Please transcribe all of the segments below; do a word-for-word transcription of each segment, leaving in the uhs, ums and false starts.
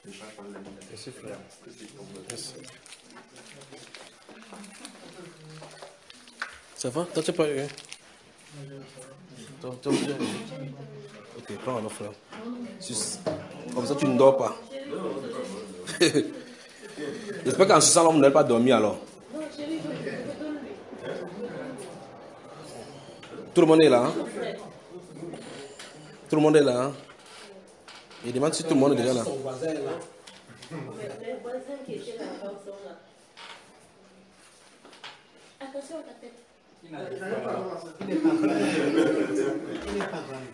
Merci, frère. Merci. Ça va? Toi, tu n'as pas eu? Toi, toi, tu as eu? Ok, prends alors, frère. Comme ça, tu ne dors pas. J'espère qu'en ce sens-là, on n'avait pas dormi alors. Tout le monde est là, hein? Tout le monde est là, hein? Il demande si tout le monde est déjà là. Attention à ta tête. Il n'est pas grand. Il n'est pas grand.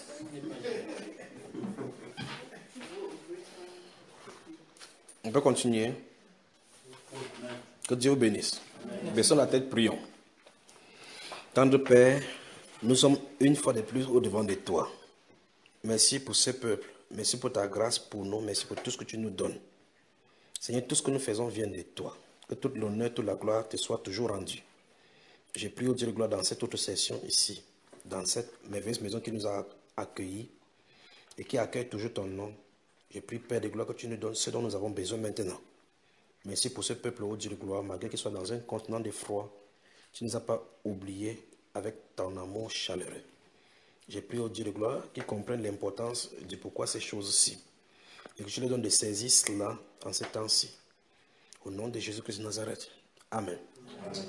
On peut continuer. Que Dieu vous bénisse. Baissons la tête, prions. Tendre Père, nous sommes une fois de plus au-devant de toi. Merci pour ce peuple. Merci pour ta grâce pour nous. Merci pour tout ce que tu nous donnes. Seigneur, tout ce que nous faisons vient de toi. Que toute l'honneur, toute la gloire te soit toujours rendue. J'ai prié au Dieu de gloire dans cette autre session ici, dans cette merveilleuse maison qui nous a accueillis et qui accueille toujours ton nom. J'ai prié, Père de gloire, que tu nous donnes ce dont nous avons besoin maintenant. Merci pour ce peuple, au Dieu de gloire, malgré qu'il soit dans un continent de froid. Tu ne nous as pas oubliés avec ton amour chaleureux. J'ai prié au Dieu de gloire qu'ils comprennent l'importance de pourquoi ces choses-ci. Et que tu leur donnes de saisir cela en ce temps-ci. Au nom de Jésus-Christ de Nazareth. Amen. Amen.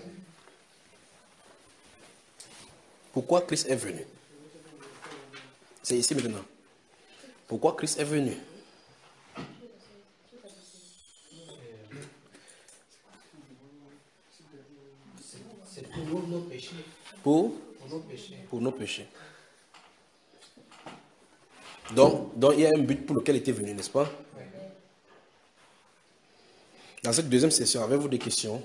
Pourquoi Christ est venu? C'est ici maintenant. Pourquoi Christ est venu? C'est pour nos péchés. Pour? Pour nos péchés. Pour nos péchés. Donc, donc, il y a un but pour lequel il était venu, n'est-ce pas? Oui. Dans cette deuxième session, avez-vous des questions?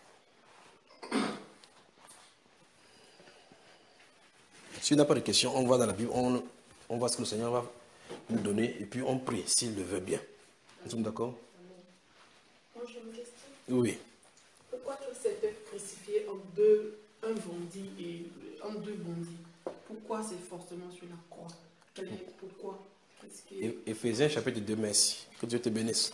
Si on n'a pas de questions, on va dans la Bible, on, on voit ce que le Seigneur va nous donner et puis on prie s'il le veut bien. Nous sommes d'accord? Moi, j'ai une question. Oui. Pourquoi Christ était crucifié en deux, un bandit et en deux bandits? Pourquoi c'est forcément sur la croix? Quel est, pourquoi? Qu'est-ce que... Éphésiens chapitre deux, merci. Que Dieu te bénisse.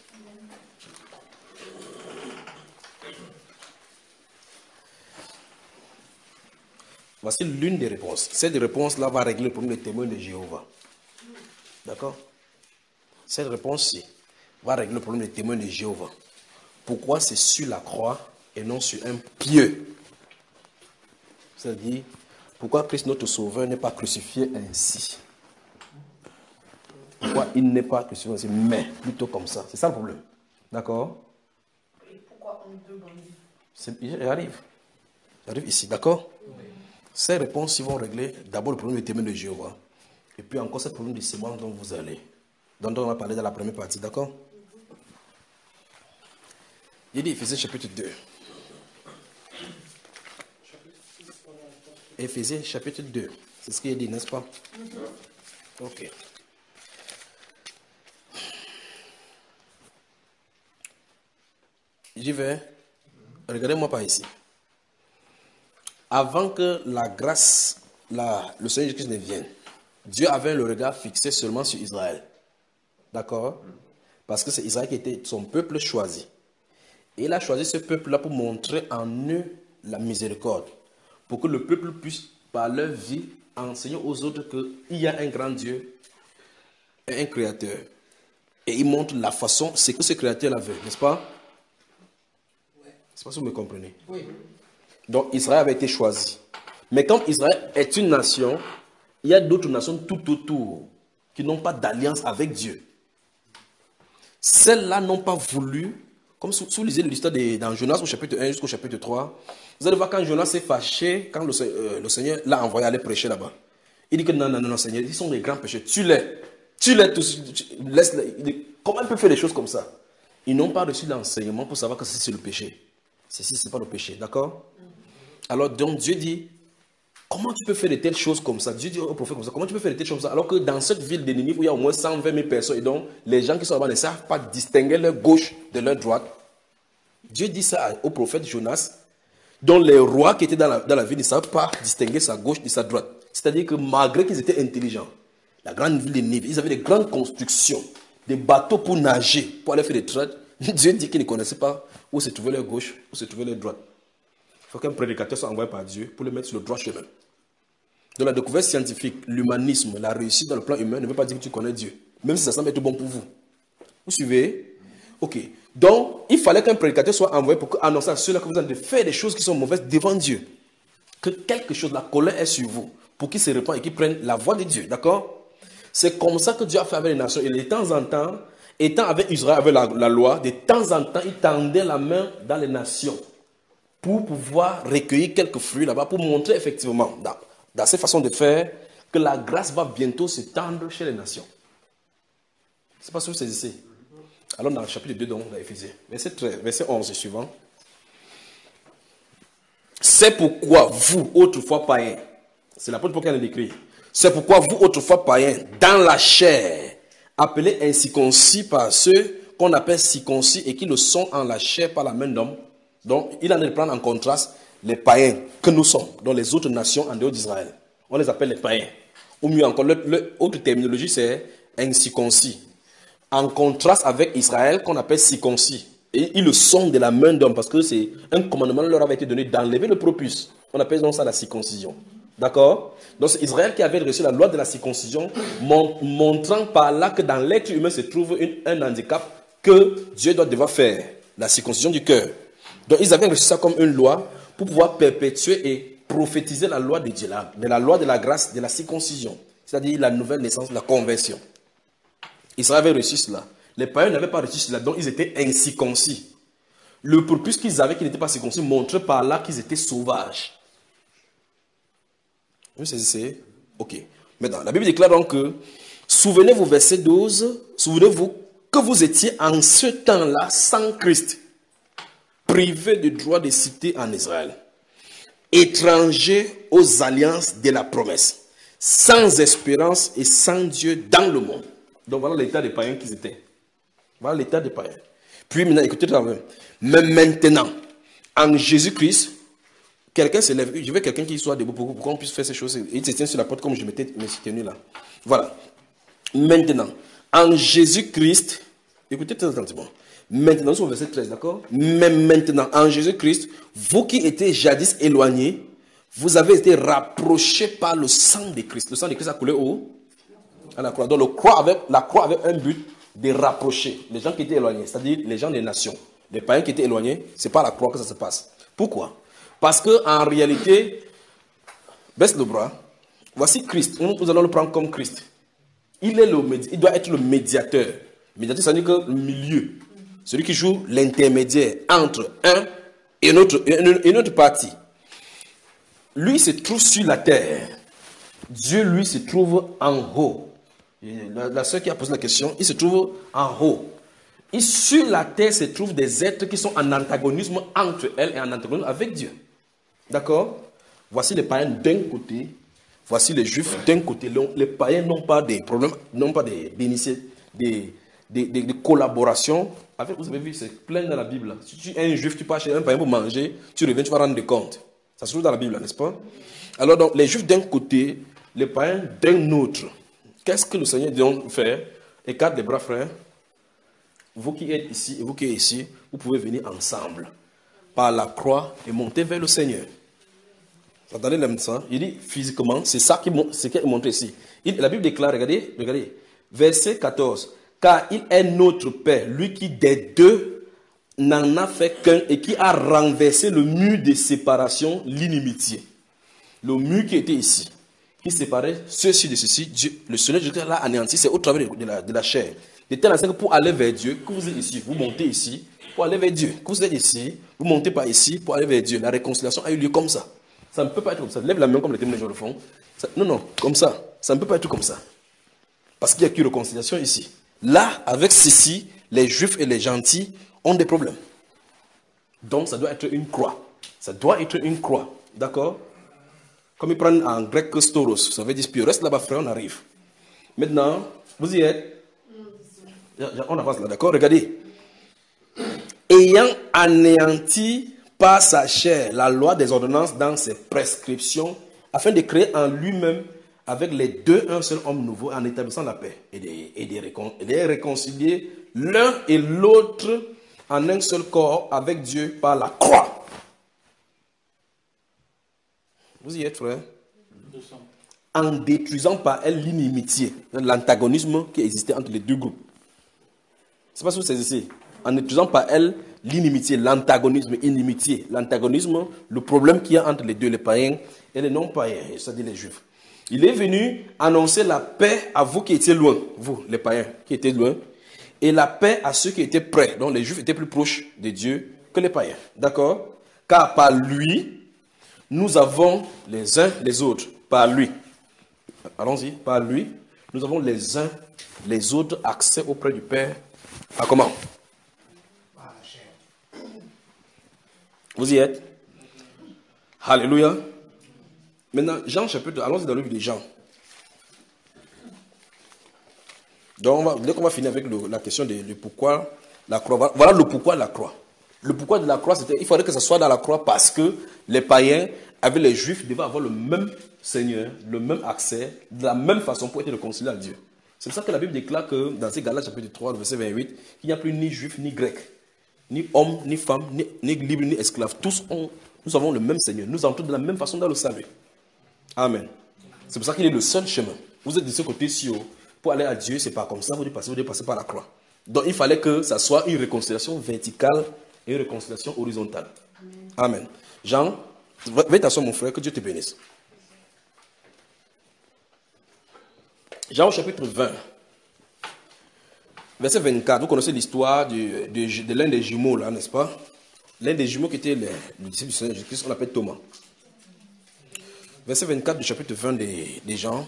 Voici l'une des réponses. Cette réponse-là va régler le problème des témoins de Jéhovah. D'accord? Cette réponse-ci va régler le problème des témoins de Jéhovah. Pourquoi c'est sur la croix et non sur un pieu? C'est-à-dire, pourquoi Christ notre Sauveur n'est pas crucifié ainsi? Pourquoi il n'est pas crucifié ainsi, mais plutôt comme ça? C'est ça le problème. D'accord? Et pourquoi en deux bandits? J'arrive. J'arrive ici, d'accord? Oui. Ces réponses ils vont régler d'abord le problème des témoins de Jéhovah. Et puis encore ce problème de sémence dont vous allez. Dont on a parlé dans la première partie, d'accord? Il dit Éphésiens chapitre deux. Éphésiens chapitre deux. C'est ce qu'il dit, n'est-ce pas? Ok. J'y vais. Regardez-moi par ici. Avant que la grâce, la, le Seigneur Jésus-Christ ne vienne, Dieu avait le regard fixé seulement sur Israël. D'accord? Parce que c'est Israël qui était son peuple choisi. Et il a choisi ce peuple-là pour montrer en eux la miséricorde. Pour que le peuple puisse, par leur vie, enseigner aux autres qu'il y a un grand Dieu et un créateur. Et il montre la façon, c'est que ce créateur-là veut, n'est-ce pas? Oui. C'est pas si vous me comprenez. Oui. Donc Israël avait été choisi. Mais comme Israël est une nation, il y a d'autres nations tout autour qui n'ont pas d'alliance avec Dieu. Celles-là n'ont pas voulu, comme si vous lisez l'histoire dans Jonas au chapitre un jusqu'au chapitre trois, vous allez voir quand Jonas s'est fâché, quand le, euh, le Seigneur l'a envoyé aller prêcher là-bas. Il dit que non, non, non, Seigneur, ils sont des grands pécheurs, tue-les, tue-les tous, laisse-les. Comment ils peuvent faire des choses comme ça? Ils n'ont pas reçu l'enseignement pour savoir que c'est le péché. Ceci, ce n'est pas le péché, d'accord? Alors donc Dieu dit, comment tu peux faire de telles choses comme ça? Dieu dit au prophète comme ça, comment tu peux faire de telles choses comme ça? Alors que dans cette ville de Ninive où il y a au moins cent vingt mille personnes, et donc les gens qui sont là-bas ne savent pas distinguer leur gauche de leur droite. Dieu dit ça au prophète Jonas, dont les rois qui étaient dans la, dans la ville ne savent pas distinguer sa gauche de sa droite. C'est-à-dire que malgré qu'ils étaient intelligents, la grande ville de Ninive, ils avaient des grandes constructions, des bateaux pour nager, pour aller faire des trades, Dieu dit qu'il ne connaissait pas où se trouvait leur gauche, où se trouvait leur droite. Il faut qu'un prédicateur soit envoyé par Dieu pour le mettre sur le droit chemin. Dans la découverte scientifique, l'humanisme, la réussite dans le plan humain ne veut pas dire que tu connais Dieu, même si ça semble être bon pour vous. Vous suivez? Ok. Donc, il fallait qu'un prédicateur soit envoyé pour annoncer à ceux-là que vous avez fait des choses qui sont mauvaises devant Dieu. Que quelque chose, la colère est sur vous, pour qu'ils se répandent et qu'ils prennent la voix de Dieu. D'accord? C'est comme ça que Dieu a fait avec les nations. Et de temps en temps, étant avec Israël, avec la, la loi, de temps en temps, il tendait la main dans les nations pour pouvoir recueillir quelques fruits là-bas, pour montrer effectivement, dans, dans cette façon de faire, que la grâce va bientôt se tendre chez les nations. C'est pas ce que vous saisissez. Alors dans le chapitre deux, donc, d'Éphésiens, verset treize, verset onze et suivant. C'est pourquoi vous, autrefois païens, c'est l'apôtre Paul qui a décrit, c'est pourquoi vous, autrefois païens, dans la chair, appelés incirconcis par ceux qu'on appelle circoncis et qui le sont en la chair par la main d'homme. Donc, il en est de prendre en contraste les païens que nous sommes, dans les autres nations en dehors d'Israël. On les appelle les païens. Ou mieux encore, l'autre terminologie, c'est incirconcis. En contraste avec Israël, qu'on appelle circoncis. Et ils le sont de la main d'homme, parce que c'est un commandement leur avait été donné d'enlever le prépuce. On appelle donc ça la circoncision. D'accord? Donc c'est Israël qui avait reçu la loi de la circoncision, montrant par là que dans l'être humain se trouve une, un handicap que Dieu doit devoir faire. La circoncision du cœur. Donc ils avaient reçu ça comme une loi pour pouvoir perpétuer et prophétiser la loi de Dieu, la, de la loi de la grâce, de la circoncision. C'est-à-dire la nouvelle naissance, la conversion. Israël avait reçu cela. Les païens n'avaient pas reçu cela, donc ils étaient incirconcis. Le purpose qu'ils avaient, qu'ils n'étaient pas circoncis, montrait par là qu'ils étaient sauvages. Vous saisissez? Ok. Maintenant, la Bible déclare donc que, souvenez-vous, verset douze, souvenez-vous que vous étiez en ce temps-là sans Christ, privés du droit de cité en Israël, étrangers aux alliances de la promesse, sans espérance et sans Dieu dans le monde. Donc voilà l'état des païens qu'ils étaient. Voilà l'état des païens. Puis maintenant, écoutez tout à l'heure. Mais maintenant, en Jésus-Christ, quelqu'un se lève. Je veux quelqu'un qui soit debout pour qu'on puisse faire ces choses. Il se tient sur la porte comme je m'étais tenu là. Voilà. Maintenant, en Jésus-Christ, écoutez très attentivement. Maintenant, nous sommes au verset treize, d'accord? Mais maintenant, en Jésus-Christ, vous qui étiez jadis éloignés, vous avez été rapprochés par le sang de Christ. Le sang de Christ a coulé où? À la croix. Donc, le croix avait, la croix avait un but de rapprocher les gens qui étaient éloignés, c'est-à-dire les gens des nations. Les païens qui étaient éloignés, c'est par la croix que ça se passe. Pourquoi? Parce qu'en réalité, baisse le bras, voici Christ. Nous allons le prendre comme Christ. Il, est le, il doit être le médiateur. Le médiateur, ça veut dire que le milieu. Celui qui joue l'intermédiaire entre un et une autre, une, une autre partie. Lui se trouve sur la terre. Dieu, lui, se trouve en haut. La, la sœur qui a posé la question, il se trouve en haut. Et sur la terre se trouvent des êtres qui sont en antagonisme entre elles et en antagonisme avec Dieu. D'accord? Voici les païens d'un côté, voici les juifs d'un côté. Les païens n'ont pas des problèmes, n'ont pas des, des, des, des, des, des collaborations. Avec, vous avez vu, c'est plein dans la Bible. Si tu es un juif, tu pars chez un païen pour manger, tu reviens, tu vas rendre compte. Ça se trouve dans la Bible, n'est-ce pas? Alors, donc, les juifs d'un côté, les païens d'un autre. Qu'est-ce que le Seigneur doit faire? Écarte les bras, frères. Vous qui êtes ici et vous qui êtes ici, vous pouvez venir ensemble par la croix et monter vers le Seigneur. Vous entendez ça? Il dit physiquement, c'est ça qui est montré ici. Il, la Bible déclare, regardez, regardez, verset quatorze. Car il est notre Père, lui qui des deux n'en a fait qu'un et qui a renversé le mur de séparation, l'inimitié. Le mur qui était ici, qui séparait ceux-ci de ceux-ci, Dieu, le Seigneur Jésus l'a anéanti, c'est au travers de la, de la chair. De telle sorte que pour aller vers Dieu, que vous êtes ici, vous montez ici, pour aller vers Dieu. Que vous êtes ici, vous montez par ici, pour aller vers Dieu. La réconciliation a eu lieu comme ça. Ça ne peut pas être comme ça. Lève la main comme les témoins le font. Ça, non, non, comme ça. Ça ne peut pas être comme ça. Parce qu'il n'y a qu'une réconciliation ici. Là, avec ceci, les juifs et les gentils ont des problèmes. Donc, ça doit être une croix. Ça doit être une croix. D'accord? Comme ils prennent en grec stauros, ça veut dire spion. Reste là-bas, frère, on arrive. Maintenant, vous y êtes? On avance là, d'accord? Regardez. Ayant anéanti par sa chair la loi des ordonnances dans ses prescriptions, afin de créer en lui-même, avec les deux un seul homme nouveau en établissant la paix et de, et de, récon, et de réconcilier l'un et l'autre en un seul corps avec Dieu par la croix. Vous y êtes, frère? En détruisant par elle l'inimitié, l'antagonisme qui existait entre les deux groupes. C'est pas ce que vous saisissez. En détruisant par elle l'inimitié, l'antagonisme, inimitié, l'antagonisme, le problème qu'il y a entre les deux, les païens et les non-païens, c'est-à-dire les juifs. Il est venu annoncer la paix à vous qui étiez loin, vous, les païens qui étaient loin, et la paix à ceux qui étaient près. Donc les juifs étaient plus proches de Dieu que les païens. D'accord? Car par lui, nous avons les uns les autres. Par lui. Allons-y. Par lui, nous avons les uns les autres accès auprès du Père. À comment? Vous y êtes? Alléluia. Maintenant, Jean chapitre, allons-y dans le livre de Jean. Donc, on va, dès qu'on va finir avec le, la question de, de pourquoi la croix. Voilà le pourquoi de la croix. Le pourquoi de la croix, c'était il faudrait que ce soit dans la croix parce que les païens, avec les juifs, devaient avoir le même Seigneur, le même accès, de la même façon pour être réconciliés à Dieu. C'est pour ça que la Bible déclare que dans ces Galates chapitre trois, verset vingt-huit, qu'il n'y a plus ni juif ni grec, ni homme, ni femme, ni, ni libre, ni esclave. Tous ont, nous avons le même Seigneur. Nous entrons de la même façon dans le salut. Amen. C'est pour ça qu'il est le seul chemin. Vous êtes de ce côté-ci, pour aller à Dieu, c'est pas comme ça, vous devez passer, vous devez passer par la croix. Donc il fallait que ça soit une réconciliation verticale et une réconciliation horizontale. Amen. Amen. Jean, va t'asseoir mon frère, que Dieu te bénisse. Jean au chapitre vingt, verset vingt-quatre, vous connaissez l'histoire de, de, de l'un des jumeaux là, n'est-ce pas? L'un des jumeaux qui était le, le disciple du Seigneur Jésus-Christ, on l'appelle Thomas. Verset vingt-quatre du chapitre vingt des, des Jean.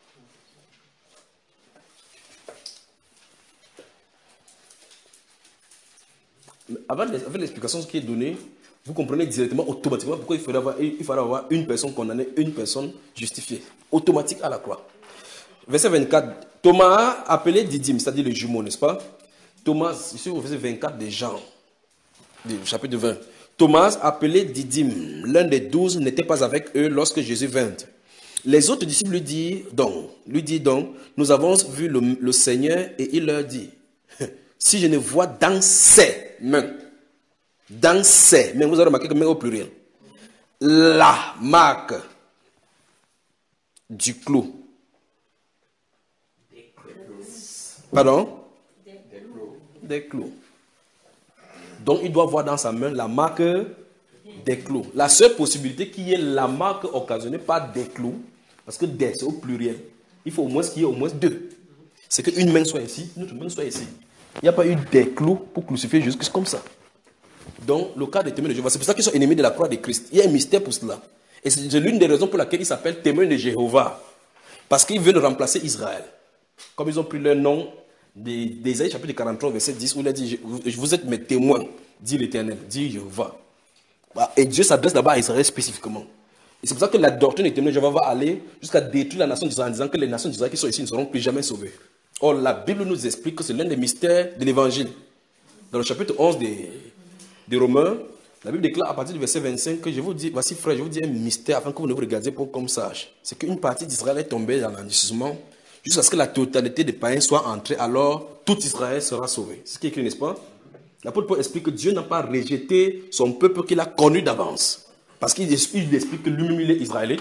Avant l'explication qui est donnée, vous comprenez directement, automatiquement, pourquoi il faudrait avoir, il faudrait avoir une personne condamnée, une personne justifiée. Automatique à la croix. Verset vingt-quatre. Thomas appelé Didyme, c'est-à-dire le jumeau, n'est-ce pas? Thomas, ici au verset vingt-quatre de Jean, du chapitre vingt. Thomas appelé Didyme, l'un des douze, n'était pas avec eux lorsque Jésus vint. Les autres disciples lui disent donc, lui disent donc, nous avons vu le, le Seigneur, et il leur dit, si je ne vois dans ses mains, dans ses mains, vous avez remarqué que main au pluriel, la marque du clou. Pardon? Des clous. Des clous. Donc il doit voir dans sa main la marque des clous. La seule possibilité qu'il y ait la marque occasionnée par des clous, parce que des c'est au pluriel, il faut au moins qu'il y ait au moins deux. C'est qu'une main soit ici, une autre main soit ici. Il n'y a pas eu des clous pour crucifier Jésus comme ça. Donc le cas des témoins de Jéhovah, c'est pour ça qu'ils sont ennemis de la croix de Christ. Il y a un mystère pour cela. Et c'est l'une des raisons pour laquelle ils s'appellent témoins de Jéhovah. Parce qu'ils veulent remplacer Israël. Comme ils ont pris leur nom d'Ésaïe chapitre quarante-trois, verset dix, où il a dit, vous êtes mes témoins, dit l'Éternel, dit Jéhovah. Et Dieu s'adresse d'abord à Israël spécifiquement. Et c'est pour ça que la doctrine des témoins de Jéhovah va aller jusqu'à détruire la nation d'Israël en disant que les nations d'Israël qui sont ici ne seront plus jamais sauvées. Or, la Bible nous explique que c'est l'un des mystères de l'Évangile. Dans le chapitre onze des, des Romains, la Bible déclare à partir du verset vingt-cinq que je vous dis, voici frère, je vous dis un mystère afin que vous ne vous regardiez pas comme sage. C'est qu'une partie d'Israël est tombée dans l'endurcissement jusqu'à ce que la totalité des païens soit entrée, alors tout Israël sera sauvé. C'est ce qui est écrit, n'est-ce pas? L'apôtre Paul explique que Dieu n'a pas rejeté son peuple qu'il a connu d'avance. Parce qu'il explique que lui-même il est israélite,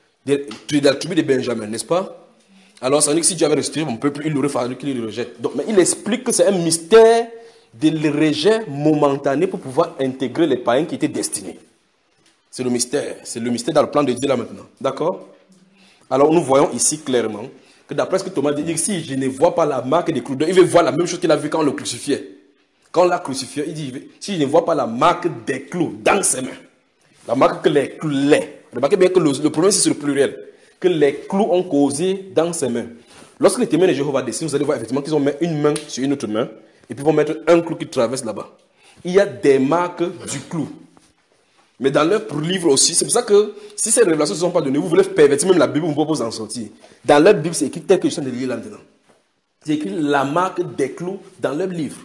de la tribu de Benjamin, n'est-ce pas? Alors ça veut dire que si Dieu avait rejeté mon peuple, il aurait fallu qu'il le rejette. Donc, mais il explique que c'est un mystère de le rejet momentané pour pouvoir intégrer les païens qui étaient destinés. C'est le mystère. C'est le mystère dans le plan de Dieu là maintenant. D'accord? Alors nous voyons ici clairement que d'après ce que Thomas dit, si je ne vois pas la marque des clous, il veut voir la même chose qu'il a vu quand on le crucifiait. Quand on l'a crucifié, il dit, si je ne vois pas la marque des clous dans ses mains, la marque que les clous, les, remarquez bien que le, le problème c'est sur le pluriel, que les clous ont causé dans ses mains. Lorsque les témoins de Jéhovah dessinent, vous allez voir effectivement qu'ils ont mis une main sur une autre main, et puis ils vont mettre un clou qui traverse là-bas. Il y a des marques du clou. Mais dans leur livre aussi, c'est pour ça que si ces révélations ne sont pas données, vous voulez pervertir même la Bible, vous propose d'en sortir. Dans leur Bible, c'est écrit tel que je suis en train de lire là maintenant. C'est écrit la marque des clous dans leur livre.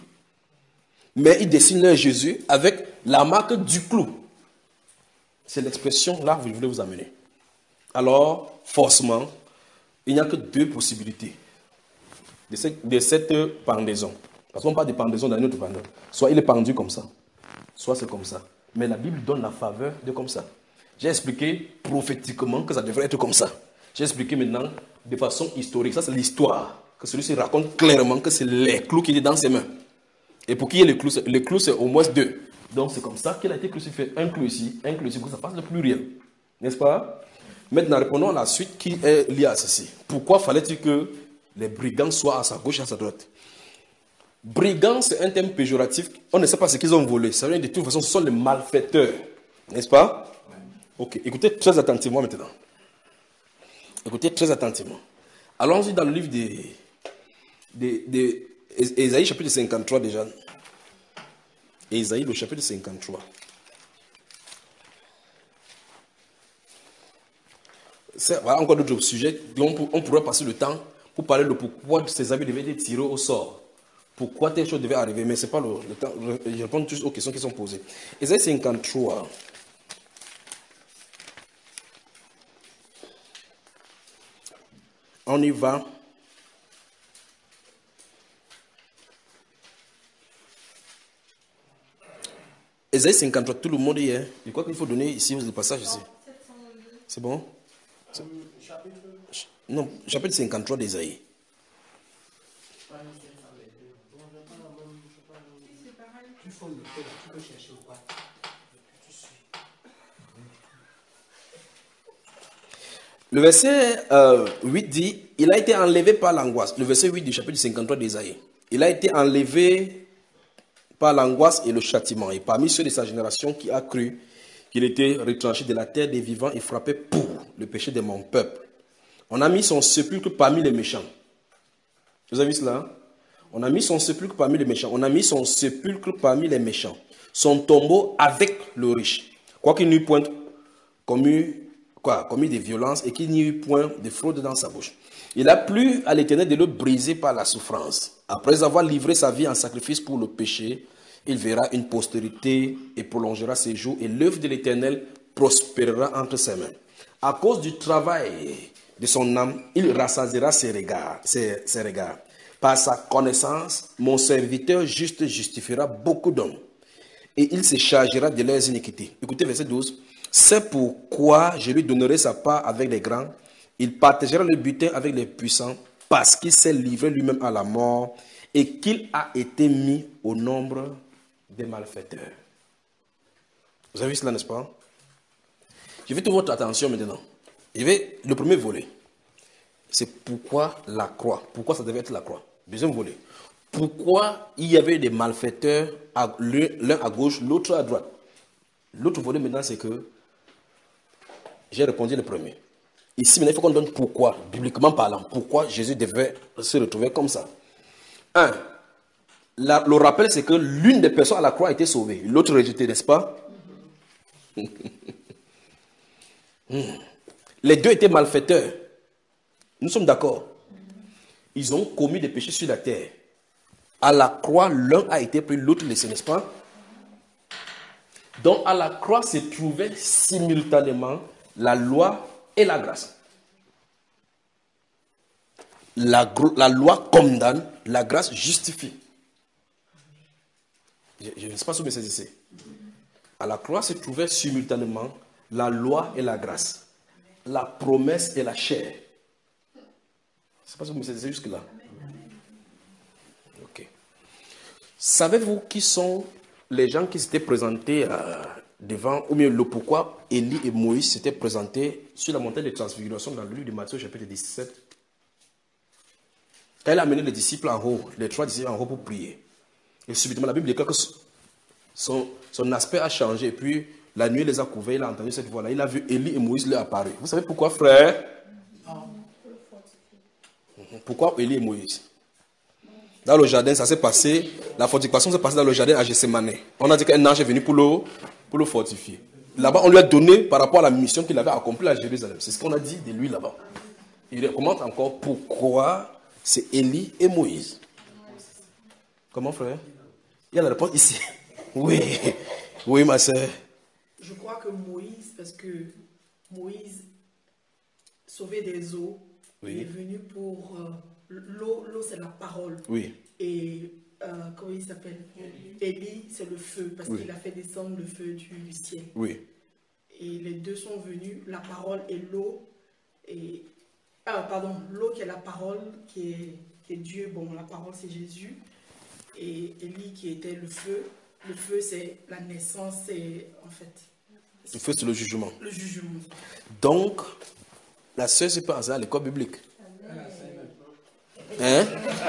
Mais ils dessinent leur Jésus avec la marque du clou. C'est l'expression là que je voulais vous amener. Alors, forcément, il n'y a que deux possibilités de cette, de cette pendaison. Parce qu'on parle de pendaison dans une autre pendaison. Soit il est pendu comme ça, soit c'est comme ça. Mais la Bible donne la faveur de comme ça. J'ai expliqué prophétiquement que ça devrait être comme ça. J'ai expliqué maintenant de façon historique. Ça, c'est l'histoire. Que celui-ci raconte clairement que c'est les clous qui étaient dans ses mains. Et pour qu'il y ait les clous, les clous, c'est au moins deux. Donc, c'est comme ça qu'il a été crucifié. Un clou ici, un clou ici, pour que ça fasse le pluriel. N'est-ce pas? Maintenant, répondons à la suite qui est liée à ceci. Pourquoi fallait-il que les brigands soient à sa gauche et à sa droite? Brigands, c'est un terme péjoratif. On ne sait pas ce qu'ils ont volé. Ça veut dire de toute façon, ce sont les malfaiteurs. N'est-ce pas? Ok, écoutez très attentivement maintenant. Écoutez très attentivement. Allons-y dans le livre de, de, de Ésaïe, chapitre cinquante-trois déjà. Ésaïe, le chapitre cinquante-trois. C'est, voilà encore d'autres sujets. Donc on pourrait passer le temps pour parler de pourquoi ces habits devaient être tirés au sort. Pourquoi telle chose devait arriver. Mais ce n'est pas le, le temps. Je réponds juste aux questions qui sont posées. Ésaïe cinquante-trois. On y va. Ésaïe cinquante-trois, tout le monde y est. Je crois qu'il faut donner ici le passage ici. C'est bon? C'est... Non, chapitre cinquante-trois d'Ésaïe. Le verset euh, huit dit, il a été enlevé par l'angoisse. Le verset huit du chapitre cinquante-trois d'Ésaïe. Il a été enlevé par l'angoisse et le châtiment. Et parmi ceux de sa génération qui a cru qu'il était retranché de la terre des vivants et frappé pour le péché de mon peuple. On a mis son sépulcre parmi les méchants. Vous avez vu cela? On a mis son sépulcre parmi les méchants. On a mis son sépulcre parmi les méchants. Son tombeau avec le riche. Quoiqu'il n'y eût point commis, quoi, commis de violence et qu'il n'y eût point de fraude dans sa bouche. Il a plu à l'Éternel de le briser par la souffrance. Après avoir livré sa vie en sacrifice pour le péché, il verra une postérité et prolongera ses jours, et l'œuvre de l'Éternel prospérera entre ses mains. À cause du travail de son âme, il rassasiera ses regards, ses, ses regards. Par sa connaissance, mon serviteur juste justifiera beaucoup d'hommes, et il se chargera de leurs iniquités. Écoutez verset douze. C'est pourquoi je lui donnerai sa part avec les grands. Il partagera le butin avec les puissants, parce qu'il s'est livré lui-même à la mort et qu'il a été mis au nombre des malfaiteurs. Vous avez vu cela, n'est-ce pas? Je vais toute votre attention maintenant. Je vais, le premier volet, c'est pourquoi la croix. Pourquoi ça devait être la croix. Deuxième volet, pourquoi il y avait des malfaiteurs, l'un à gauche, l'autre à droite. L'autre volet maintenant, c'est que j'ai répondu le premier. Ici, maintenant, il faut qu'on donne pourquoi, bibliquement parlant, pourquoi Jésus devait se retrouver comme ça. Un, la, le rappel, c'est que l'une des personnes à la croix a été sauvée, l'autre rejetée, n'est-ce pas? Les deux étaient malfaiteurs. Nous sommes d'accord. Ils ont commis des péchés sur la terre. À la croix, l'un a été pris, l'autre laissé, n'est-ce pas? Donc, à la croix se trouvaient simultanément la loi et la grâce. La, la loi condamne, la grâce justifie. Je, je ne sais pas si vous me saisissez. À la croix se trouvaient simultanément la loi et la grâce, la promesse et la chair. Je ne sais pas si vous me saisissez jusque-là. Ok. Savez-vous qui sont les gens qui s'étaient présentés euh, devant, ou bien le pourquoi Élie et Moïse s'étaient présentés sur la montagne de transfiguration dans le livre de Matthieu chapitre dix-sept. Quand il a amené les disciples en haut, les trois disciples en haut pour prier. Et subitement la Bible déclare que son, son aspect a changé. Et puis la nuit les a couverts, il a entendu cette voix-là. Il a vu Élie et Moïse leur apparaître. Vous savez pourquoi, frère? Pourquoi Élie et Moïse? Dans le jardin, ça s'est passé, la fortification s'est passée dans le jardin à Gethsémane. On a dit qu'un ange est venu pour le, pour le fortifier. Là-bas, on lui a donné par rapport à la mission qu'il avait accomplie à Jérusalem. C'est ce qu'on a dit de lui là-bas. Il commente encore pourquoi c'est Élie et Moïse. Comment, frère? Il y a la réponse ici. Oui, oui, ma soeur. Je crois que Moïse, parce que Moïse sauvait des eaux Oui. Il est venu pour euh, l'eau. L'eau, c'est la parole. Oui. Et euh, comment il s'appelle? Élie, c'est le feu, parce Oui. qu'il a fait descendre le feu du, du ciel. Oui. Et les deux sont venus, la parole et l'eau. Et ah, pardon, l'eau qui est la parole, qui est, qui est Dieu. Bon, la parole, c'est Jésus. Et Élie qui était le feu. Le feu, c'est la naissance, c'est en fait... Le feu, c'est le jugement. Le jugement. Donc, la sœur, c'est pas à l'école biblique. Hein?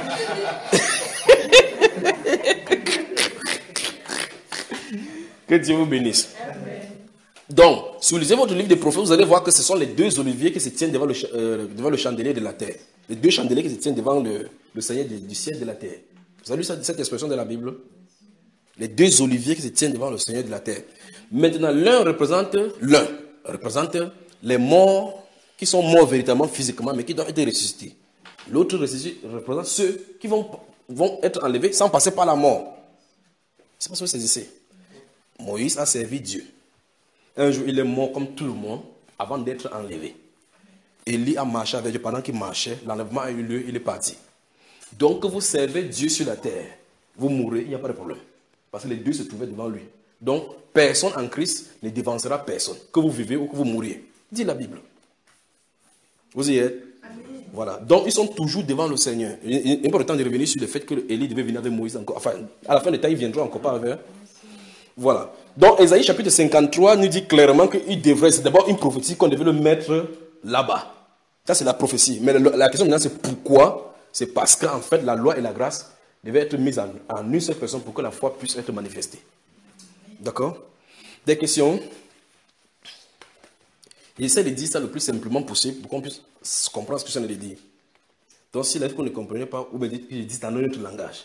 Que Dieu vous bénisse. Donc, si vous lisez votre livre des prophètes, vous allez voir que ce sont les deux oliviers qui se tiennent devant le, euh, devant le chandelier de la terre. Les deux chandeliers qui se tiennent devant le, le Seigneur du, du ciel et de la terre. Vous avez lu cette expression de la Bible? Les deux oliviers qui se tiennent devant le Seigneur de la terre. Maintenant, l'un représente, l'un représente les morts qui sont morts véritablement physiquement, mais qui doivent être ressuscités. L'autre représente ceux qui vont, vont être enlevés sans passer par la mort. C'est pas ce que c'est ici. Moïse a servi Dieu. Un jour, il est mort comme tout le monde avant d'être enlevé. Élie a marché avec Dieu. Pendant qu'il marchait, l'enlèvement a eu lieu, il est parti. Donc, vous servez Dieu sur la terre. Vous mourrez, il n'y a pas de problème. Parce que les deux se trouvaient devant lui. Donc, personne en Christ ne dévancera personne. Que vous vivez ou que vous mouriez. Dit la Bible. Vous y êtes? Amen. Voilà. Donc, ils sont toujours devant le Seigneur. Il n'est pas le temps de revenir sur le fait que Élie devait venir avec Moïse encore. Enfin, à la fin du temps, il viendra encore pas avec. Voilà. Donc, Ésaïe chapitre cinquante-trois nous dit clairement qu'il devrait, c'est d'abord une prophétie qu'on devait le mettre là-bas. Ça, c'est la prophétie. Mais la question maintenant, c'est pourquoi? C'est parce qu'en fait, la loi et la grâce devaient être mises en, en une seule personne pour que la foi puisse être manifestée. D'accord? Des questions? J'essaie de dire ça le plus simplement possible pour qu'on puisse comprendre ce que je viens de dire. Donc, si la vous ne comprenez pas, vous me dites que je dis dans notre langage.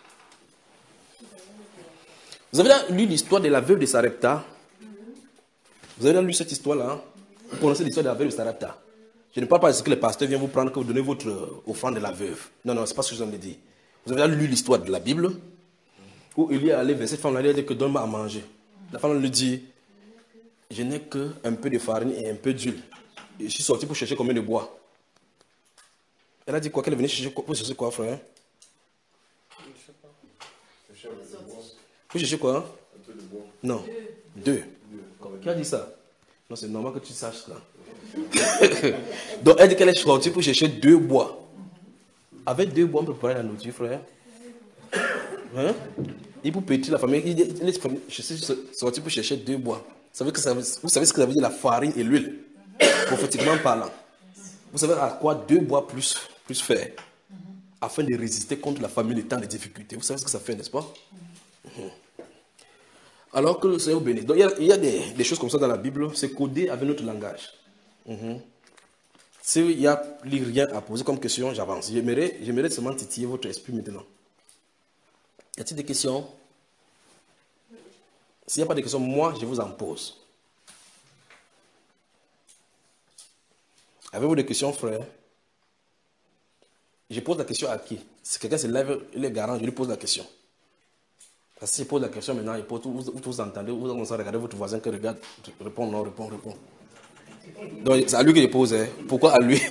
Vous avez lu l'histoire de la veuve de Sarepta? Vous avez lu cette histoire-là? Vous connaissez l'histoire de la veuve de Sarepta? Je ne parle pas de ce que le pasteur vient vous prendre, que vous donnez votre offrande de la veuve. Non, non, ce n'est pas ce que je viens de dire. Vous avez lu l'histoire de la Bible? Où il est allé vers cette femme-là, il a dit que donne-moi à manger. La femme lui dit, je n'ai qu'un peu de farine et un peu d'huile. Je suis sorti pour chercher combien de bois. Elle a dit quoi? Qu'elle venait chercher pour chercher quoi, frère? Je ne sais pas. Pour chercher quoi? Un peu de bois. Non. Deux. Deux. Qui a dit ça? Non, c'est normal que tu saches ça. Donc, elle dit qu'elle est sortie pour chercher deux bois. Avec deux bois, on peut préparer la nourriture, frère. Hein? Et pour pétrir la famille, il est sorti pour chercher deux bois. Vous savez, que ça, vous savez ce que ça veut dire la farine et l'huile? Prophétiquement parlant. Vous savez à quoi deux bois plus, plus faire? Afin de résister contre la famine, les temps de difficultés. Vous savez ce que ça fait, n'est-ce pas? Alors que le Seigneur bénit. Donc il y a, il y a des, des choses comme ça dans la Bible, c'est codé avec notre langage. Mm-hmm. S'il n'y a plus rien à poser comme question, j'avance. J'aimerais, j'aimerais seulement titiller votre esprit maintenant. Y a-t-il des questions? S'il n'y a pas de questions, moi, je vous en pose. Avez-vous des questions, frère? Je pose la question à qui? Si quelqu'un se lève, il est garant, je lui pose la question. Parce que si je pose la question maintenant, il pose, vous, vous, vous entendez, vous commencez à regarder votre voisin qui regarde, répond non, répond, répond. Donc c'est à lui que je pose. Hein. Pourquoi à lui?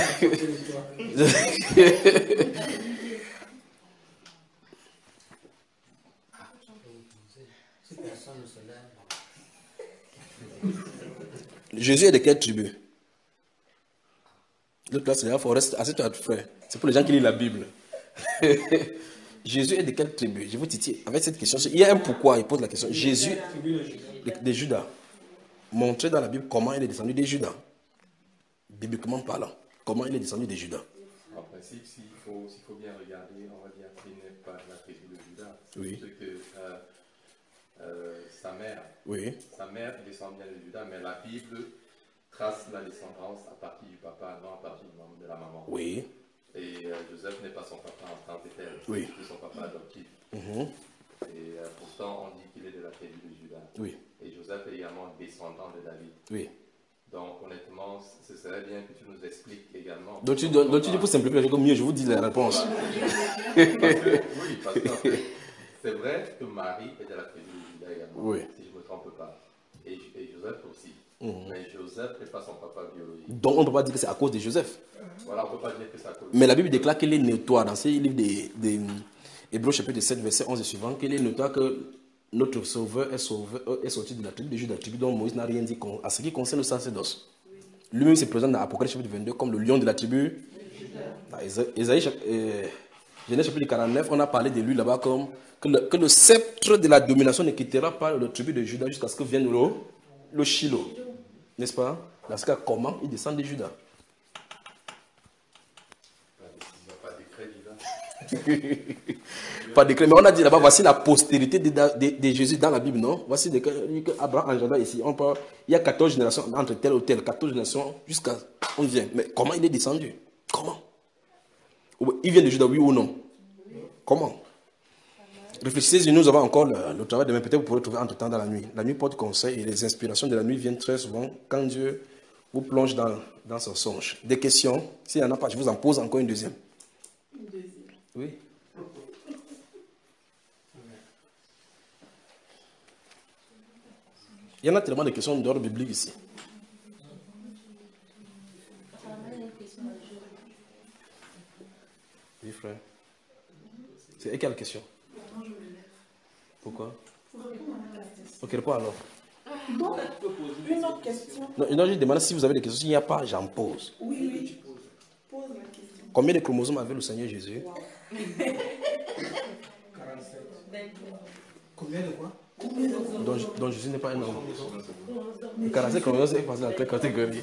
Jésus est de quelle tribu? L'autre là, c'est là, il faut rester assez toi, frère. C'est pour les gens qui lisent la Bible. Jésus est de quelle tribu? Je vous titille avec cette question. Il y a un pourquoi, il pose la question. Jésus de, de Judas. Montrez dans la Bible comment il est descendu de Judas. Bibliquement parlant. Comment il est descendu de Judas. En principe, s'il faut, s'il faut bien regarder, on va dire qu'il n'est pas de la tribu de Judas. Oui. Parce que euh, euh, sa mère, oui. sa mère descend bien de Judas, mais la Bible trace la descendance à partir du papa, non à partir de la maman. Oui. Et euh, Joseph n'est pas son papa en tant que tel, oui. c'est son papa adoptif. Mm-hmm. Et euh, pourtant, on dit qu'il est de la tribu de Judas. Oui. Et Joseph est également descendant de David. Oui. Donc, honnêtement, ce serait bien que tu nous expliques également. Donc, tu, donc, tu dis pour simplifier les choses mieux, je vous dis la réponse. Parce que, oui, parce que c'est vrai que Marie est de la tribu de Judas également, oui. si je ne me trompe pas. Et, et Joseph aussi. Mmh. Mais Joseph n'est pas son papa biologique. Donc on ne peut pas dire que c'est à cause de Joseph. Voilà, on ne peut pas dire que c'est à cause de Mais la Bible déclare qu'il est notoire dans ces livres des, des Hébreux chapitre sept, verset onze et suivant, qu'il est notoire que notre sauveur est, sauvé, est sorti de la tribu de Juda, la tribu dont Moïse n'a rien dit à ce qui concerne le sacerdoce. Lui-même se présente dans Apocalypse chapitre vingt-deux comme le lion de la tribu. Dans Ésaïe, euh, Genèse chapitre quarante-neuf, on a parlé de lui là-bas comme que le, que le sceptre de la domination ne quittera pas le tribu de Juda jusqu'à ce que vienne le, le Shiloh. N'est-ce pas? Dans ce cas, comment il descend de Juda? Pas décret, mais on a dit là-bas, voici la postérité de, de, de Jésus dans la Bible, non? Voici que Abraham engendre ici. On parle, il y a quatorze générations entre tel ou tel, quatorze générations jusqu'à on vient. Mais comment il est descendu? Comment? Il vient de Juda, oui ou non? Comment? Réfléchissez, nous avons encore le, le travail demain. Peut-être vous pourrez trouver entre temps dans la nuit. La nuit porte conseil et les inspirations de la nuit viennent très souvent quand Dieu vous plonge dans, dans son songe. Des questions? S'il n'y en a pas, je vous en pose encore une deuxième. Une deuxième. Oui. Il y en a tellement de questions d'ordre biblique ici. Oui, frère. C'est quelle question? Pourquoi? Ok, réponds alors. Donc, une autre question. Non, non, je demande si vous avez des questions. S'il n'y a pas, j'en pose. Oui, oui. Pose la question. Combien de chromosomes avait le Seigneur Jésus? Wow. quarante-sept. Combien de quoi? Donc, donc Jésus n'est pas un homme. Le quarante-sept chromosomes est passé dans quelle catégorie?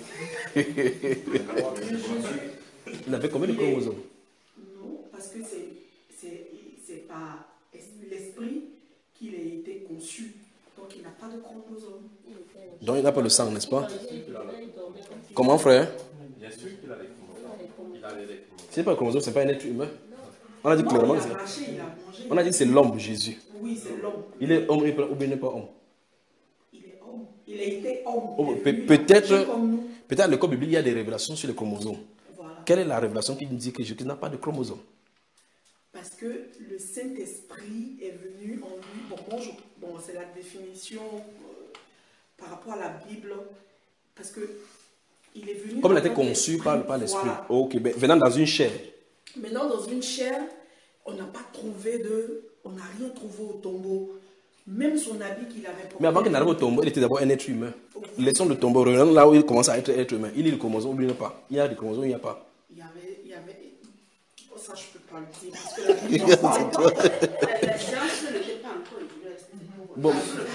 Il avait combien de chromosomes? Non, parce que c'est par l'esprit qu'il a été conçu. Donc il n'a pas de chromosomes. Donc il n'a pas le sang, n'est-ce pas? Comment, frère? Bien sûr qu'il a les chromosomes. Il a les chromosomes. Si ce n'est pas le chromosome, ce n'est pas un être humain. On a dit Non, clairement il que a c'est. marché, il a mangé. On a dit que c'est l'homme, Jésus. Oui, c'est l'homme. Il est homme ou bien il n'est pas homme? Il est homme. Il a été homme. Oh, Il est venu, peut-être, il a marché comme nous. peut-être à l'école biblique, il y a des révélations sur les chromosomes. Voilà. Quelle est la révélation qui nous dit que Jésus n'a pas de chromosomes? Parce que le Saint-Esprit est venu en lui. Bon, moi, je- bon, c'est la définition euh, par rapport à la Bible. Parce que il est venu. Comme il a en été tant conçu qu'esprit. par, par l'esprit. Voilà. Ok, ben, venant dans une chair. Maintenant, dans une chair, on n'a pas trouvé de. On n'a rien trouvé au tombeau. Même son habit qu'il avait porté. Mais avant qu'il n'arrive au tombeau, il était d'abord un être humain. Laissons le tombeau, revenons là où il commence à être être humain. Il est le chromosome ou il n'y a pas? Il y a des chromosomes, il n'y a pas. Il y avait. Il y avait... Oh, ça, je ne peux pas le dire. Parce que la Bible n'en parle pas. La science ne l'était pas encore évoluée. Bon.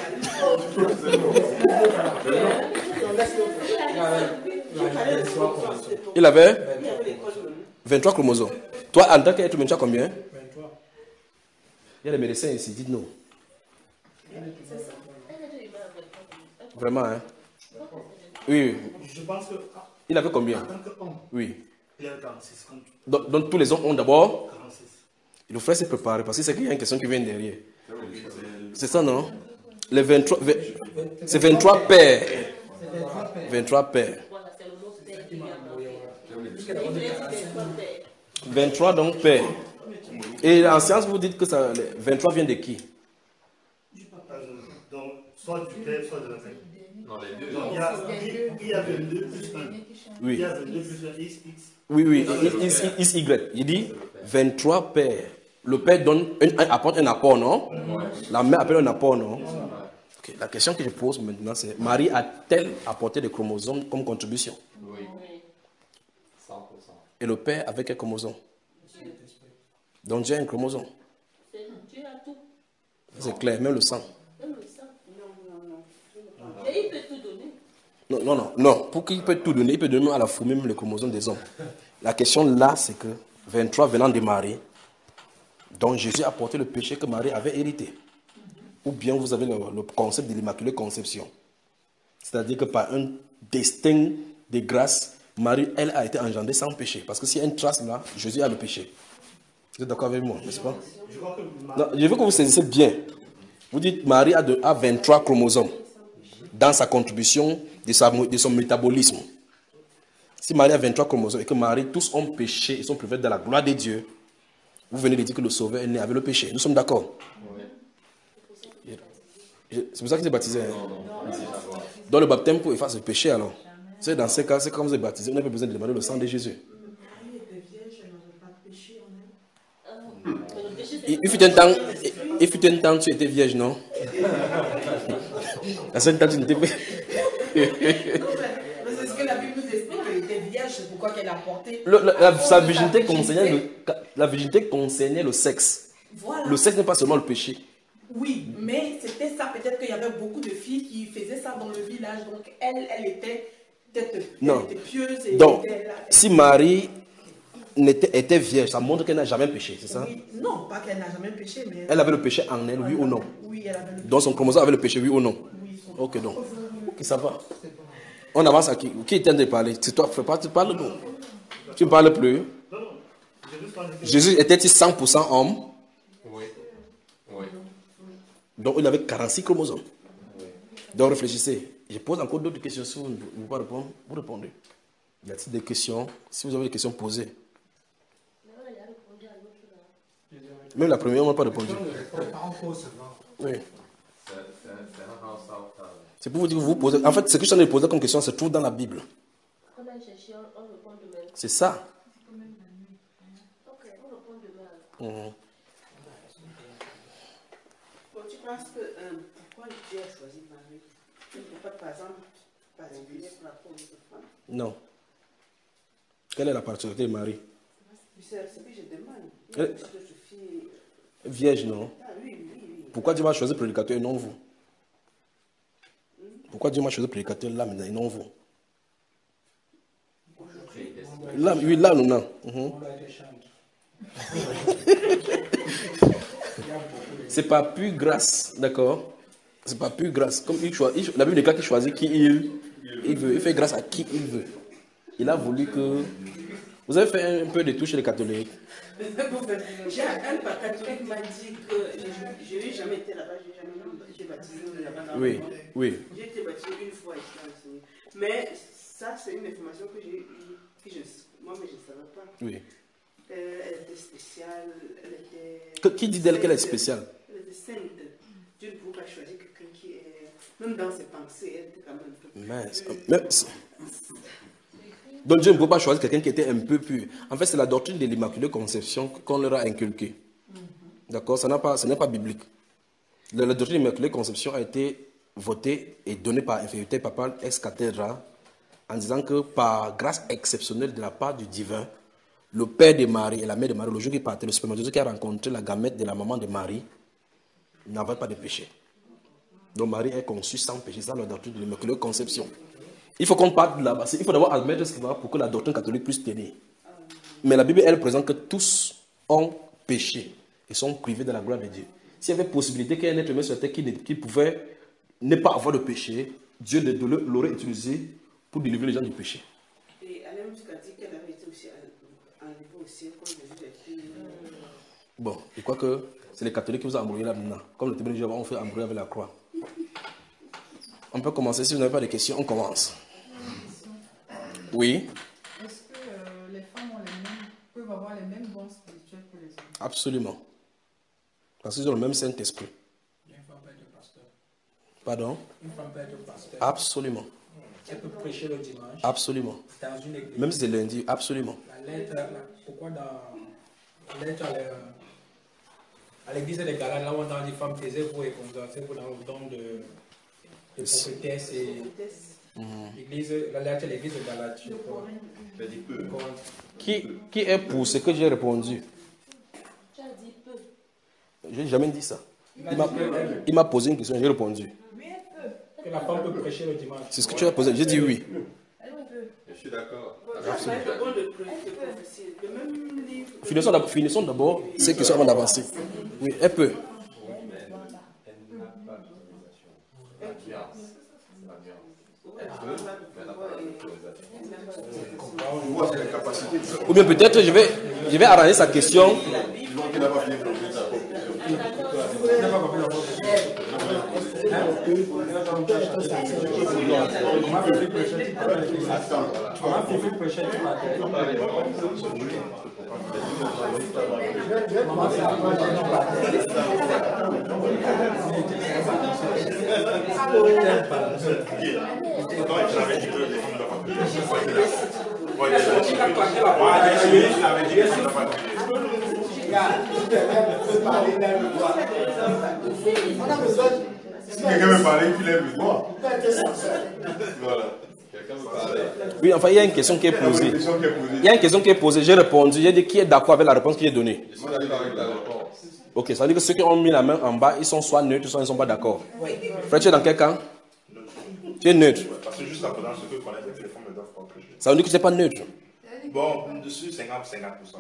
Il avait vingt-trois chromosomes. Toi, en tant qu'être humain, tu as combien? vingt-trois. Il y a des médecins ici, dites-nous. Vraiment, hein? Oui, oui. Je pense que Il avait combien? en tant qu'homme, Oui. il y a quarante-six. Comme Donc, donc tous les hommes ont d'abord. quarante-six. Il nous faut se préparer parce que c'est qu'il y a une question qui vient derrière. C'est ça, non? Les vingt-trois, vingt c'est vingt-trois pères. vingt-trois pères. vingt-trois donc pères. Et en science, vous dites que ça, les vingt-trois vient de qui? Donc, soit du père, soit de la mère. Non, les deux. Donc, il y a, il y a vingt-deux plus un. Oui. Il y a vingt-deux plus un X, X. Oui, oui, Is Y. Il dit vingt-trois pères. Le père donne un, un- apporte un apport, non? La mère appelle un apport, non? Ok, la question que je pose maintenant, c'est Marie a-t-elle apporté des chromosomes comme contribution? Oui. cent pour cent. Et le père avec quel chromosome? Donc Dieu a un chromosome. Dieu a tout. C'est clair, même le sang. Même le sang. Non, non, non. Mais il peut tout donner. Non, non, non, non. Pour qu'il peut tout donner, il peut donner à la fourmi même les chromosomes des hommes. La question là, c'est que vingt-trois venant de Marie, dont Jésus a porté le péché que Marie avait hérité. Ou bien vous avez le, le concept de l'immaculée conception. C'est-à-dire que par un destin de grâce, Marie, elle, a été engendrée sans péché. Parce que s'il y a une trace là, Jésus a le péché. Vous êtes d'accord avec moi, n'est-ce pas? Je crois que ma- Non, je veux que vous saisissiez bien. Vous dites Marie a, de, a vingt-trois chromosomes dans sa contribution de, sa, de son métabolisme. Si Marie a vingt-trois chromosomes et que Marie, tous ont péché et sont privés de la gloire de Dieu, vous venez de dire que le Sauveur est né avec le péché. Nous sommes d'accord? Je- C'est pour ça qu'il s'est baptisé. Hein. Non, non, c'est d'abord. Donc le baptême pour effacer le péché alors. C'est dans ces cas, c'est quand vous êtes baptisé, vous n'avez pas besoin de demander le sang de Jésus. Marie était vierge, elle n'avait pas de péché en elle. Mais le péché, c'est Il, il fut un temps, il, il fut un temps, tu étais vierge, non? La seule temps, tu n'étais pas. Non, mais mais c'est ce que la Bible nous explique, qu'elle était vierge, c'est pourquoi qu'elle a porté. Le- la, la- à cause sa de virginité virginité. concernait le, la virginité concernait le sexe. Voilà. Le sexe n'est pas seulement le péché. Oui, mais c'était ça. Peut-être qu'il y avait beaucoup de filles qui faisaient ça dans le village. Donc elle, elle était peut-être elle Non. était pieuse. Et Donc, elle était là. si Marie n'était, était vierge, ça montre qu'elle n'a jamais péché, c'est ça? Oui, non, pas qu'elle n'a jamais péché, mais Elle avait le péché en elle, oui ou non? Oui, elle avait le Donc son chromosome avait le péché, oui ou non? Oui, son- Ok, donc. Ok, ça va. On avance à qui? Qui est en train de parler? C'est toi, fais pas, tu parles non? Tu ne parles plus? Jésus était-il cent pour cent homme? Oui. Oui. Donc il avait quarante-six chromosomes. Oui. Donc réfléchissez. Je pose encore d'autres questions. Si vous ne pouvez pas répondre, vous répondez. Y a-t-il des questions? Si vous avez des questions, posées. Même la première, on n'a pas répondu. Les parents posent souvent. Oui. C'est c'est un c'est un house out. euh, C'est pour vous dire que vous posez. En fait, ce que je suis en train de poser comme question se trouve dans la Bible. On a cherché, on, on répond demain. C'est ça. Ok, on répond demain. Mhm. Bon, tu penses que euh, pourquoi Dieu a choisi Marie? Tu ne peux pas, par exemple, particulier pour la pauvre femme? Non. Quelle est la particularité de Marie? C'est ce que je demande. Euh. Une petite fille. Vierge, non. Ah oui, oui, oui. Pourquoi Dieu m'a choisi prédicateur et non vous? Pourquoi Dieu m'a choisi prédicateur là maintenant et non vous? Là, oui, là, nous, non. Mhm. On a été chanté. C'est pas pure grâce, d'accord? C'est pas pure grâce. Comme il choisit, il- la Bible déclare qu'il choisit qui il, il veut. Il fait grâce à qui il veut. Il a voulu que. Vous avez fait un peu de touche les catholiques. J'ai un papa catholique qui m'a dit que je n'ai jamais été là-bas, je n'ai jamais été baptisé là-bas. Oui, oui. J'ai été baptisé une fois ici en Seigneur. Mais ça, c'est une information que j'ai eue, que je, moi-même je ne savais pas. Oui. Euh, elle était spéciale, elle était. Que- qui dit d'elle qu'elle est spéciale? Elle était sainte. Dieu ne pouvait pas choisir quelqu'un qui est. Même dans ses pensées, elle était quand même un peu. Mince. Même si- Donc Dieu ne peut pas choisir quelqu'un qui était un peu pur. En fait, c'est la doctrine de l'Immaculée Conception qu'on leur a inculquée. D'accord? Ça n'a pas, ce n'est pas biblique. La, la doctrine de l'Immaculée Conception a été votée et donnée par infériorité papale ex cathedra en disant que par grâce exceptionnelle de la part du divin, le père de Marie et la mère de Marie, le jour qui partait, le spermatozoïde qui a rencontré la gamète de la maman de Marie, n'avait pas de péché. Donc Marie est conçue sans péché. C'est ça la doctrine de l'Immaculée Conception. Il faut qu'on parte de là-bas. Il faut d'abord admettre ce qui va pour que la doctrine catholique puisse tenir. Mais la Bible, elle présente que tous ont péché et sont privés de la gloire de Dieu. S'il y avait possibilité qu'il y ait un être humain sur la terre qui, ne- qui pouvait ne pas avoir de péché, Dieu le- le- l'aurait utilisé pour délivrer les gens du péché. Et elle a même jusqu'à dire qu'elle avait été aussi enlevée au ciel, comme Jésus a été. Bon, je crois que c'est les catholiques qui vous ont embrouillé là maintenant. Comme le témoignage, on fait embrouiller avec la croix. On peut commencer. Si vous n'avez pas de questions, on commence. Oui, Est-ce que euh, les femmes ont les mêmes, peuvent avoir les mêmes dons spirituels que les hommes? absolument. Parce qu'ils ont le même Saint-Esprit. Une femme peut être pasteur. Pardon? Une femme peut être pasteur. Absolument. Elle peut prêcher le dimanche Absolument. dans une église. Même si c'est lundi, absolument. La lettre, la- pourquoi dans la lettre à la- à l'église des Galates, là où on a dit femmes taisez-vous et conversez-vous dans le don de, de prophétesse et l'église, la lettre à l'église de Galates, je crois. Je dis peu. Corinthe. Qui, qui est pour ce que j'ai répondu? Tu as dit peu. Je n'ai jamais dit ça. Il a Il m'a- dit que- il m'a posé une question, j'ai répondu. que la femme peut prêcher le dimanche. C'est ce que tu as posé. J'ai dit oui. Je suis d'accord. Ça va être bon de prophétie. Le même livre. Finissons d'abord, finissons d'abord ces questions avant d'avancer. Oui, elle peut. Elle n'a pas d'autorisation. La nuance. La nuance. Elle peut, mais elle n'a pas d'autorisation. Ou bien peut-être je vais, je vais arranger sa question. Comment Fifi prêchait tout à l'heure? Comment Fifi prêchait tout à l'heure? Si quelqu'un veut parler, il lève le doigt. Voilà. Oui, enfin, il y a une question qui est posée. Il y a une question qui est posée. J'ai répondu. J'ai dit qui est d'accord avec la réponse qui est donnée. Je suis d'accord avec la réponse. Ok, ça veut dire que ceux qui ont mis la main en bas, ils sont soit neutres, soit ils ne sont pas d'accord. Frère, tu es dans quel camp? Tu es neutre. Parce que juste en faisant ce que connaître que les femmes ne doivent pas prêcher. Ça veut dire que tu n'es pas neutre. Bon, dessus, cinquante cinquante pour cent.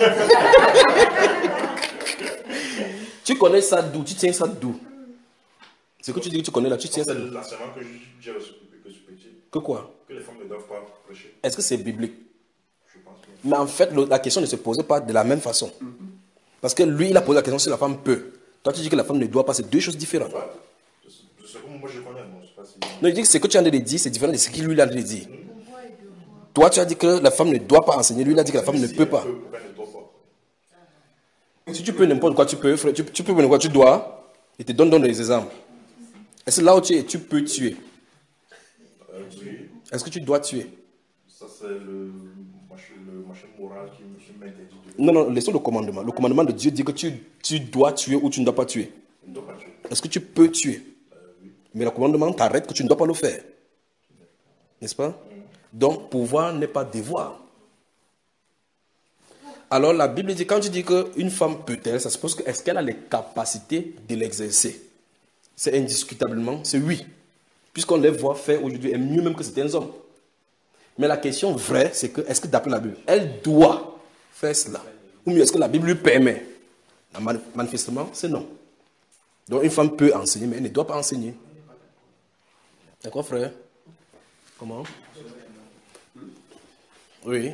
Tu connais ça d'où? Tu tiens ça d'où? C'est que tu dis que tu connais là, tu tiens ça d'où? C'est l'enseignement que j'ai reçu que ce petit. Que quoi? Que les femmes ne doivent pas prêcher. Est-ce que c'est biblique? Je pense que. Mais en fait, le- la question ne se posait pas de la même façon. Parce que lui, il a posé la question si la femme peut. Toi, tu dis que la femme ne doit pas. C'est deux choses différentes. Ouais. De ce que moi je connais, bon, je sais pas si. Non, il dit que ce que tu as en train de dire, c'est différent de ce qu'il lui a en train de dire. Toi, tu as dit que la femme ne doit pas enseigner. Lui, il a dit que la femme ne peut pas. Pourquoi elle ne doit pas? Si tu peux n'importe quoi, tu peux. frère, Tu, tu peux n'importe quoi, tu dois. Il te donne, donne des exemples. Est-ce que là où tu es, tu peux tuer? Euh, oui. Est-ce que tu dois tuer? Ça, c'est le machin, le machin moral qui, qui m'interdit de. Non, non, laissons le commandement. Le commandement de Dieu dit que tu, tu dois tuer ou tu ne dois pas tuer. Je ne dois pas tuer. Est-ce que tu peux tuer? Euh, oui. Mais le commandement t'arrête que tu ne dois pas le faire. N'est-ce pas? Donc, pouvoir n'est pas devoir. Alors, la Bible dit, quand tu dis qu'une femme peut-elle, ça suppose que est-ce qu'elle a les capacités de l'exercer? C'est indiscutablement, c'est oui. Puisqu'on les voit faire aujourd'hui, et mieux même que certains hommes. Mais la question vraie, c'est que, est-ce que d'après la Bible, elle doit faire cela? Ou mieux, est-ce que la Bible lui permet? Manifestement, c'est non. Donc, une femme peut enseigner, mais elle ne doit pas enseigner. D'accord, frère? Comment? Oui.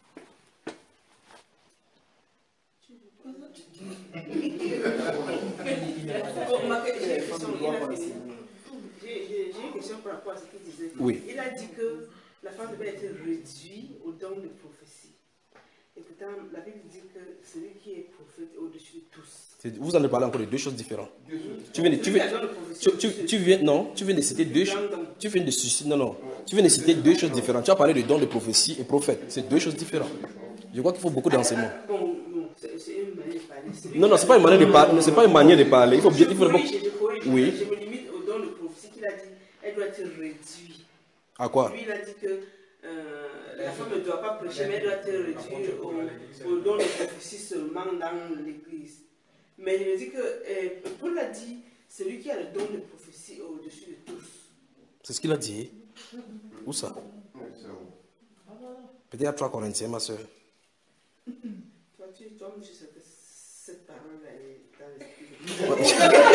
Bon, ma question, j'ai j'ai- j'ai une question par rapport à ce qu'il disait. Oui. Il a dit que la femme devait être réduite au don de prophétie. Et pourtant, la Bible dit que celui qui est prophète est au-dessus de tous. C'est- Vous en avez parlé encore de deux choses différentes. Tu viens de, tu Celui viens, qui a don de prophétie tu, tu- au-dessus de tu viens, non, tu viens de citer deux choses. Tu viens de susciter, non, non. Tu viens de citer deux choses différentes. Tu as parlé de don de prophétie et prophète. C'est deux choses différentes. Je crois qu'il faut beaucoup d'enseignements. Bon, non, c'est c'est une manière de parler. Celui Non, non, qui c'est a- pas une manière de parler. C'est pas une manière de parler. Il faut bien, il faut Oui, d'abord- je, je corrige. Oui. Je me limite au don de prophétie qu'il a dit. Elle doit être réduite. À quoi? Lui, il a dit que euh, la femme ne doit pas prêcher, mais elle doit être réduite au, au don de prophétie seulement dans l'église. Mais il me dit que euh, Paul a dit celui qui a le don de prophétie est au-dessus de tous. C'est ce qu'il a dit. Où ça? Peut-être à trois Corinthiens, ma soeur. Toi, tu toi, je sais que cette parole est dans l'esprit.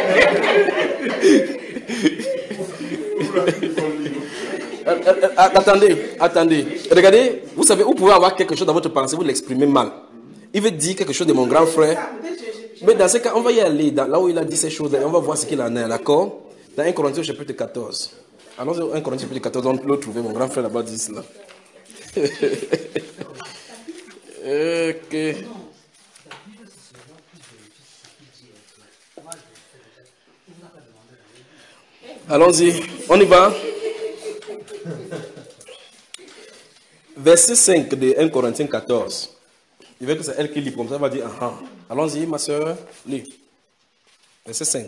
Euh, euh, euh, attendez, attendez. Regardez, vous savez, vous pouvez avoir quelque chose dans votre pensée, vous l'exprimez mal. Il veut dire quelque chose de mon grand frère. Mais dans ce cas, on va y aller, dans- là où il a dit ces choses-là, et on va voir ce qu'il en est, d'accord? Dans un Corinthiens chapitre quatorze. Allons dans un Corinthiens chapitre quatorze, on peut le trouver, mon grand frère là-bas dit cela. Ok. Allons-y, on y va. Verset cinq de un Corinthiens quatorze. Il veut que c'est elle qui lit, comme ça elle va dire, ah, ah. Allons-y, ma soeur, lis. Verset cinq.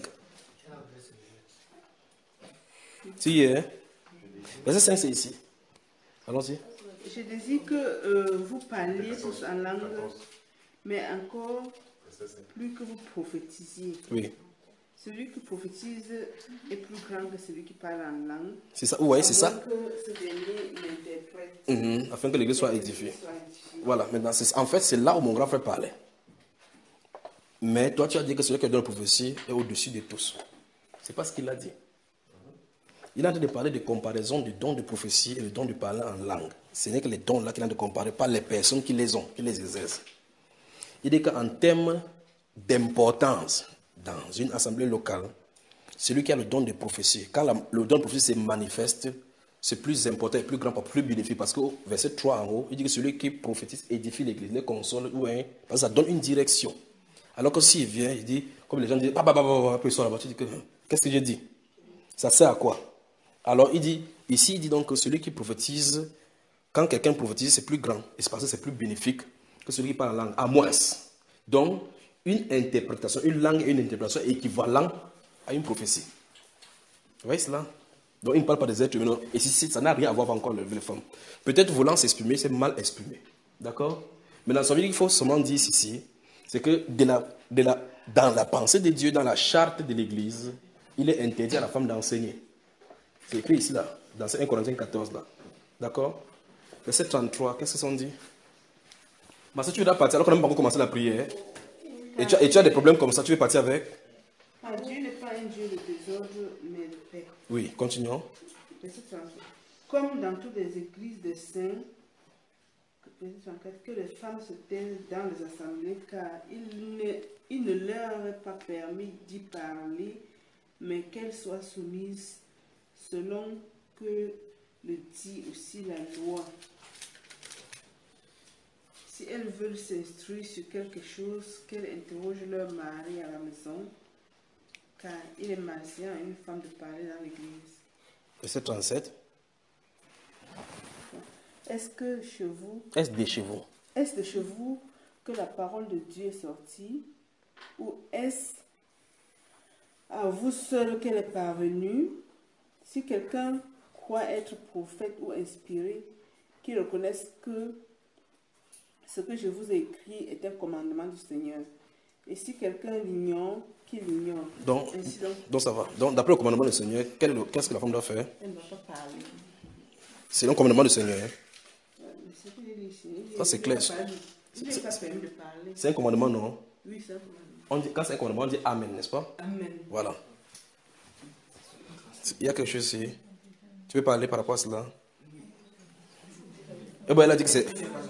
Tu y es? Verset cinq, c'est ici. Allons-y. Je désire que euh, vous parliez tous en langue, mais encore plus que vous prophétisiez. Oui. Celui qui prophétise est plus grand que celui qui parle en langue. C'est ça, ouais, c'est ça. À moins que ce dernier l'interprète. Mhm, afin que l'église soit édifiée. Soit édifié. Voilà, maintenant, c'est- en fait, c'est là où mon grand frère parlait. Mais toi, tu as dit que celui qui donne la prophétie est au-dessus de tous. C'est pas ce qu'il a dit. Il est en train de parler de comparaison du don de prophétie et le don de parler en langue. Ce n'est que les dons là qu'il est en train de comparer, pas les personnes qui les ont, qui les exercent. Il dit qu'en termes d'importance dans une assemblée locale, celui qui a le don de prophétie, quand la- le don de prophétie se manifeste, c'est plus important et plus grand, plus bénéfique. Parce qu'au verset trois en haut, il dit que celui qui prophétise édifie l'église, les console, ou un, parce que ça donne une direction. Alors que s'il vient, il dit, comme les gens disent, bah, bah, bah, bah, bah, après il sort là-bas, tu dis que, qu'est-ce que j'ai dit? Ça sert à quoi? Alors, il dit, ici, il dit donc que celui qui prophétise, quand quelqu'un prophétise, c'est plus grand. Et c'est parce que c'est plus bénéfique que celui qui parle en langue, à moins. Donc, une interprétation, une langue et une interprétation équivalent à une prophétie. Vous voyez cela? Donc, il ne parle pas des êtres humains. Et si ça n'a rien à voir encore avec les femmes. Peut-être voulant s'exprimer, c'est mal exprimé. D'accord? Mais dans ce qu'il faut seulement dire ici, c'est que de la, de la, dans la pensée de Dieu, dans la charte de l'Église, il est interdit à la femme d'enseigner. C'est écrit ici, là, dans un Corinthiens quatorze, là. D'accord? Verset trente-trois, qu'est-ce que ça dit? Mais si tu veux partir, alors qu'on n'a pas encore commencé la prière, et tu, as, et tu as des problèmes comme ça, tu veux partir avec? Ah, Dieu n'est pas un Dieu de désordre, mais de paix. Oui, continuons. Verset trente-trois. Comme dans toutes les églises des saints, que les femmes se taisent dans les assemblées, car il ne, il ne leur est pas permis d'y parler, mais qu'elles soient soumises selon que le dit aussi la loi. Si elles veulent s'instruire sur quelque chose, qu'elles interrogent leur mari à la maison, car il est malsain à une femme de parler dans l'église. Verset trente-sept. Est-ce que chez vous, Est-ce de chez vous? est-ce de chez vous que la parole de Dieu est sortie, ou est-ce à vous seul qu'elle est parvenue? Si quelqu'un croit être prophète ou inspiré, qu'il reconnaisse que ce que je vous ai écrit est un commandement du Seigneur. Et si quelqu'un l'ignore, qu'il l'ignore. Donc, Ainsi donc, donc ça va. Donc, d'après le commandement du Seigneur, quel est le- qu'est-ce que la femme doit faire? elle ne doit pas parler. C'est le commandement du Seigneur. hein. Ouais, mais c'est ce qu'il dit ici. Il dit- Ça, c'est il clair. n'est pas- Il n'est pas permis de parler. C'est un commandement, non? Oui, c'est un commandement. On dit, quand c'est un commandement, on dit Amen, n'est-ce pas? Amen. Voilà. Il y a quelque chose ici. Tu veux parler par rapport à cela? Eh ben, elle a dit que c'est...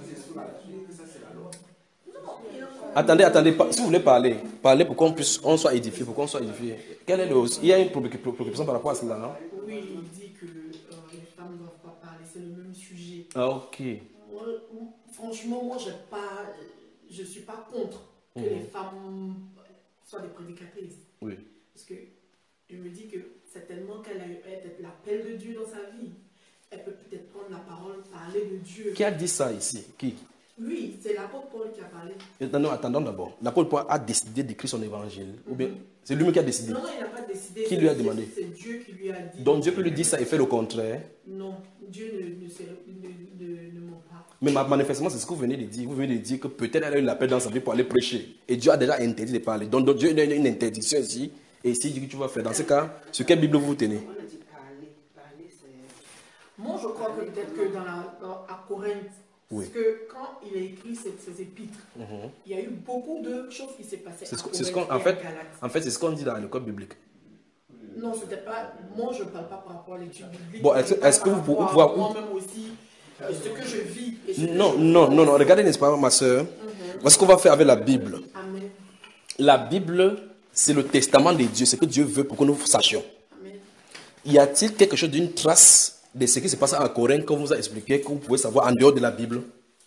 Attendez, attendez, pas- si vous voulez parler, parlez pour qu'on puisse, on soit édifié, pour qu'on soit édifié. Quel est le... Il y a une préoccupation par rapport à cela, non? Oui, il dit que euh, les femmes ne doivent pas parler, c'est le même sujet. Ah, ok. Moi, franchement, moi, j'ai pas, je ne suis pas contre que Mhm. les femmes soient des prédicatrices. Oui. Parce que je me dis que certainement qu'elle a eu peut-être l'appel de Dieu dans sa vie. Elle peut peut-être prendre la parole, parler de Dieu. Qui a dit ça ici? Qui? Oui, c'est l'apôtre Paul qui a parlé. Non, non, attendons d'abord. L'apôtre Paul a décidé d'écrire son évangile. Ou bien, c'est lui-même qui a décidé. Non, non, il n'a pas décidé. Qui lui a C'est- demandé? C'est Dieu qui lui a dit. Donc Dieu peut lui dire ça et faire le contraire. Non, Dieu ne, ne, se- ne, ne, ne ment pas. Mais ma- manifestement, c'est ce que vous venez de dire. Vous venez de dire que peut-être elle a eu l'appel dans sa vie pour aller prêcher. Et Dieu a déjà interdit de parler. Donc, donc Dieu a une interdiction ici. Et ici, il dit que tu vas faire. Dans ce cas, sur quelle Bible vous vous tenez? On a dit parler. Parler, c'est... Moi, je crois que peut-être que dans la, dans- à Corinthe, Oui. parce que quand il a écrit ces, ces épîtres, Mhm. il y a eu beaucoup de choses qui s'est passées C'est à ce, que- Corinthe c'est ce qu'on, et en à fait, Galates. en fait, c'est ce qu'on dit dans l'école biblique. Non, c'était pas. Moi, je ne parle pas par rapport à l'étude biblique. Bon, est-ce- je parle est-ce que par vous rapport pouvez- à vous- moi-même aussi, et ce que je vis. Et ce que Non, je- non, non, non. Regardez, n'est-ce pas, ma soeur? Mhm. Voici ce qu'on va faire avec la Bible. Amen. La Bible, c'est le testament de Dieu. C'est ce que Dieu veut pour que nous sachions. Amen. Y a-t-il quelque chose d'une trace de ce qui se passe en Corinthe qu'on vous a expliqué, que vous pouvez savoir en dehors de la Bible?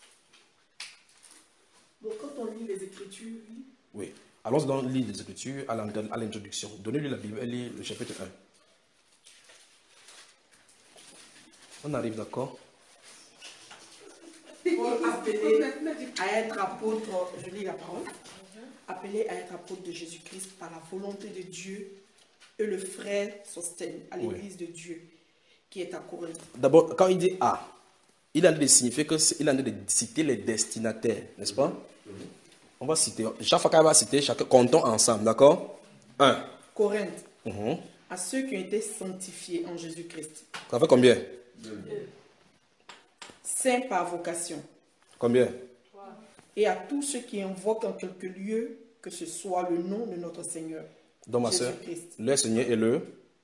Bon, quand on lit les Écritures, oui. Oui. Allons donc lire les Écritures à l'int- à l'introduction. Donnez-lui la Bible, elle lit le chapitre un. On arrive, d'accord? Paul appelé à être apôtre, je lis la parole, appelé à être apôtre de Jésus-Christ par la volonté de Dieu, et le frère Sosthène à l'église de Dieu qui est à Corinthe. D'abord, quand il dit A, il a de signifier que c'est- il a de citer les destinataires, n'est-ce pas? On va citer, chaque fois qu'on va citer, chacun, comptons ensemble, d'accord? Un. Corinthe, Mhm. à ceux qui ont été sanctifiés en Jésus-Christ, Ça fait combien? saints par vocation, Combien? et à tous ceux qui invoquent en quelque lieu que ce soit le nom de notre Seigneur, Donc, ma soeur, Jésus-Christ. le Seigneur est le,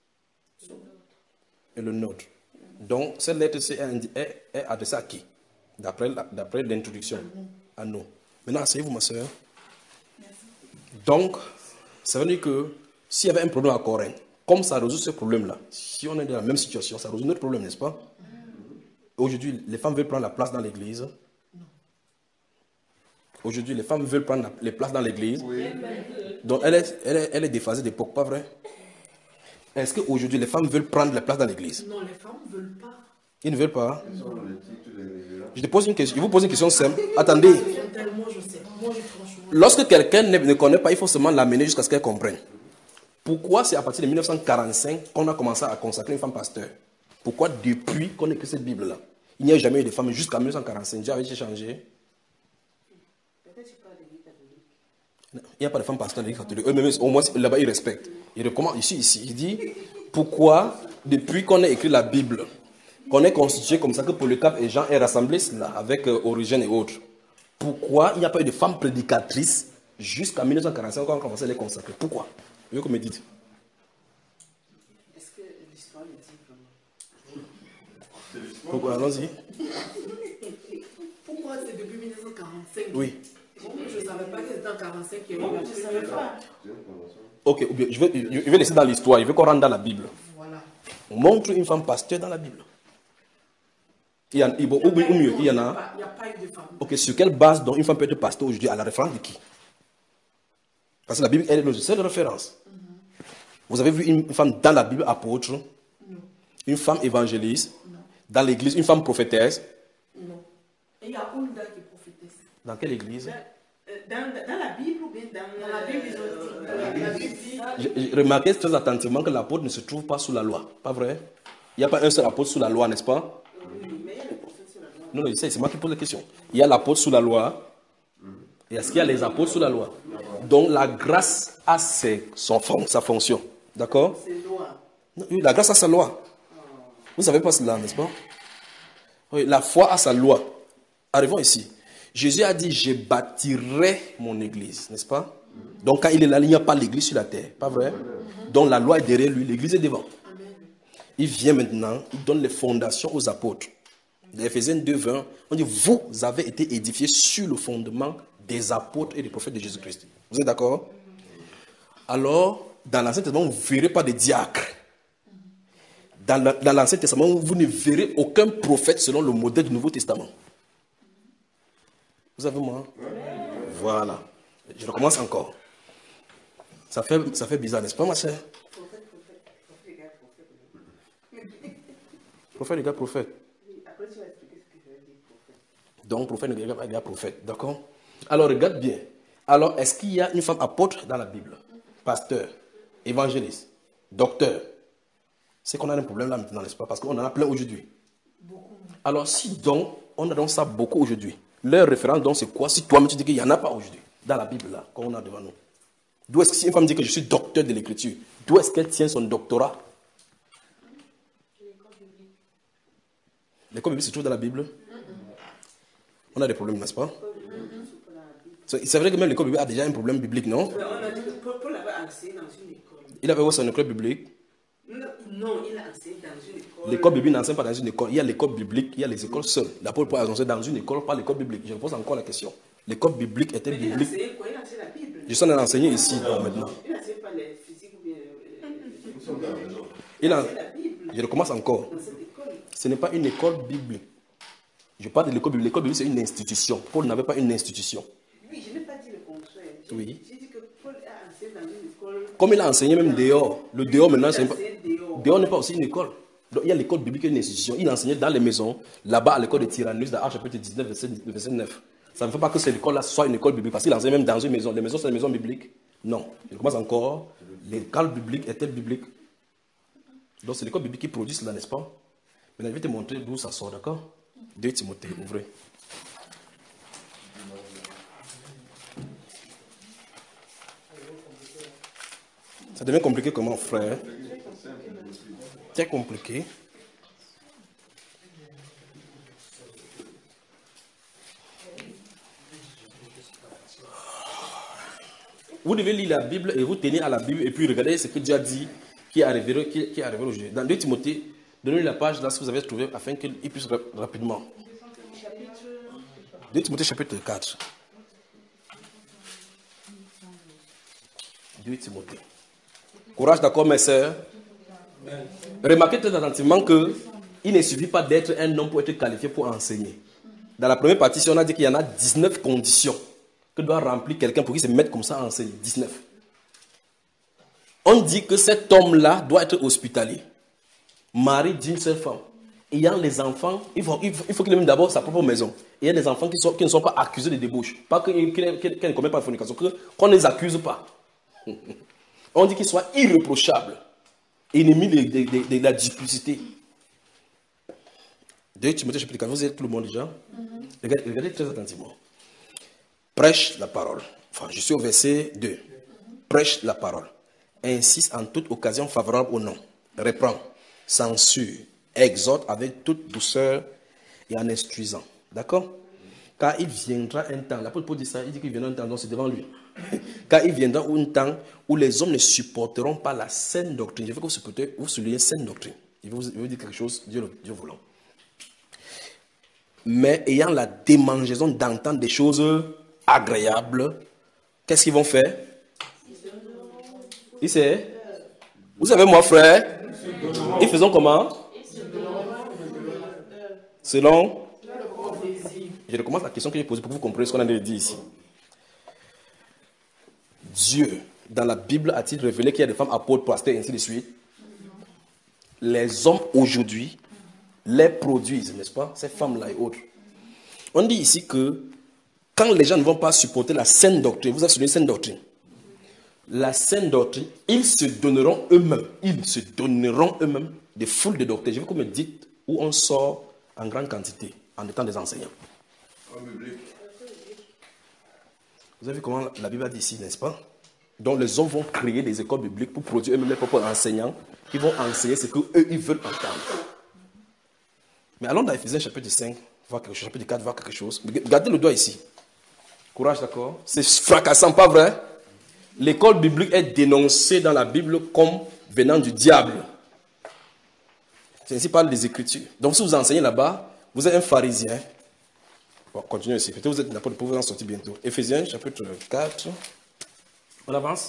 et le nôtre. Donc, cette lettre-ci est, indi- est, est adressée à qui? D'après la- d'après l'introduction. À nous. Maintenant, asseyez-vous, ma soeur. Donc, ça veut dire que s'il y avait un problème à Corinthe, comme ça résout ce problème-là, si on est dans la même situation, ça résout notre problème, n'est-ce pas? Aujourd'hui, les femmes veulent prendre la place dans l'église. Aujourd'hui, les femmes veulent prendre la- les places dans l'église. Donc, elle est, elle est, elle est déphasée d'époque, pas vrai? Est-ce qu'aujourd'hui, les femmes veulent prendre la place dans l'église? Non, les femmes ne veulent pas. Ils ne veulent pas. Je te pose une question. Je vous pose une question simple. Attendez. Tellement, je sais. Moi, je, franchement, Lorsque quelqu'un ne, ne connaît pas, il faut seulement l'amener jusqu'à ce qu'elle comprenne. Pourquoi c'est à partir de mille neuf cent quarante-cinq qu'on a commencé à consacrer une femme pasteur? Pourquoi depuis qu'on écrit cette Bible-là, il n'y a jamais eu de femme jusqu'à mille neuf cent quarante-cinq? Déjà, avait changé. Il n'y a pas de femme pasteur dans l'église catholique. Eux-mêmes, au moins, là-bas, ils respectent. Il recommande ici, ici. Il dit, pourquoi, depuis qu'on a écrit la Bible, qu'on est constitué comme ça, que Polycarpe et Jean aient rassemblé cela avec euh, Origène et autres, pourquoi il n'y a pas eu de femme prédicatrice jusqu'à mille neuf cent quarante-cinq quand on a commencé à les consacrer? Pourquoi? Vous que me dites? Est-ce que l'histoire le dit vraiment? Pourquoi? Allons-y. pourquoi c'est depuis mille neuf cent quarante-cinq? Oui. Je ne savais pas que c'était en quarante-cinq qu'il y a eu Non, la je ne première savais femme. pas. Ok, je vais, je vais laisser dans l'histoire, je vais qu'on rentre dans la Bible. Voilà. On montre une femme pasteur dans la Bible. Il y en, il, ou, ou mieux, il y en a. Il n'y a pas eu de femme. Ok, sur quelle base donc une femme peut être pasteur aujourd'hui? À la référence de qui? Parce que la Bible, elle est notre seule référence. Mm-hmm. Vous avez vu une femme dans la Bible apôtre? Non. Une femme évangéliste? Non. Dans l'église, une femme prophétesse? Non. Et il y a Hulda qui est prophétesse. Dans quelle église? Dans, dans, dans la Bible ou bien dans, dans la Bible, ils ont dit. Dans la Bible, dit. J'ai remarqué très attentivement que l'apôtre ne se trouve pas sous la loi. Pas vrai? Il n'y a pas un seul apôtre sous la loi, n'est-ce pas? Oui, mais il y a les prophètes sur la loi. Non, non, c'est moi qui pose la question. Il y a l'apôtre sous la loi. Et est-ce qu'il y a les apôtres sous la loi? Donc la grâce a ses, son, sa fonction. D'accord? C'est loi. Oui, la grâce a sa loi. Vous ne savez pas cela, n'est-ce pas? Oui, la foi a sa loi. Arrivons ici. Jésus a dit, je bâtirai mon église, n'est-ce pas? Donc quand il est là, il n'y a pas l'église sur la terre, pas vrai? Donc la loi est derrière lui, l'église est devant. Il vient maintenant, il donne les fondations aux apôtres. Dans Éphésiens deux, vingt, on dit, vous avez été édifiés sur le fondement des apôtres et des prophètes de Jésus-Christ. Vous êtes d'accord? Alors, dans l'Ancien Testament, vous ne verrez pas de diacres. Dans, la, dans l'Ancien Testament, vous ne verrez aucun prophète selon le modèle du Nouveau Testament. Vous avez moi? Voilà. Je recommence encore. Ça fait, ça fait bizarre, n'est-ce pas, ma soeur? Prophète égale prophète. Après, tu vas expliquer ce que je veux dire, prophète. Donc, prophète égale prophète. D'accord? Alors, regarde bien. Alors, est-ce qu'il y a une femme apôtre dans la Bible? Pasteur, évangéliste, docteur. C'est qu'on a un problème là maintenant, n'est-ce pas? Parce qu'on en a plein aujourd'hui. Alors, si donc, on a donc ça beaucoup aujourd'hui, leur référence donc c'est quoi? Si toi-même tu dis qu'il n'y en a pas aujourd'hui, dans la Bible là, qu'on a devant nous. D'où est-ce que si une femme dit que je suis docteur de l'écriture, d'où est-ce qu'elle tient son doctorat? L'école biblique se trouve dans la Bible? On a des problèmes, n'est-ce pas? C'est vrai que même l'école biblique a déjà un problème biblique, non? On a dit que Paul avait enseigné dans une école. Il avait aussi son école biblique? Non, non, il a enseigné dans une école. L'école biblique n'enseigne pas dans une école. Il y a l'école biblique, il y a les écoles seules. L'apôtre Paul a enseigné dans une école, pas l'école biblique. Je pose encore la question. L'école biblique était Mais il a biblique. enseigné quoi? Il a enseigné la Bible. Je suis en train d'enseigner ici, donc, maintenant. Il n'enseigne pas les physiques ou bien. Il a... C'est la Bible. Je recommence encore. Dans cette école. Ce n'est pas une école biblique. Je parle de l'école biblique. L'école biblique, c'est une institution. Paul n'avait pas une institution. Oui, je n'ai pas dit le contraire. J'ai Oui. j'ai dit que Paul a enseigné dans une école. Comme il a enseigné même dehors. Le dehors, maintenant, c'est Il a pas... enseigné dehors. Dehors n'est pas aussi une école. Donc, il y a l'école biblique qui est une institution. Il enseignait dans les maisons, là-bas à l'école de Tyrannus, dans Actes chapitre dix-neuf, verset, verset neuf. Ça ne fait pas que cette école-là soit une école biblique, parce qu'il enseigne même dans une maison. Les maisons, c'est des maisons bibliques? Non. Je commence encore. L'école biblique est-elle biblique? Donc, c'est l'école biblique qui produit cela, n'est-ce pas? Maintenant, je vais te montrer d'où ça sort, d'accord? deux Timothée, ouvrez. Ça devient compliqué comment, frère? C'est compliqué. Vous devez lire la Bible et vous tenir à la Bible et puis regarder ce que Dieu a dit qui est arrivé, qui, qui est arrivé aujourd'hui. Dans deux Timothée, donnez-lui la page là si vous avez trouvé afin qu'il puisse rapidement. deux Timothée chapitre quatre. deux Timothée. Courage, d'accord, mes sœurs. Remarquez très attentivement qu'il ne suffit pas d'être un homme pour être qualifié pour enseigner. Dans la première partie, on a dit qu'il y en a dix-neuf conditions que doit remplir quelqu'un pour qu'il se mette comme ça à enseigner. dix-neuf. On dit que cet homme-là doit être hospitalier. Mari d'une seule femme. Ayant les enfants, il faut, il faut, il faut qu'il ait même d'abord sa propre maison. Et il y a des enfants qui, sont, qui ne sont pas accusés de débauche. Pas qu'ils qu qu qu ne commettent pas de fornication, qu'on ne les accuse pas. On dit qu'ils soient irréprochables, ennemis de, de, de, de la duplicité. deux Timothée chapitre quatre, vous êtes tout le monde déjà. Mm-hmm. regardez, regardez très attentivement. Prêche la parole. Enfin, je suis au verset deux. Mm-hmm. Prêche la parole. Insiste en toute occasion favorable au nom. Reprend, censure, exhorte avec toute douceur et en instruisant. D'accord? Car il viendra un temps, l'apôtre Paul dit ça, il dit qu'il viendra un temps, donc c'est devant lui. Car il viendra un temps où les hommes ne supporteront pas la saine doctrine. Je veux que vous supportez, vous soulignez saine doctrine. Il va vous, vous dire quelque chose, Dieu, Dieu voulant. Mais ayant la démangeaison d'entendre des choses agréables, qu'est-ce qu'ils vont faire? Ils sait. Vous savez, moi, frère, ils faisaient comment? Selon. Je recommence la question que j'ai posée pour que vous compreniez ce qu'on a dit ici. Dieu, dans la Bible, a-t-il révélé qu'il y a des femmes apôtres, pasteurs, et ainsi de suite? Les hommes aujourd'hui les produisent, n'est-ce pas? Ces femmes-là et autres. On dit ici que quand les gens ne vont pas supporter la saine doctrine, vous avez souligné saine doctrine. La saine doctrine, ils se donneront eux-mêmes, ils se donneront eux-mêmes des foules de doctrines. Je veux que vous me dites où on sort en grande quantité en étant des enseignants. Vous avez vu comment la Bible a dit ici, n'est-ce pas? Donc les hommes vont créer des écoles bibliques pour produire eux-mêmes les propres enseignants qui vont enseigner ce qu'eux, ils veulent entendre. Mais allons dans Ephésiens chapitre cinq, voir quelque chose, chapitre quatre, voir quelque chose. Gardez le doigt ici. Courage, d'accord? C'est fracassant, pas vrai? L'école biblique est dénoncée dans la Bible comme venant du diable. C'est ainsi parle des Écritures. Donc si vous enseignez là-bas, vous êtes un pharisien. Bon, continuez ici. Peut-être vous êtes d'accord pour vous en sortir bientôt. Ephésiens chapitre quatre. On avance?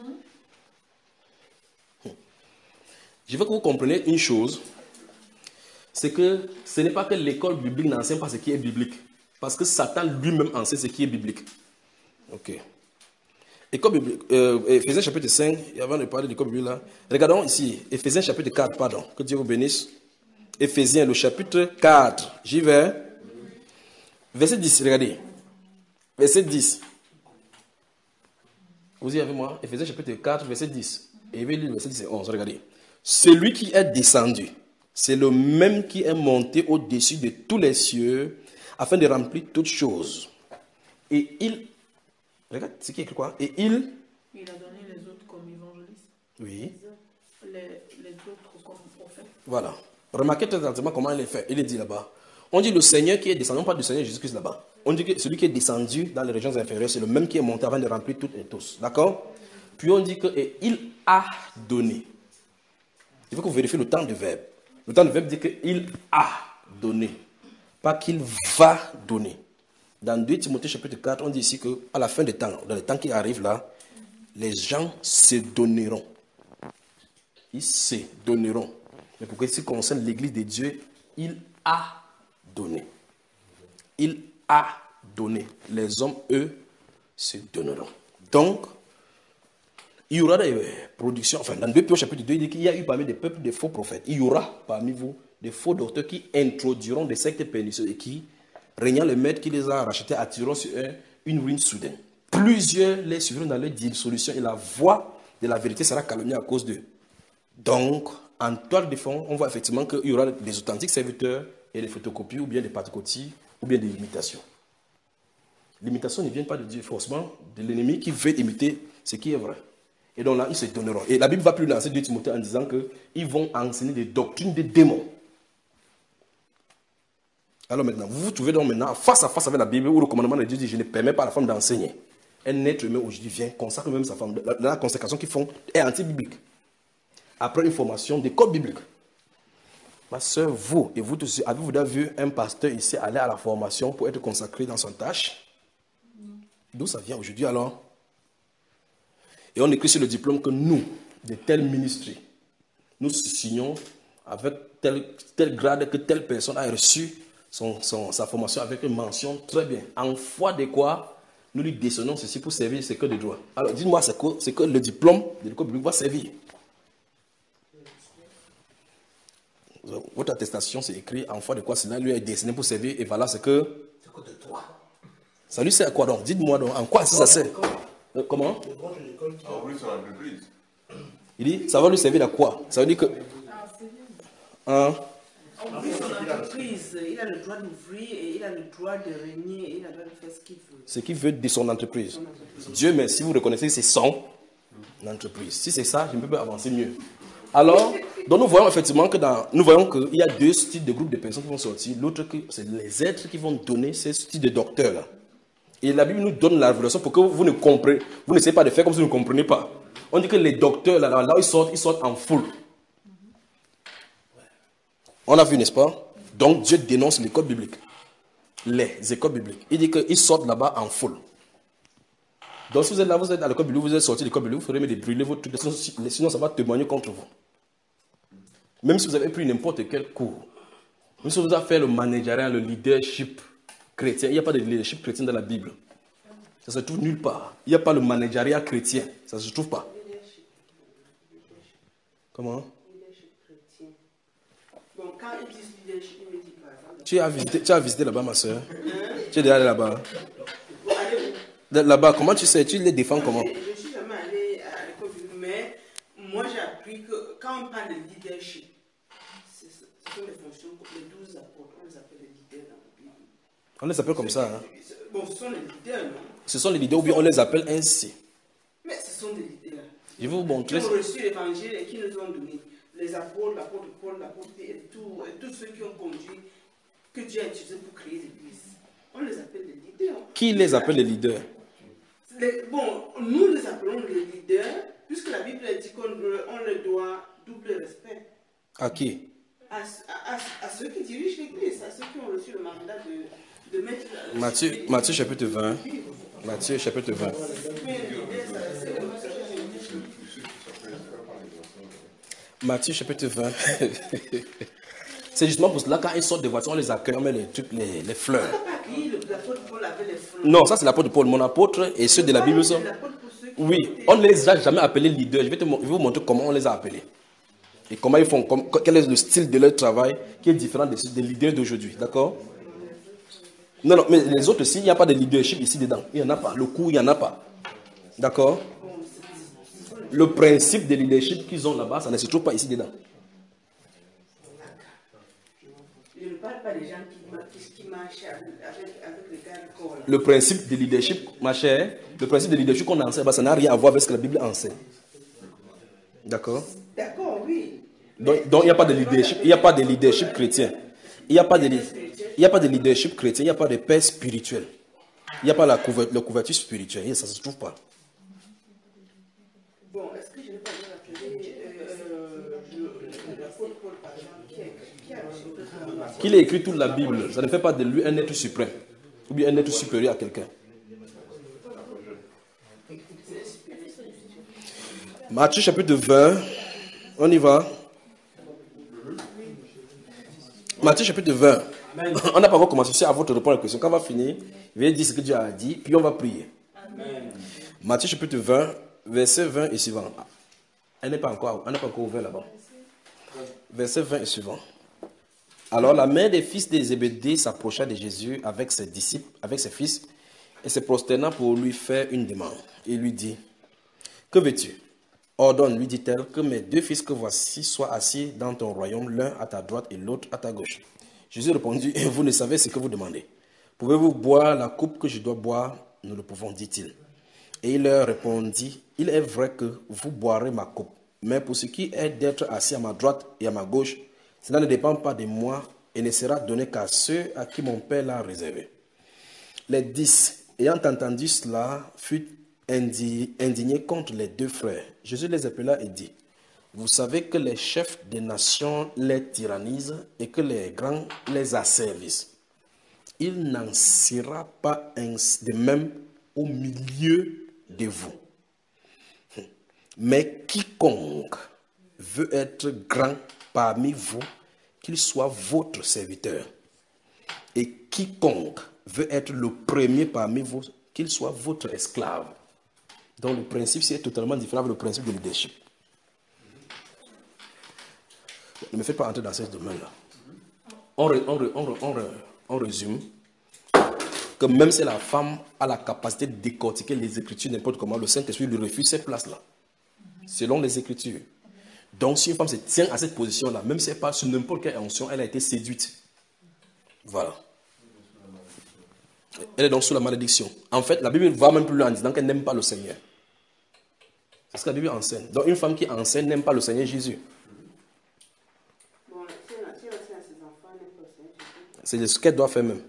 Mm-hmm. Je veux que vous compreniez une chose. C'est que ce n'est pas que l'école biblique n'enseigne pas ce qui est biblique. Parce que Satan lui-même enseigne ce qui est biblique. Ok. École biblique, euh, Ephésiens chapitre cinq, avant de parler de l'école biblique là, regardons ici, Ephésiens chapitre quatre, pardon, que Dieu vous bénisse. Ephésiens, le chapitre quatre, j'y vais. Verset dix, regardez. Verset dix. Vous y avez moi, Ephésiens chapitre quatre, verset dix. Et verset dix et onze, regardez. Celui qui est descendu, c'est le même qui est monté au-dessus de tous les cieux, afin de remplir toutes choses. Et il... Regarde, c'est qui écrit quoi? Et il... Il a donné les autres comme évangélistes. Oui. Les, les autres comme prophètes. Voilà. Remarquez très attentivement comment il est fait. Il est dit là-bas. On dit le Seigneur qui est descendu, non pas du Seigneur Jésus-Christ là-bas. On dit que celui qui est descendu dans les régions inférieures, c'est le même qui est monté avant de remplir toutes et tous. D'accord? Puis on dit que et il a donné. Il faut que vous vérifiez le temps de verbe. Le temps de verbe dit qu'il a donné. Pas qu'il va donner. Dans deux Timothée chapitre quatre, on dit ici qu'à la fin des temps, dans les temps qui arrivent là, les gens se donneront. Ils se donneront. Mais pour ce qui concerne l'église de Dieu, il a donné. Il a donné. Les hommes, eux, se donneront. Donc, il y aura des productions. Enfin, dans deux Pierre chapitre deux, il dit qu'il y a eu parmi des peuples des faux prophètes. Il y aura parmi vous des faux docteurs qui introduiront des sectes pernicieuses et qui, régnant le maître qui les a rachetés, attireront sur eux une ruine soudaine. Plusieurs les suivront dans leur dissolution et la voix de la vérité sera calomniée à cause d'eux. Donc, en toile de fond, on voit effectivement qu'il y aura des authentiques serviteurs et des photocopies ou bien des photocopies ou bien des imitations. L'imitation ne vient pas de Dieu, forcément de l'ennemi qui veut imiter ce qui est vrai. Et donc là, ils se donneront. Et la Bible va plus lancer deux Timothée en disant qu'ils vont enseigner des doctrines des démons. Alors maintenant, vous vous trouvez donc maintenant face à face avec la Bible où le commandement de Dieu dit « Je ne permets pas à la femme d'enseigner ». Un être humain aujourd'hui vient, consacre même sa femme. La, la consécration qu'ils font est anti-biblique. Après une formation d'école biblique. Ma soeur, vous, et vous tous, avez-vous déjà vu un pasteur ici aller à la formation pour être consacré dans son tâche? D'où ça vient aujourd'hui alors? Et on écrit sur le diplôme que nous, de tels ministres, nous signons avec tel, tel grade que telle personne a reçu son, son, sa formation avec une mention très bien. En foi de quoi? Nous nous lui décernons ceci pour servir ses cœurs de droit. Alors, dites-moi, c'est que, c'est que le diplôme de l'école biblique va servir. Votre attestation, c'est écrit en foi de quoi cela lui est destiné pour servir. Et voilà, c'est que. C'est que de toi. Ça lui sert à quoi donc? Dites-moi donc, en quoi ça, ça sert? Euh, comment? En plus, sur l'entreprise. Il dit, ça va lui servir à quoi? Ça veut dire que. Hein? En plus, son entreprise, il a le droit d'ouvrir et il a le droit de régner et il a le droit de faire ce qu'il veut. Ce qu'il veut de son entreprise. Son entreprise. Dieu, mais si vous reconnaissez que c'est son entreprise. Si c'est ça, je ne peux pas avancer mieux. Alors, donc nous voyons effectivement que dans, nous voyons qu'il y a deux styles de groupes de personnes qui vont sortir. L'autre, c'est les êtres qui vont donner ces styles de docteurs là. Et la Bible nous donne la révélation pour que vous ne compreniez, vous n'essayez pas de faire comme si vous ne comprenez pas. On dit que les docteurs là, là où ils sortent, ils sortent en foule. On a vu, n'est-ce pas? Donc Dieu dénonce l'école biblique. Les écoles bibliques. Il dit qu'ils sortent là-bas en foule. Donc si vous êtes là, vous êtes à l'école biblique, vous êtes sorti de l'école biblique, vous ferez de brûler votre truc, sinon ça va témoigner contre vous. Même si vous avez pris n'importe quel cours, même si vous avez fait le managériat, le leadership chrétien, il n'y a pas de leadership chrétien dans la Bible. Ça se trouve nulle part. Il n'y a pas le managériat chrétien. Ça ne se trouve pas. Comment? Bon, quand ils disent leadership, ils me disent pas. Tu as visité, tu as visité là-bas, ma soeur? Hein? Tu es déjà allé là-bas? Bon, allez. Là-bas, comment tu sais? Tu les défends comment? Je ne suis jamais allé à l'école biblique, mais moi j'ai appris que quand on parle de leadership, ce sont les fonctions, les douze apôtres, on les appelle les leaders dans la Bible. On les appelle comme ça, hein? Bon, ce sont les leaders, non? Ce sont les leaders ou bien on les appelle ainsi? Mais ce sont des leaders. Je vais vous montrer. Qui ont reçu l'évangile et qui nous ont donné. Les apôtres, l'apôtre Paul, l'apôtre et tout, et tous ceux qui ont conduit, que Dieu a utilisé pour créer l'Église. On les appelle les leaders. Qui les appelle les leaders? Les, bon, nous les appelons les leaders, puisque la Bible dit qu'on on leur doit double respect. À qui? À, à, à, à ceux qui dirigent l'Église, à ceux qui ont reçu le mandat de, de mettre... La, Matthieu, Matthieu chapitre vingt. Matthieu chapitre vingt. Matthieu chapitre vingt. C'est justement pour cela quand ils sortent des voitures, on les accueille, on met les trucs, les, les fleurs. Non, ça c'est l'apôtre Paul. Mon apôtre et ceux de la Bible sont. Oui, on ne les a jamais appelés leaders. Je vais, te, je vais vous montrer comment on les a appelés. Et comment ils font, comme, quel est le style de leur travail qui est différent des, des leaders d'aujourd'hui. D'accord? Non, non, mais les autres aussi, il n'y a pas de leadership ici dedans. Il n'y en a pas. Le coup, il n'y en a pas. D'accord? Le principe de leadership qu'ils ont là-bas, ça ne se trouve pas ici dedans. Je ne parle pas des gens qui, qui marchent avec, avec les gars de corps. Le principe de leadership, ma chère, le principe de leadership qu'on enseigne, bah, ça n'a rien à voir avec ce que la Bible enseigne. D'accord? D'accord, oui. Donc, donc il n'y a pas de leadership, il n'y a pas de leadership chrétien. Il n'y a pas de, il n'y a pas de leadership chrétien, il n'y a pas de paix spirituelle. Il n'y a pas la couverture, la couverture spirituelle, ça ne se trouve pas. Bon, est-ce que je n'ai pas rappeler l'apôtre Paul, par exemple, qui a Qu'il ait écrit toute la Bible, ça ne fait pas de lui un être suprême, ou bien un être supérieur à quelqu'un. Matthieu chapitre vingt, on y va. Matthieu chapitre vingt. On n'a pas encore commencé à votre répondre à la question. Quand on va finir, je vais dire ce que Dieu a dit, puis on va prier. Amen. Matthieu chapitre vingt, verset vingt et suivant. Elle n'est pas encore, elle n'est pas encore ouverte là-bas. Verset vingt et suivant. Alors la mère des fils de Zébédée s'approcha de Jésus avec ses disciples, avec ses fils, et se prosterna pour lui faire une demande. Il lui dit, que veux-tu? Ordonne, lui dit-elle, que mes deux fils que voici soient assis dans ton royaume, l'un à ta droite et l'autre à ta gauche. Jésus répondit, vous ne savez ce que vous demandez. Pouvez-vous boire la coupe que je dois boire? Nous le pouvons, dit-il. Et il leur répondit, il est vrai que vous boirez ma coupe, mais pour ce qui est d'être assis à ma droite et à ma gauche, cela ne dépend pas de moi et ne sera donné qu'à ceux à qui mon Père l'a réservé. Les dix, ayant entendu cela, furent indignés contre les deux frères. Jésus les appela et dit, vous savez que les chefs des nations les tyrannisent et que les grands les asservissent. Il n'en sera pas de même au milieu de vous. Mais quiconque veut être grand parmi vous, qu'il soit votre serviteur. Et quiconque veut être le premier parmi vous, qu'il soit votre esclave. Donc le principe, c'est totalement différent du principe de leadership. Ne me faites pas entrer dans ce domaine-là. On, on, on, on, on résume que même si la femme a la capacité de décortiquer les Écritures n'importe comment, le Saint-Esprit lui refuse cette place-là, selon les Écritures. Donc si une femme se tient à cette position-là, même si elle parle sur n'importe quelle onction, elle a été séduite. Voilà. Elle est donc sous la malédiction. En fait, la Bible va même plus loin en disant qu'elle n'aime pas le Seigneur. C'est ce que la Bible enseigne. Donc une femme qui enseigne n'aime pas le Seigneur Jésus. C'est ce qu'elle doit faire même.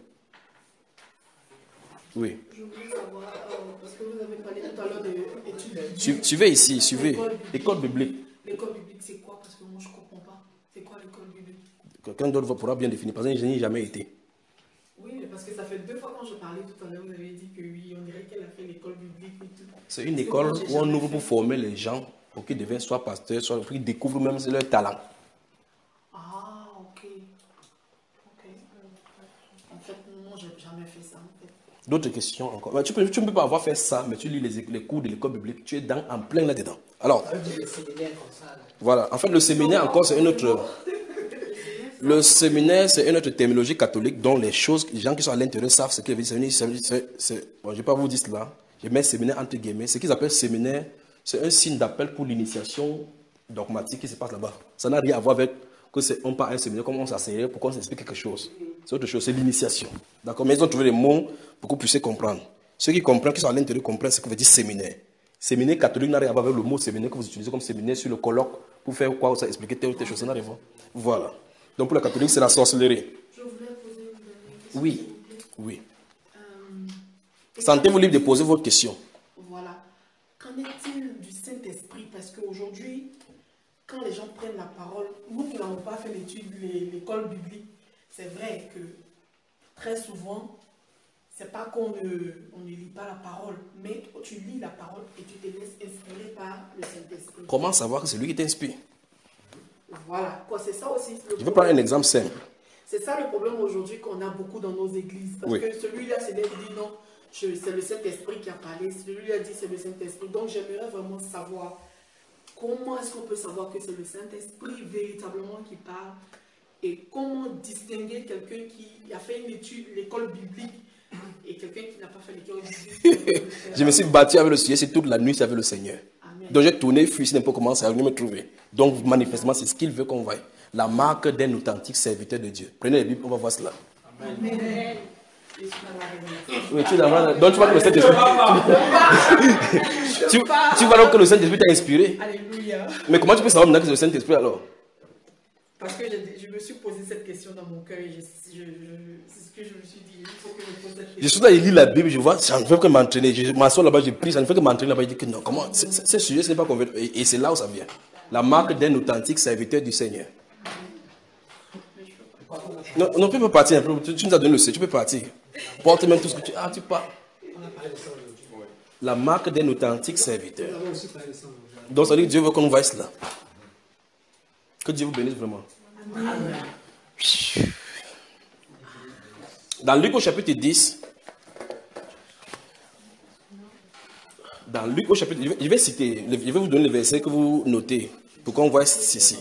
Oui. Je voulais savoir, euh, parce que vous avez parlé tout à l'heure d'études. Su, suivez ici, suivez. L'école biblique. L'école biblique, c'est quoi? Parce que moi, je ne comprends pas. C'est quoi l'école biblique? Quelqu'un d'autre pourra bien définir, parce que je n'y ai jamais été. Oui, mais parce que ça fait deux fois quand je parlais tout à l'heure, vous avez dit que oui, on dirait qu'elle a fait l'école biblique et tout. C'est une école où on ouvre pour former les gens pour qu'ils deviennent soit pasteurs, soit pour qu'ils découvrent même leur talent. Ah, ok. Ok. En fait, moi, je n'ai jamais fait ça. En fait. D'autres questions encore. Mais tu ne peux, tu peux pas avoir fait ça, mais tu lis les, les cours de l'école biblique, tu es dans, en plein là-dedans. Alors, voilà. En fait, le séminaire encore, c'est une autre... Le séminaire, c'est une autre terminologie catholique dont les choses, les gens qui sont à l'intérieur savent ce qu'il veut dire. Bon, je ne vais pas vous dire cela. Je mets séminaire entre guillemets. Ce qu'ils appellent séminaire, c'est un signe d'appel pour l'initiation dogmatique qui se passe là-bas. Ça n'a rien à voir avec que c'est on part à un séminaire, comme on s'asseyait pour qu'on s'explique quelque chose. C'est autre chose, c'est l'initiation. D'accord? Mais ils ont trouvé les mots pour que vous puissiez comprendre. Ceux qui comprennent, qui sont à l'intérieur, comprennent ce que veut dire séminaire. Séminaire catholique n'a rien à voir avec le mot séminaire que vous utilisez comme séminaire sur le colloque pour faire quoi, ça expliquer telle ou telle chose. Ça n'a rien à voir. Voilà. Donc pour les catholiques, c'est la sorcellerie. Je voulais poser une dernière question. Oui, oui. Euh, Sentez-vous libre de poser votre question. Voilà. Qu'en est-il du Saint-Esprit? Parce qu'aujourd'hui, quand les gens prennent la parole, nous qui n'avons pas fait l'étude, l'école biblique, c'est vrai que très souvent, c'est pas qu'on ne, on ne lit pas la parole, mais tu lis la parole et tu te laisses inspirer par le Saint-Esprit. Comment savoir que c'est lui qui t'inspire? Voilà, c'est ça aussi. Je vais prendre un exemple simple. C'est ça le problème aujourd'hui qu'on a beaucoup dans nos églises. Parce Oui. que celui-là, c'est dit non, c'est le Saint-Esprit qui a parlé. Celui-là dit c'est le Saint-Esprit. Donc j'aimerais vraiment savoir comment est-ce qu'on peut savoir que c'est le Saint-Esprit véritablement qui parle et comment distinguer quelqu'un qui a fait une étude, l'école biblique, et quelqu'un qui n'a pas fait l'école biblique. Je me suis battu avec le sujet, c'est toute la nuit, c'est avec le Seigneur. Amen. Donc j'ai tourné, fui, si n'importe comment, ça est venu me trouver. Donc manifestement, c'est ce qu'il veut qu'on voie. La marque d'un authentique serviteur de Dieu. Prenez la Bible, on va voir cela. Amen. Oui, tu vas donc tu vois que le Saint-Esprit. tu, tu vois donc que le Saint-Esprit t'a inspiré. Alléluia. Mais comment tu peux savoir maintenant que c'est le Saint-Esprit alors? Parce que je, je me suis posé cette question dans mon cœur et je, je, je, c'est ce que je me suis dit. Il faut que je pose cette question. Je suis là, il lit la Bible, je vois, ça ne fait que m'entraîner. Je m'assois là-bas, j'ai pris, ça ne fait que m'entraîner là-bas. Je dis que non, comment, ce sujet, ce n'est pas convaincant. Et, et c'est là où ça vient. La marque d'un authentique serviteur du Seigneur. Non, non, tu peux partir. Tu, tu nous as donné le C, tu peux partir. Porte même tout ce que tu. Ah, tu pars. La marque d'un authentique serviteur. Donc, ça veut dire que Dieu veut qu'on voie cela. Que Dieu vous bénisse vraiment. Amen. Dans Luc au chapitre dix, dans Luc au chapitre, je vais citer, je vais vous donner le verset que vous notez pour qu'on voit ceci.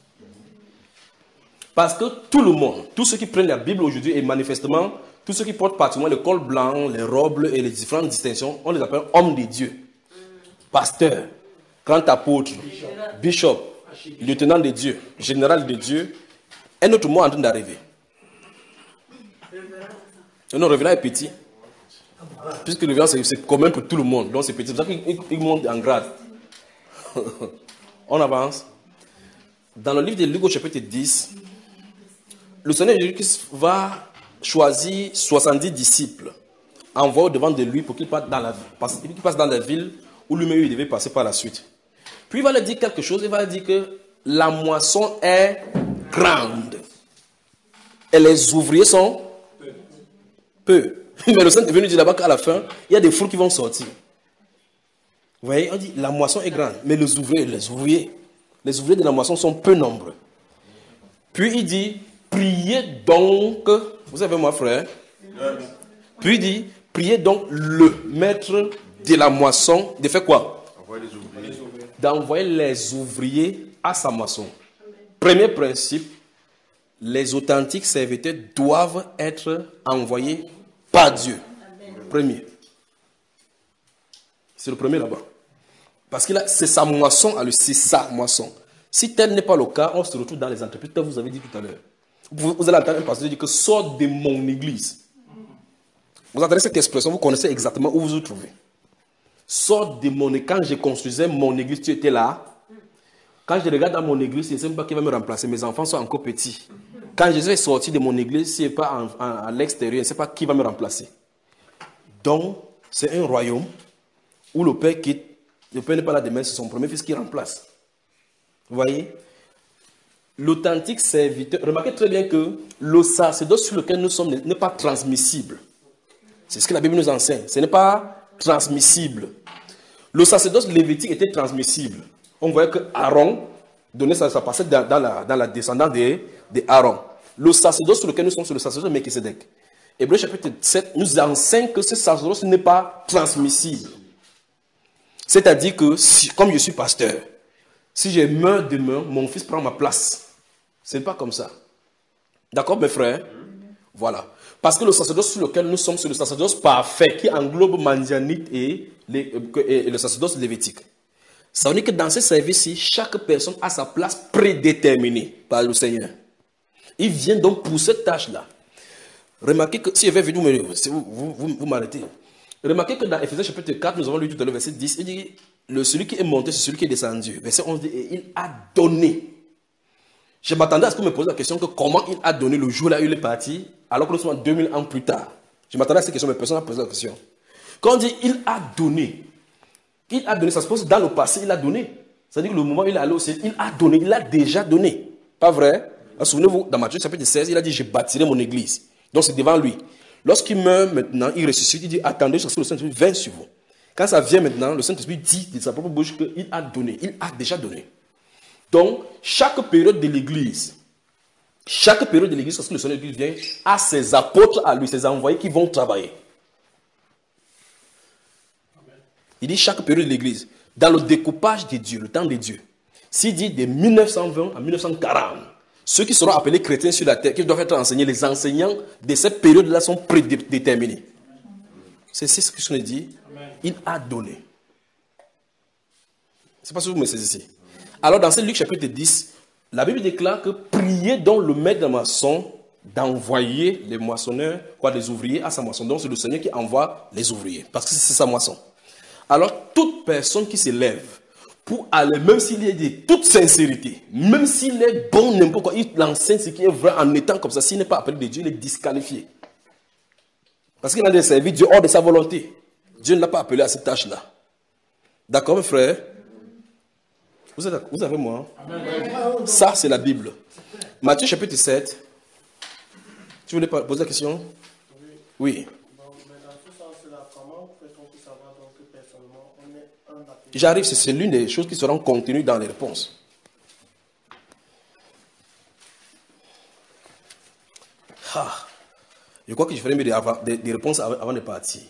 Parce que tout le monde, tous ceux qui prennent la Bible aujourd'hui et manifestement, tous ceux qui portent particulièrement le col blanc, les robes et les différentes distinctions, on les appelle hommes de Dieu, pasteurs, grand apôtre, bishop, lieutenant de Dieu, général de Dieu. Un autre mot en train d'arriver. Non, révérend est petit. Puisque le révérend c'est commun pour tout le monde, donc c'est petit. C'est pour ça qu'il monte en grade. On avance. Dans le livre de Luc au chapitre dix, le Seigneur Jésus va choisir soixante-dix disciples, envoyer devant de lui pour qu'ils passent dans la ville, passe dans la ville où lui-même il devait passer par la suite. Puis il va leur dire quelque chose, il va leur dire que la moisson est grande et les ouvriers sont peu. Mais le Seigneur est venu dire là-bas qu'à la fin, il y a des fruits qui vont sortir. Vous voyez, on dit la moisson est grande, mais les ouvriers, les ouvriers, les ouvriers de la moisson sont peu nombreux. Puis il dit, priez donc, vous savez moi frère, puis il dit, Priez donc le maître de la moisson de faire quoi? Envoyer les ouvriers. D'envoyer les ouvriers à sa moisson. Premier principe, les authentiques serviteurs doivent être envoyés par Dieu. Premier. C'est le premier là-bas. Parce que là, c'est sa moisson à lui, c'est sa moisson. Si tel n'est pas le cas, on se retrouve dans les entreprises, comme vous avez dit tout à l'heure. Vous, vous allez entendre un pasteur dire que sort de mon église. Vous entendez cette expression, vous connaissez exactement où vous vous trouvez. Sort de mon église. Quand je construisais mon église, tu étais là. Quand je regarde dans mon église, je ne sais pas qui va me remplacer. Mes enfants sont encore petits. Quand je vais sortir de mon église, si ce n'est pas en, en, à l'extérieur, je ne sais pas qui va me remplacer. Donc, c'est un royaume où le père quitte. Le père n'est pas là demain, c'est son premier fils qui remplace. Vous voyez? L'authentique serviteur. Remarquez très bien que le sacerdoce sur lequel nous sommes n'est pas transmissible. C'est ce que la Bible nous enseigne. Ce n'est pas transmissible. Le sacerdoce lévitique était transmissible. On voyait que Aaron donnait ça, ça passait dans, dans, la, dans la descendance de, de Aaron. Le sacerdoce sur lequel nous sommes, c'est le sacerdoce de Melchisedec. Hébreux chapitre sept nous enseigne que ce sacerdoce n'est pas transmissible. C'est-à-dire que, si, comme je suis pasteur, si je meurs demain, mon fils prend ma place. Ce n'est pas comme ça. D'accord, mes frères? Voilà. Parce que le sacerdoce sur lequel nous sommes, c'est le sacerdoce parfait qui englobe Mandianite et, les, et le sacerdoce lévitique. Ça veut dire que dans ce service-ci, chaque personne a sa place prédéterminée par le Seigneur. Il vient donc pour cette tâche-là. Remarquez que, si je vais venir, vous, vous, vous, vous m'arrêtez. Remarquez que dans Ephésiens chapitre quatre, nous avons lu tout à l'heure, verset dix, il dit, le, celui qui est monté, c'est celui qui est descendu. Verset onze dit, et il a donné. Je m'attendais à ce qu'on me pose la question que comment il a donné le jour là où il est parti, alors que nous sommes deux mille ans plus tard. Je m'attendais à cette question, mais personne n'a posé la question. Quand on dit il a donné, il a donné, ça se pose dans le passé, il a donné. C'est-à-dire que le moment où il est allé au ciel, il a donné, il a déjà donné. Pas vrai? Souvenez-vous, dans Matthieu chapitre seize, il a dit, je bâtirai mon église. Donc c'est devant lui. Lorsqu'il meurt maintenant, il ressuscite, il dit, attendez jusqu'à ce que le Saint-Esprit vienne sur vous. Quand ça vient maintenant, le Saint-Esprit dit de sa propre bouche qu'il a donné, il a déjà donné. Donc, chaque période de l'église, chaque période de l'église, lorsque le Seigneur vient, a ses apôtres à lui, ses envoyés qui vont travailler. Il dit chaque période de l'église, dans le découpage de Dieu, le temps de Dieu. S'il dit de mille neuf cent vingt à mille neuf cent quarante, ceux qui seront appelés chrétiens sur la terre, qui doivent être enseignés, les enseignants de cette période-là sont prédéterminés. C'est ce que je vous dit. Il a donné. Je ne sais pas si vous me saisissez. Alors dans ce Luc chapitre dix, la Bible déclare que priez donc le maître de moisson d'envoyer les moissonneurs, quoi, les ouvriers à sa moisson. Donc c'est le Seigneur qui envoie les ouvriers, parce que c'est sa moisson. Alors toute personne qui se lève pour aller, même s'il est de toute sincérité, même s'il est bon n'importe quoi, il enseigne ce qui est vrai en étant comme ça, s'il n'est pas appelé de Dieu, il est disqualifié. Parce qu'il a déjà servi Dieu hors de sa volonté. Dieu ne l'a pas appelé à cette tâche-là. D'accord, mes frères? Vous êtes, vous avez moi? Hein? Ça, c'est la Bible. Matthieu chapitre sept. Tu voulais poser la question? Oui. J'arrive, c'est l'une des choses qui seront contenues dans les réponses. Ah, je crois que je ferai des, des, des réponses avant, avant de partir.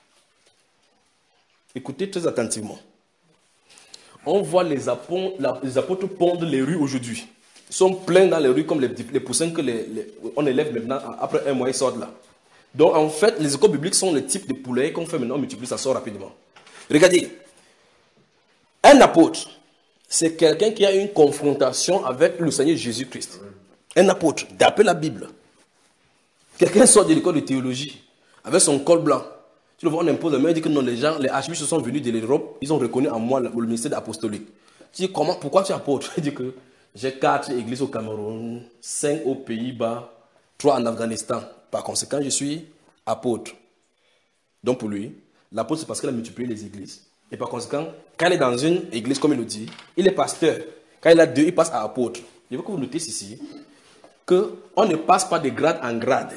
Écoutez très attentivement. On voit les apôtres, les apôtres pondre les rues aujourd'hui. Ils sont pleins dans les rues comme les, les poussins que les, les, on élève maintenant. Après un mois, ils sortent là. Donc en fait, les écoles bibliques sont le type de poulets qu'on fait maintenant, on multiplie, ça sort rapidement. Regardez. Un apôtre, c'est quelqu'un qui a une confrontation avec le Seigneur Jésus-Christ. Un apôtre, d'après la Bible. Quelqu'un sort de l'école de théologie avec son col blanc. Tu le vois, on impose la main, il dit que non, les gens, les archbishops sont venus de l'Europe, ils ont reconnu en moi le, le ministère apostolique. Tu dis, comment, pourquoi tu es apôtre? Il dit que j'ai quatre églises au Cameroun, cinq aux Pays-Bas, trois en Afghanistan. Par conséquent, je suis apôtre. Donc pour lui, l'apôtre, c'est parce qu'il a multiplié les églises. Et par conséquent, quand il est dans une église, comme il le dit, il est pasteur. Quand il a deux, il passe à apôtre. Je veux que vous notez ici qu'on ne passe pas de grade en grade.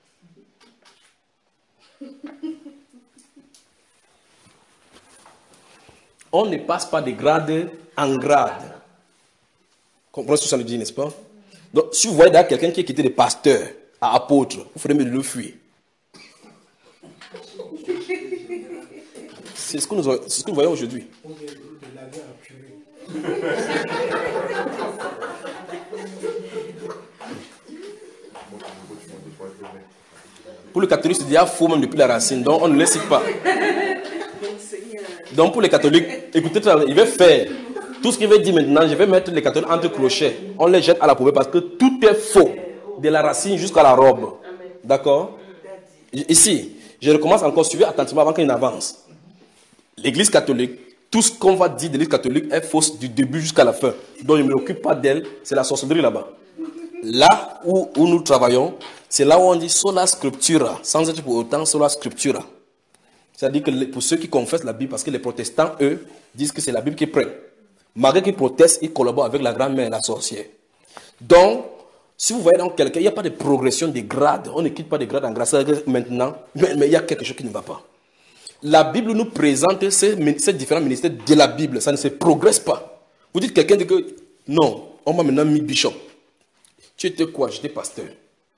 On ne passe pas de grade en grade. Comprenez ce que ça nous dit, n'est-ce pas? Donc, si vous voyez d'ailleurs quelqu'un qui est quitté de pasteur à apôtre, vous ferez mieux de le fuir. C'est ce que nous, c'est ce que nous voyons aujourd'hui. Pour le catholique, c'est déjà faux même depuis la racine, donc on ne le cite pas. Donc pour les catholiques, écoutez, il va faire tout ce qu'il veut dire maintenant. Je vais mettre les catholiques entre crochets. On les jette à la poubelle parce que tout est faux, de la racine jusqu'à la robe. D'accord? Ici, je recommence encore, suivez attentivement avant qu'il n'avance. L'église catholique, tout ce qu'on va dire de l'église catholique est fausse du début jusqu'à la fin. Donc je ne m'occupe pas d'elle, c'est la sorcellerie là-bas. Là où, où nous travaillons, c'est là où on dit sola scriptura, sans être pour autant sola scriptura. C'est-à-dire que pour ceux qui confessent la Bible, parce que les protestants, eux, disent que c'est la Bible qui prennent. Malgré qu'ils protestent, ils collaborent avec la grand-mère, la sorcière. Donc, si vous voyez dans quelqu'un, il n'y a pas de progression des grades. On ne quitte pas des grades en grade. C'est-à-dire que maintenant, mais, mais il y a quelque chose qui ne va pas. La Bible nous présente ces, ces différents ministères de la Bible. Ça ne se progresse pas. Vous dites quelqu'un dit que non, on m'a maintenant mis bishop. Tu étais quoi? J'étais pasteur.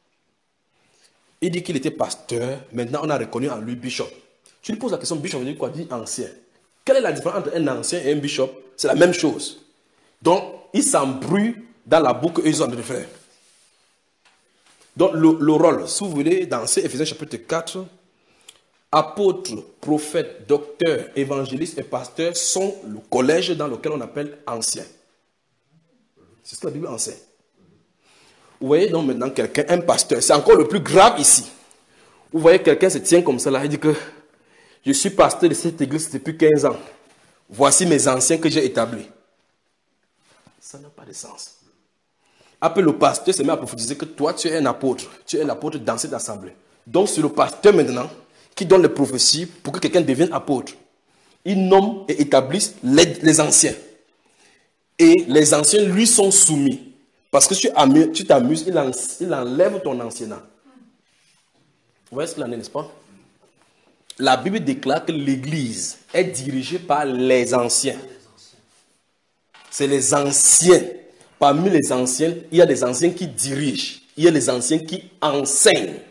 Il dit qu'il était pasteur. Maintenant, on a reconnu en lui bishop. Tu lui poses la question, bishop, il dit quoi? Il dit ancien. Quelle est la différence entre un ancien et un bishop? C'est la même chose. Donc, ils s'embrouillent dans la boucle qu'ils ont en train de faire. Donc, le, le rôle, si vous voulez, dans Éphésiens chapitre quatre, apôtres, prophètes, docteurs, évangélistes et pasteurs sont le collège dans lequel on appelle ancien. C'est ce que la Bible enseigne. Vous voyez donc maintenant quelqu'un, un pasteur, c'est encore le plus grave ici. Vous voyez quelqu'un se tient comme ça là, il dit que je suis pasteur de cette église depuis quinze ans. Voici mes anciens que j'ai établis. Ça n'a pas de sens. Après le pasteur se met à prophétiser que toi tu es un apôtre. Tu es l'apôtre dans cette assemblée. Donc c'est le pasteur maintenant qui donne les prophéties pour que quelqu'un devienne apôtre. Il nomme et établit les, les anciens. Et les anciens lui sont soumis. Parce que tu t'amuses, il, en, il enlève ton ancienat. Vous voyez ce qu'il en est, n'est-ce pas? La Bible déclare que l'Église est dirigée par les anciens. C'est les anciens. Parmi les anciens, il y a des anciens qui dirigent. Il y a des anciens qui enseignent.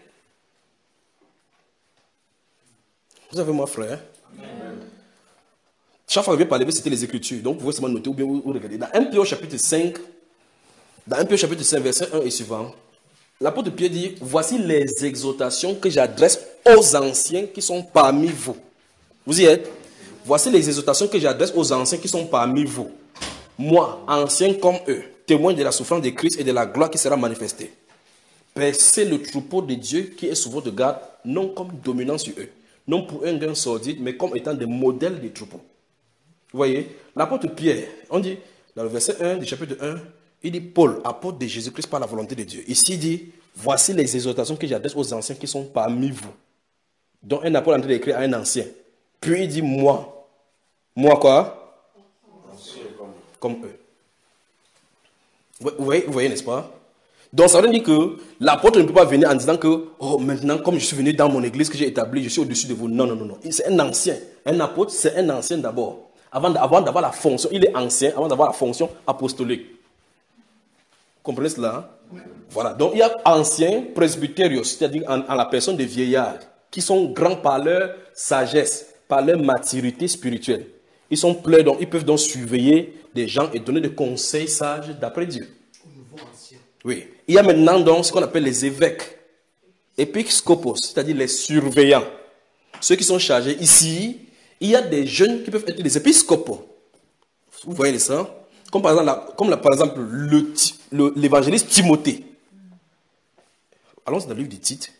Vous avez moi, frère? Chaque fois que je vais parler, c'était les Écritures. Donc vous pouvez seulement noter ou bien vous regardez. Dans premier Pierre chapitre cinq, dans premier Pierre chapitre cinq, verset un et suivant, l'apôtre Pierre dit, voici les exhortations que j'adresse aux anciens qui sont parmi vous. Vous y êtes? Voici les exhortations que j'adresse aux anciens qui sont parmi vous. Moi, ancien comme eux, témoin de la souffrance de Christ et de la gloire qui sera manifestée. Percez le troupeau de Dieu qui est sous votre garde, non comme dominant sur eux, non pour un gain sordide, mais comme étant des modèles de troupeaux. Vous voyez, l'apôtre Pierre, on dit, dans le verset un du chapitre un, il dit, Paul, apôtre de Jésus-Christ par la volonté de Dieu. Ici, il dit, voici les exhortations que j'adresse aux anciens qui sont parmi vous. Donc, un apôtre est en train d'écrire à un ancien. Puis, il dit, moi. Moi quoi? Ancien comme, comme eux. Vous voyez, vous voyez, n'est-ce pas? Donc, ça veut dire que l'apôtre ne peut pas venir en disant que, oh, maintenant, comme je suis venu dans mon église que j'ai établie, je suis au-dessus de vous. Non, non, non, non. C'est un ancien. Un apôtre, c'est un ancien d'abord. Avant d'avoir la fonction, il est ancien, avant d'avoir la fonction apostolique. Vous comprenez cela? Oui. Voilà. Donc, il y a anciens presbytérios, c'est-à-dire en, en la personne des vieillards, qui sont grands par leur sagesse, par leur maturité spirituelle. Ils sont pleins, donc ils peuvent donc surveiller des gens et donner des conseils sages d'après Dieu. Oui. Il y a maintenant donc ce qu'on appelle les évêques, épiscopos, c'est-à-dire les surveillants. Ceux qui sont chargés ici, il y a des jeunes qui peuvent être des épiscopos. Vous voyez ça? Comme par exemple, la, comme la, par exemple le, le, l'évangéliste Timothée. Allons dans le livre de Tite.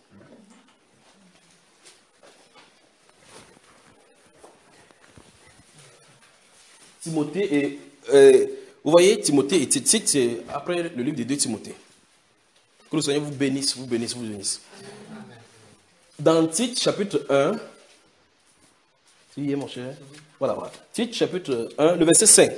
Timothée et... Euh, vous voyez, Timothée et Tite, Tite c'est après le livre de deux Timothée. Que le Seigneur vous bénisse, vous bénisse, vous bénisse. Dans Tite chapitre un, mon cher. Voilà, voilà. Tite chapitre un, le verset cinq.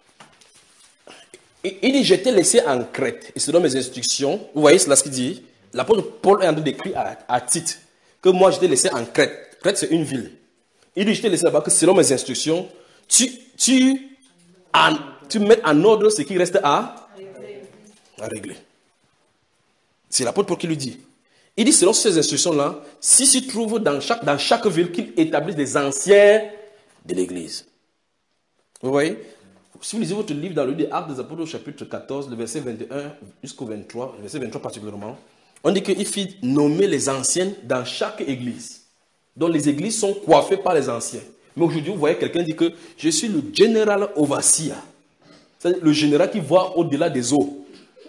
Il dit, je t'ai laissé en Crète. Et selon mes instructions, vous voyez cela ce qu'il dit. L'apôtre Paul est en train d'écrire à, à Tite que moi je t'ai laissé en Crète. Crète c'est une ville. Il dit, je t'ai laissé là-bas que selon mes instructions, tu, tu, en, tu mets en ordre ce qui reste à, à régler. C'est l'apôtre Paul qui lui dit. Il dit, selon ces instructions-là, si tu trouves dans chaque, dans chaque ville qu'il établisse des anciens de l'Église. Vous voyez? Si vous lisez votre livre dans le livre des Actes des Apôtres, au chapitre quatorze, le verset vingt et un jusqu'au vingt-trois, le verset vingt-trois particulièrement, on dit qu'il faut nommer les anciens dans chaque église. Donc les églises sont coiffées par les anciens. Mais aujourd'hui, vous voyez quelqu'un dit que je suis le général overseer. C'est-à-dire le général qui voit au-delà des eaux.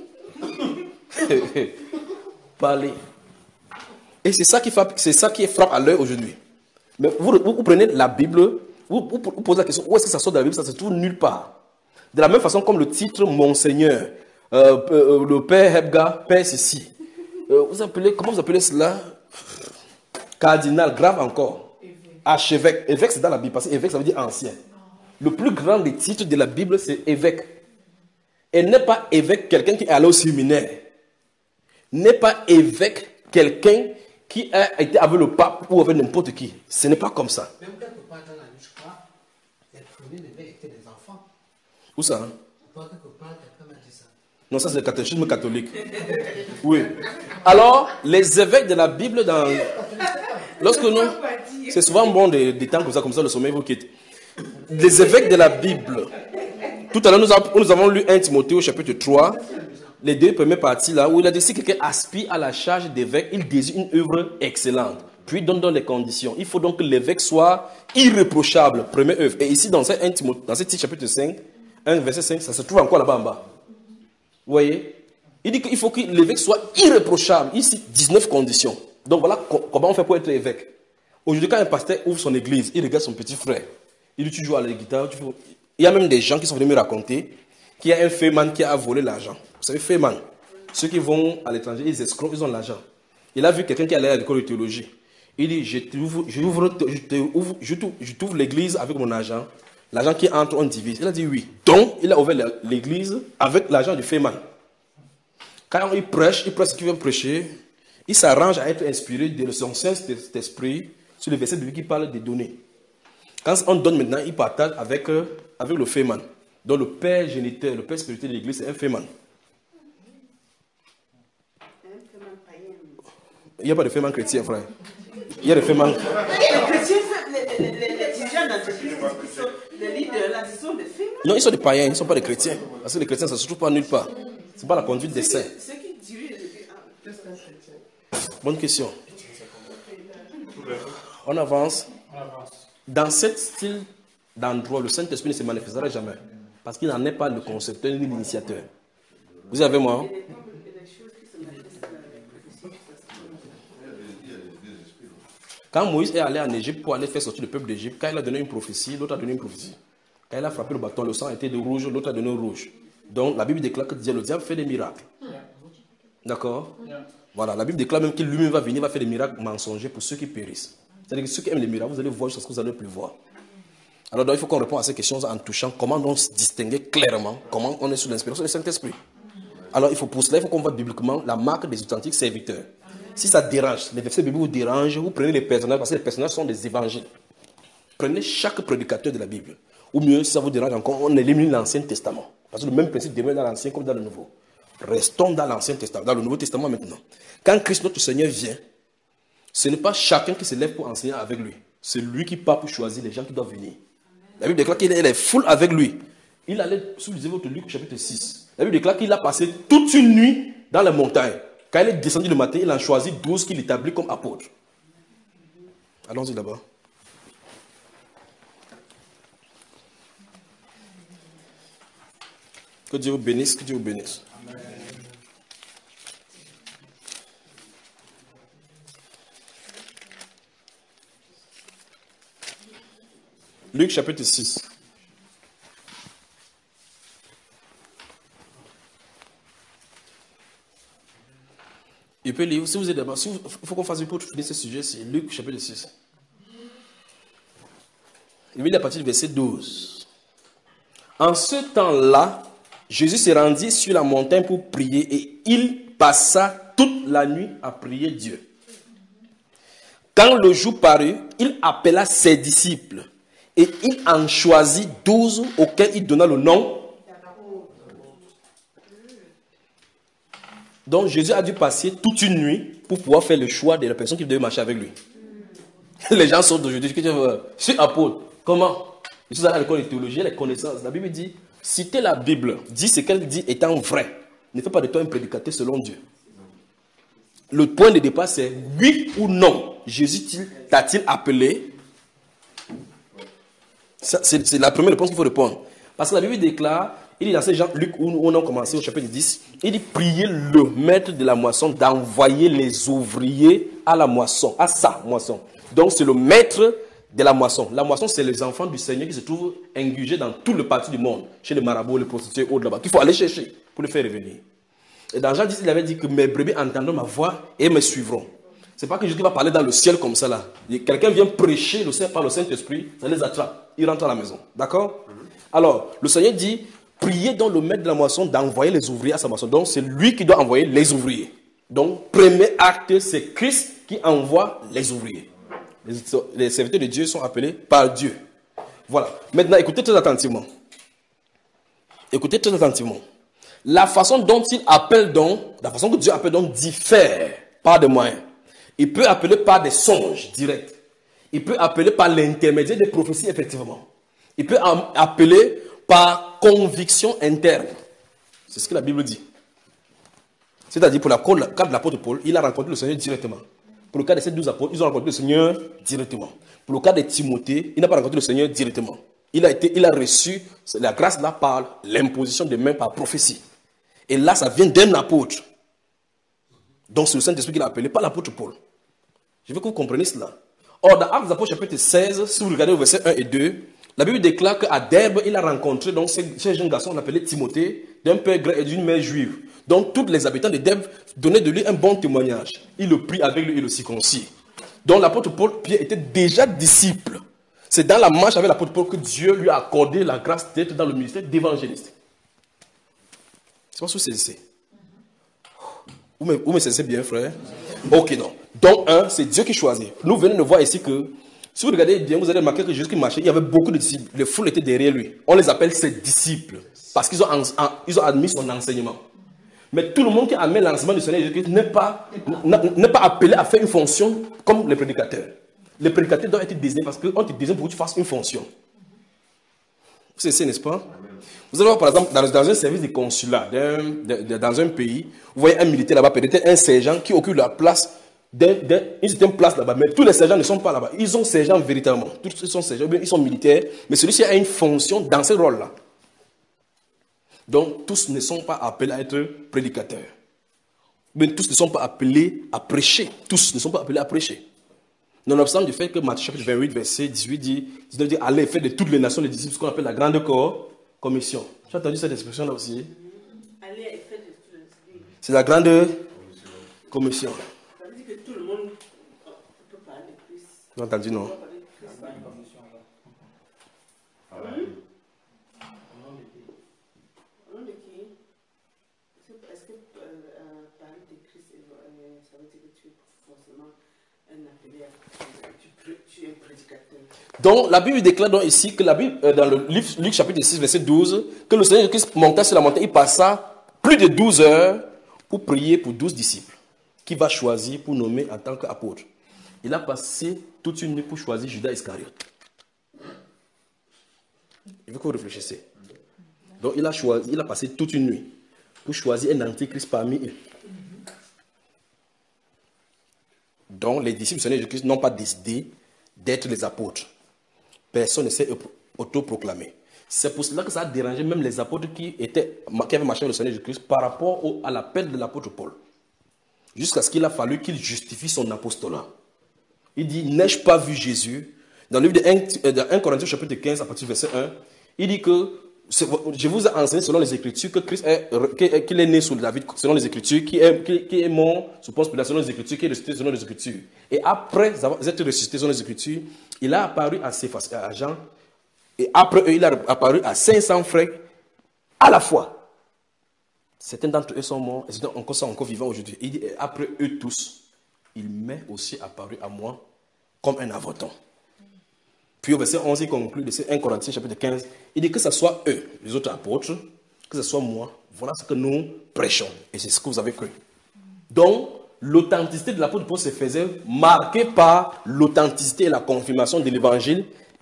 Parler. Et c'est ça qui frappe, c'est ça qui frappe à l'œil aujourd'hui. Mais vous, vous, vous prenez la Bible, vous, vous, vous posez la question, où est-ce que ça sort de la Bible? Ça se trouve nulle part. De la même façon comme le titre Monseigneur, euh, euh, le Père Hebga, Père ceci. Euh, vous appelez, comment vous appelez cela? Cardinal, grave encore. Archevêque. Évêque, c'est dans la Bible, parce que évêque, ça veut dire ancien. Le plus grand des titres de la Bible, c'est évêque. Et n'est pas évêque quelqu'un qui est allé au séminaire. N'est pas évêque quelqu'un qui a été avec le pape ou avec n'importe qui. Ce n'est pas comme ça. Même quelque part dans la Bible, je crois, les premiers évêques étaient des enfants. Où ça? Hein? Pas quelque part, quelqu'un m'a dit ça. Non, ça c'est le catéchisme catholique. Oui. Alors, les évêques de la Bible, dans... lorsque nous... C'est souvent bon des, des temps comme ça, comme ça, le sommeil vous quitte. Les évêques de la Bible. Tout à l'heure, nous, avons, nous avons lu un Timothée au chapitre trois, les deux premières parties là, où il a dit si quelqu'un aspire à la charge d'évêque, il désire une œuvre excellente. Puis donne dans les conditions. Il faut donc que l'évêque soit irréprochable, première œuvre. Et ici, dans ce, un Timothée, dans ce petit chapitre cinq, un verset cinq, ça se trouve encore là-bas en bas. Vous voyez? Il dit qu'il faut que l'évêque soit irréprochable. Ici, dix-neuf conditions. Donc voilà comment on fait pour être évêque. Aujourd'hui, quand un pasteur ouvre son église, il regarde son petit frère. Il dit, tu joues à la guitare. Tu joues... Il y a même des gens qui sont venus me raconter qu'il y a un féman qui a volé l'argent. Vous savez, féman, ceux qui vont à l'étranger, ils escroquent, ils ont l'argent. Il a vu quelqu'un qui allait à l'école de théologie. Il dit, je t'ouvre, je ouvre, je t'ouvre, je t'ouvre, je t'ouvre l'église avec mon argent. L'argent qui entre, on divise. Il a dit oui. Donc, il a ouvert l'église avec l'argent du féman. Quand il prêche, il prêche ce qu'il veut prêcher. Il s'arrange à être inspiré de son Saint-Esprit sur le verset de lui qui parle des données. Quand on donne maintenant, il partage avec, euh, avec le féman. Donc le père géniteur, le père spirituel de l'église, c'est un féman. Il n'y a pas de féman chrétien, frère. Il y a des fémans. Les chrétiens, les, les, les, les dirigeants d'entreprise, les leaders là, ce sont des fémans. Non, ils sont des païens, ils ne sont pas des chrétiens. Parce que les chrétiens, ça ne se trouve pas nulle part. Ce n'est pas la conduite des saints. Ceux qui dirigent les chrétiens. Bonne question. On avance. Dans cet style d'endroit, le Saint-Esprit ne se manifestera jamais. Parce qu'il n'en est pas le concepteur ni l'initiateur. Vous avez moi? Quand Moïse est allé en Égypte pour aller faire sortir le peuple d'Égypte, quand il a donné une prophétie, l'autre a donné une prophétie. Quand il a frappé le bâton, le sang était de rouge, l'autre a donné rouge. Donc la Bible déclare que le diable fait des miracles. D'accord? Voilà, la Bible déclare même qu'il lui-même va venir, va faire des miracles mensongers pour ceux qui périssent. C'est-à-dire que ceux qui aiment les miracles, vous allez voir jusqu'à ce que vous n'allez plus voir. Alors donc, il faut qu'on réponde à ces questions en touchant comment on se distinguer clairement, comment on est sous l'inspiration du Saint-Esprit. Alors il faut pour cela, il faut qu'on voit bibliquement la marque des authentiques serviteurs. Si ça dérange, les versets bibliques vous dérangent, vous prenez les personnages, parce que les personnages sont des évangiles. Prenez chaque prédicateur de la Bible. Ou mieux, si ça vous dérange encore, on élimine l'Ancien Testament. Parce que le même principe demeure dans l'Ancien comme dans le Nouveau. Restons dans l'Ancien Testament, dans le Nouveau Testament maintenant. Quand Christ notre Seigneur vient, ce n'est pas chacun qui se lève pour enseigner avec lui. C'est lui qui part pour choisir les gens qui doivent venir. La Bible déclare qu'il est full avec lui. Il allait, si vous lisez votre Luc chapitre six, la Bible déclare qu'il a passé toute une nuit dans les montagnes. Quand il est descendu le matin, il en choisit douze qu'il établit comme apôtres. Allons-y là-bas. Que Dieu vous bénisse, que Dieu vous bénisse. Amen. Luc chapitre six. Il peut lire, si vous êtes d'abord, il faut qu'on fasse une pause pour finir ce sujet, c'est Luc chapitre six. Il va lire à partir du verset douze. En ce temps-là, Jésus se rendit sur la montagne pour prier et il passa toute la nuit à prier Dieu. Quand le jour parut, il appela ses disciples et il en choisit douze auxquels il donna le nom. Donc Jésus a dû passer toute une nuit pour pouvoir faire le choix de la personne qui devait marcher avec lui. Les gens sortent d'aujourd'hui, je suis apôtre. Comment? Je suis allé à l'école de théologie, les connaissances. La Bible dit, citer la Bible, dit ce qu'elle dit étant vrai. Ne fais pas de toi un prédicateur selon Dieu. Le point de départ, c'est oui ou non. Jésus t'a-t-il appelé? C'est la première réponse qu'il faut répondre. Parce que la Bible déclare, il dit dans Saint Jean, Luc, où on a commencé au chapitre dix, il dit, priez le maître de la moisson d'envoyer les ouvriers à la moisson, à sa moisson. Donc c'est le maître de la moisson. La moisson, c'est les enfants du Seigneur qui se trouvent engagés dans tout le parti du monde, chez les marabouts, les prostituées, au là-bas, qu'il faut aller chercher pour les faire revenir. Et dans Jean dix, il avait dit que mes brebis entendront ma voix et me suivront. C'est pas que Jésus va parler dans le ciel comme ça là. Quelqu'un vient prêcher le Seigneur par le Saint-Esprit, ça les attrape. Ils rentrent à la maison. D'accord? Alors, le Seigneur dit, priez donc le maître de la moisson d'envoyer les ouvriers à sa moisson. Donc, c'est lui qui doit envoyer les ouvriers. Donc, premier acte, c'est Christ qui envoie les ouvriers. Les, les serviteurs de Dieu sont appelés par Dieu. Voilà. Maintenant, écoutez très attentivement. Écoutez très attentivement. La façon dont il appelle donc, la façon que Dieu appelle donc diffère par des moyens. Il peut appeler par des songes directs. Il peut appeler par l'intermédiaire des prophéties, effectivement. Il peut appeler par conviction interne. C'est ce que la Bible dit. C'est-à-dire, pour le cas de l'apôtre Paul, il a rencontré le Seigneur directement. Pour le cas de ces douze apôtres, ils ont rencontré le Seigneur directement. Pour le cas de Timothée, il n'a pas rencontré le Seigneur directement. Il a, été, il a reçu la grâce là par l'imposition des mains par prophétie. Et là, ça vient d'un apôtre. Donc, c'est le Saint-Esprit qui l'a appelé, pas l'apôtre Paul. Je veux que vous compreniez cela. Or, dans Actes des Apôtres, chapitre seize, si vous regardez au verset un et deux, la Bible déclare qu'à Derbe, il a rencontré donc, ce, ce jeune garçon, on l'appelait Timothée, d'un père grec et d'une mère juive. Donc, tous les habitants de Derbe donnaient de lui un bon témoignage. Il le prit avec lui et le circoncis. Donc, l'apôtre Paul, Pierre, était déjà disciple. C'est dans la marche avec l'apôtre Paul que Dieu lui a accordé la grâce d'être dans le ministère d'évangéliste. C'est pas ce que c'est ici. Vous me, vous me saisissez bien, frère? Ok, non. Donc, un, c'est Dieu qui choisit. Nous venons de voir ici que, si vous regardez bien, vous allez remarquer que Jésus qui marchait, il y avait beaucoup de disciples. Les foules étaient derrière lui. On les appelle ses disciples. Parce qu'ils ont, ils ont admis son enseignement. Mais tout le monde qui admet l'enseignement du Seigneur Jésus-Christ n'est pas, n'est pas appelé à faire une fonction comme les prédicateurs. Les prédicateurs doivent être désignés parce qu'on te désigne pour que tu fasses une fonction. Vous savez, n'est-ce pas? Vous allez voir, par exemple, dans, dans un service de consulat, dans, dans, dans un pays, vous voyez un militaire là-bas, peut-être un sergent qui occupe la place, d'une certaine place là-bas. Mais tous les sergents ne sont pas là-bas. Ils sont sergents véritablement. Tous ils sont sergents, ils sont militaires. Mais celui-ci a une fonction dans ce rôle-là. Donc, tous ne sont pas appelés à être prédicateurs. Mais tous ne sont pas appelés à prêcher. Tous ne sont pas appelés à prêcher. Nonobstant du fait que Matthieu chapitre vingt-huit, verset dix-huit dit, dix-neuf dit, allez, faites de toutes les nations les disciples, ce qu'on appelle la grande commission. Tu as entendu cette expression-là aussi? Allez, faites de toutes les disciples. C'est la grande commission. Ça veut dire que tout le monde peut parler plus. Tu as entendu, non? Est-ce que euh, parler de Christ, ça veut dire que tu es forcément un appelé à tu, tu es prédicateur? Donc, la Bible déclare donc ici que la Bible, euh, dans le livre Luc chapitre six, verset douze, que le Seigneur Christ monta sur la montagne, il passa plus de douze heures pour prier pour douze disciples, qu'il va choisir pour nommer en tant qu'apôtre. Il a passé toute une nuit pour choisir Judas Iscariote. Il faut que vous réfléchissiez. Donc, il a, choisi, il a passé toute une nuit pour choisir un antichrist parmi eux. Donc, les disciples du Seigneur Jésus-Christ n'ont pas décidé d'être les apôtres. Personne ne s'est autoproclamé. C'est pour cela que ça a dérangé même les apôtres qui, étaient, qui avaient marché avec le Seigneur Jésus-Christ par rapport au, à l'appel de l'apôtre Paul. Jusqu'à ce qu'il a fallu qu'il justifie son apostolat. Il dit, n'ai-je pas vu Jésus? Dans le livre de un Corinthiens chapitre quinze, à partir du verset un, il dit que je vous ai enseigné selon les Écritures que Christ est, qu'il est né sous David selon les Écritures, qui est, qui, qui est mort sous Ponce Pilate selon les Écritures, qui est ressuscité selon les Écritures. Et après avoir été ressuscité selon les Écritures, il a apparu à ses à Jean, et après eux, il a apparu à cinq cents frères à la fois. Certains d'entre eux sont morts, et certains encore sont encore vivants aujourd'hui. Il dit, et après eux tous, il m'est aussi apparu à moi comme un avorton. Puis au verset onze, il conclut de un Corinthiens chapitre quinze, il dit que ce soit eux, les autres apôtres, que ce soit moi, voilà ce que nous prêchons. Et c'est ce que vous avez cru. Donc, l'authenticité de l'apôtre Paul se faisait marquée par l'authenticité et la confirmation de l'évangile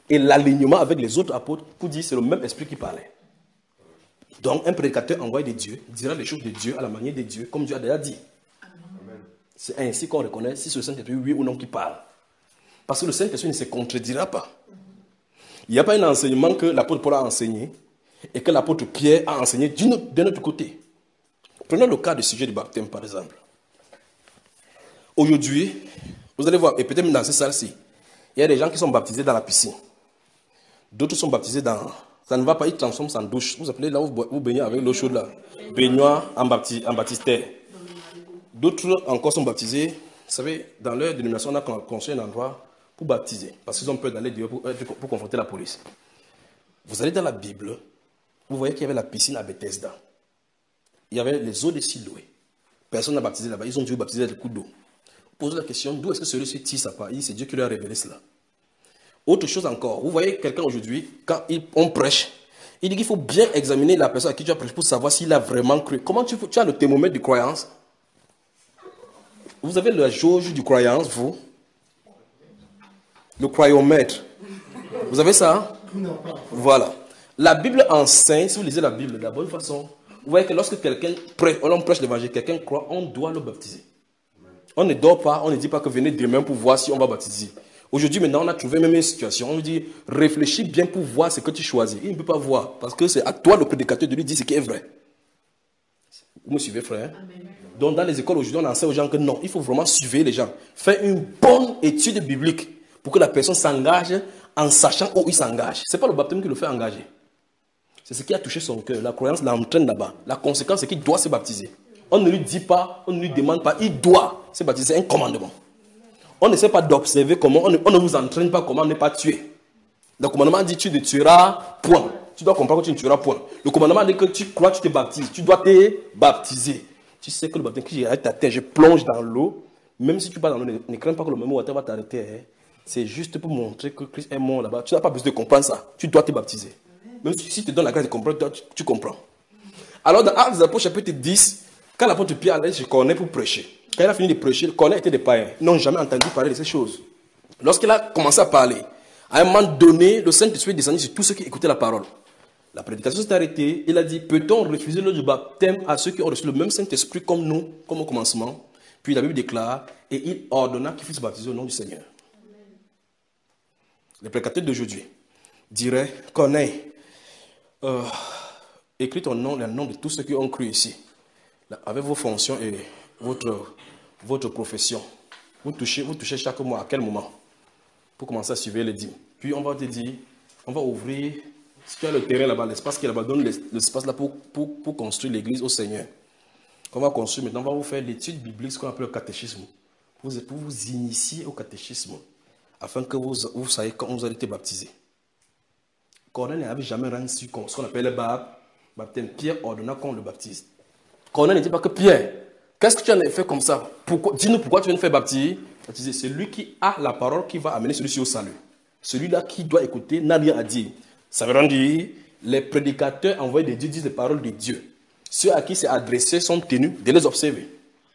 et l'alignement avec les autres apôtres pour dire que c'est le même esprit qui parlait. Donc, un prédicateur envoyé de Dieu dira les choses de Dieu à la manière de Dieu, comme Dieu a déjà dit. C'est ainsi qu'on reconnaît si c'est le Saint-Esprit, oui ou non, qui parle. Parce que le Saint-Esprit ne se contredira pas. Il n'y a pas un enseignement que l'apôtre Paul a enseigné et que l'apôtre Pierre a enseigné d'un autre côté. Prenons le cas du sujet du baptême, par exemple. Aujourd'hui, vous allez voir, et peut-être même dans cette salle-ci, il y a des gens qui sont baptisés dans la piscine. D'autres sont baptisés dans... Ça ne va pas, ils transforment ça en douche. Vous appelez là où vous baignez avec l'eau chaude là. Baignoire en, bapti, en baptistère. D'autres encore sont baptisés. Vous savez, dans leur dénomination, on a construit un endroit pour baptiser. Parce qu'ils ont peur d'aller dehors pour, pour, pour confronter la police. Vous allez dans la Bible, vous voyez qu'il y avait la piscine à Bethesda. Il y avait les eaux de Siloé. Personne n'a baptisé là-bas. Ils ont dû baptiser avec le coup d'eau. Posez la question, d'où est-ce que celui-ci tire sa part? C'est Dieu qui lui a révélé cela. Autre chose encore, vous voyez quelqu'un aujourd'hui, quand il, on prêche, il dit qu'il faut bien examiner la personne à qui tu as prêché pour savoir s'il a vraiment cru. Comment tu, tu as le thermomètre de croyance? Vous avez la jauge du croyance, vous? Le croyomètre. Vous avez ça? Voilà. La Bible enseigne, si vous lisez la Bible de la bonne façon, vous voyez que lorsque quelqu'un prêche, on prêche l'évangile, quelqu'un croit, on doit le baptiser. On ne dort pas, on ne dit pas que venez demain pour voir si on va baptiser. Aujourd'hui, maintenant, on a trouvé même une situation. On lui dit, réfléchis bien pour voir ce que tu choisis. Il ne peut pas voir, parce que c'est à toi, le prédicateur, de lui dire ce qui est vrai. Vous me suivez, frère? Amen. Donc, dans les écoles, aujourd'hui, on enseigne aux gens que non, il faut vraiment suivre les gens. Faire une bonne étude biblique pour que la personne s'engage en sachant où il s'engage. Ce n'est pas le baptême qui le fait engager. C'est ce qui a touché son cœur. La croyance l'entraîne là-bas. La conséquence, c'est qu'il doit se baptiser. On ne lui dit pas, on ne lui demande pas, il doit se baptiser. C'est un commandement. On ne sait pas d'observer comment, on ne, on ne vous entraîne pas comment ne pas tuer. Le commandement dit tu ne tueras point. Tu dois comprendre que tu ne tueras point. Le commandement dit que tu crois, tu te baptises. Tu dois te baptiser. Tu sais que le baptême, que j'ai arrêté ta tête, je plonge dans l'eau. Même si tu pars dans l'eau, ne, ne crains pas que le même water va t'arrêter. Hein. C'est juste pour montrer que Christ est mort là-bas. Tu n'as pas besoin de comprendre ça. Tu dois te baptiser. Même si, si tu te donnes la grâce de comprendre, tu, tu comprends. Alors dans Actes des Apôtres, chapitre dix, quand l'apôtre Pierre allait chez Corneille pour prêcher, quand il a fini de prêcher, Corneille était des païens. Ils n'ont jamais entendu parler de ces choses. Lorsqu'il a commencé à parler, à un moment donné, le Saint-Esprit est descendu sur tous ceux qui écoutaient la parole. La prédication s'est arrêtée. Il a dit, peut-on refuser le baptême à ceux qui ont reçu le même Saint-Esprit comme nous, comme au commencement? Puis la Bible déclare, et il ordonna qu'ils fussent baptisés au nom du Seigneur. Amen. Les prédicateurs d'aujourd'hui diraient, Corneille, euh, écris ton nom, le nom de tous ceux qui ont cru ici, avec vos fonctions et votre, votre profession. Vous touchez, vous touchez chaque mois, à quel moment? Pour commencer à suivre les dîmes. Puis on va te dire, on va ouvrir, si tu as le terrain là-bas, l'espace qui est là-bas, donne l'espace là pour, pour, pour construire l'église au Seigneur. On va construire maintenant, on va vous faire l'étude biblique, ce qu'on appelle le catéchisme. Pour vous, pour vous initier au catéchisme, afin que vous, vous sachiez quand vous allez être baptisé. Corneille n'avait jamais rendu ce qu'on appelle le baptême. Pierre ordonna qu'on le baptise. Corneille ne dit pas que Pierre, qu'est-ce que tu as fait comme ça? Dis-nous pourquoi tu viens de faire baptiser. C'est celui qui a la parole qui va amener celui-ci au salut. Celui-là qui doit écouter n'a rien à dire. Ça veut dire les prédicateurs envoyés de Dieu disent les paroles de Dieu. Ceux à qui c'est adressé sont tenus de les observer.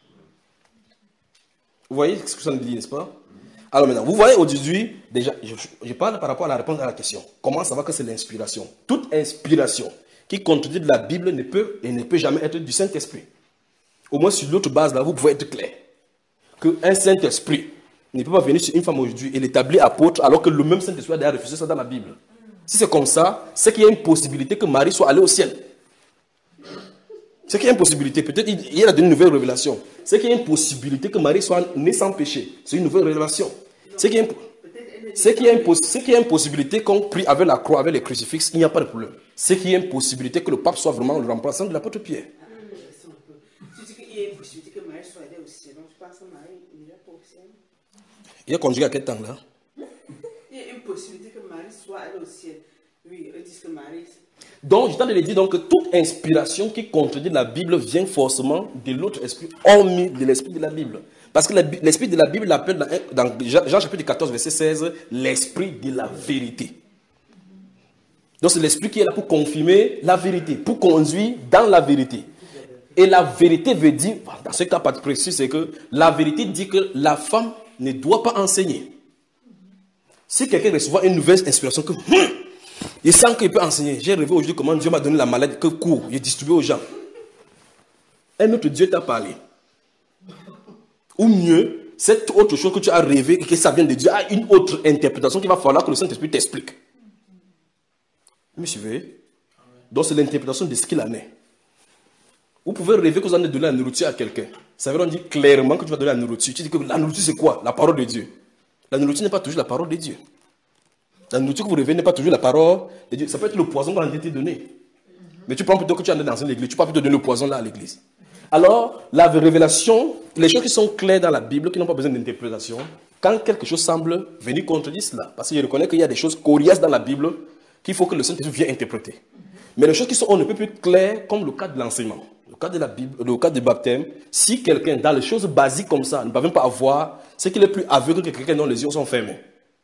Vous voyez ce que ça nous dit, n'est-ce pas? Alors maintenant, vous voyez aujourd'hui, déjà, je, je parle par rapport à la réponse à la question. Comment savoir que c'est l'inspiration? Toute inspiration qui contredit de la Bible ne peut et ne peut jamais être du Saint-Esprit. Au moins sur l'autre base, là, vous pouvez être clair. Qu'un Saint-Esprit ne peut pas venir sur une femme aujourd'hui et l'établir apôtre alors que le même Saint-Esprit a déjà refusé ça dans la Bible. Si c'est comme ça, c'est qu'il y a une possibilité que Marie soit allée au ciel. C'est qu'il y a une possibilité. Peut-être il a donné une nouvelle révélation. C'est qu'il y a une possibilité que Marie soit née sans péché. C'est une nouvelle révélation. C'est qu'il y a une, c'est qu'il y a une, c'est qu'il y a une possibilité qu'on prie avec la croix, avec les crucifixes, il n'y a pas de problème. C'est qu'il y a une possibilité que le pape soit vraiment le remplaçant de l'apôtre Pierre. Tu dis qu'il y a une possibilité que Marie soit allée au ciel. Donc tu penses que Marie n'ira pas au ciel? Il a conduit à quel temps là? Il y a une possibilité que Marie soit allée au ciel. Oui, ils disent que Marie... Donc, je t'en ai dit donc que toute inspiration qui contredit la Bible vient forcément de l'autre esprit, hormis de l'esprit de la Bible. Parce que l'esprit de la Bible l'appelle dans, dans Jean chapitre quatorze, verset seize, l'esprit de la vérité. Donc, c'est l'esprit qui est là pour confirmer la vérité, pour conduire dans la vérité. Et la vérité veut dire, dans ce cas précis, c'est que la vérité dit que la femme ne doit pas enseigner. Si quelqu'un reçoit une nouvelle inspiration, que hum, il sent qu'il peut enseigner. J'ai rêvé aujourd'hui comment Dieu m'a donné la maladie, que cours, j'ai distribué aux gens. Un autre Dieu t'a parlé. Ou mieux, cette autre chose que tu as rêvé et que ça vient de Dieu a une autre interprétation qu'il va falloir que le Saint-Esprit t'explique. Vous me suivez? Donc c'est l'interprétation de ce qu'il en est. Vous pouvez rêver que vous allez donner la nourriture à quelqu'un. Ça veut dire clairement que tu vas donner la nourriture. Tu dis que la nourriture c'est quoi? La parole de Dieu. La nourriture n'est pas toujours la parole de Dieu. La nourriture que vous rêvez n'est pas toujours la parole de Dieu. Ça peut être le poison qu'on a été donné. Mais tu prends plutôt que tu es dans une église. Tu peux plutôt donner le poison là à l'église. Alors, la révélation, les choses qui sont claires dans la Bible, qui n'ont pas besoin d'interprétation, quand quelque chose semble venir contredire cela, parce que je reconnais qu'il y a des choses coriaces dans la Bible qu'il faut que le Saint-Esprit vienne interpréter. Mais les choses qui sont on ne peut plus claires, comme le cas de l'enseignement, le cas de la Bible, le cas du baptême, si quelqu'un, dans les choses basiques comme ça, ne peut même pas avoir, c'est qu'il est plus aveugle que quelqu'un dont les yeux sont fermés.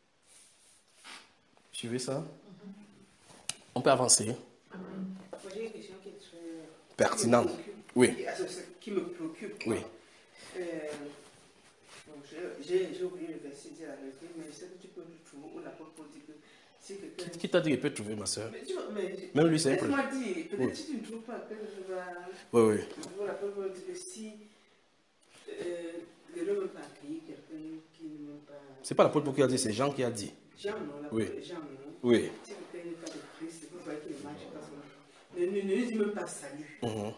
Suivez ça? On peut avancer. J'ai une question qui est très pertinente. Oui. Qui me préoccupe. Oui. Euh, bon, j'ai oublié le verset de la vérité, mais je sais que tu peux le trouver où l'apôtre Paul dit que si quelqu'un. Qui t'a dit qu'il peut trouver, ma soeur? Mais tu vois, mais même lui, c'est un peu. Laisse-moi dire, peut-être Oui. si tu ne trouves pas, que je vais. Oui, oui. L'apôtre Paul dit que si. Euh, les gens ne veulent pas accueillir quelqu'un qui ne veut pas. C'est pas l'apôtre Paul qui a dit, c'est Jean qui a dit. Jean, non, Oui. Jean, non. Oui. Si quelqu'un n'est pas de Christ, c'est pour ça qu'il ne marche pas son. Ne, ne, ne lui dis même pas salut. Mhm.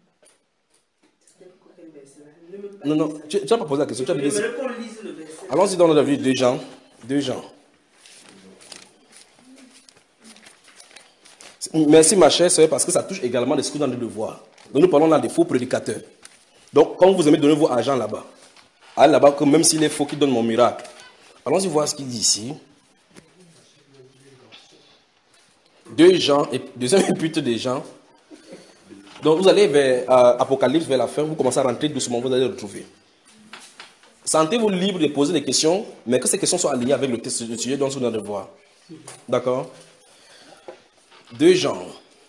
Ne me Non, non, tu n'as pas posé la question. Tu as dit. Je qu'on lise le verset. Allons-y dans notre vie, deux Jean. Deux Jean. Merci ma chère soeur, parce que ça touche également les scouts dans le devoir. Donc nous parlons là des faux prédicateurs. Donc quand vous aimez donner vos argent là-bas, allez là-bas que même s'il est faux, qui donne mon miracle. Allons-y voir ce qu'il dit ici. Deux Jean, et deuxième épître de Jean. Donc vous allez vers euh, Apocalypse, vers la fin, vous commencez à rentrer doucement, vous allez le retrouver. Sentez-vous libre de poser des questions, mais que ces questions soient alignées avec le texte de sujet dont vous allez devoir. D'accord? Deux Jean.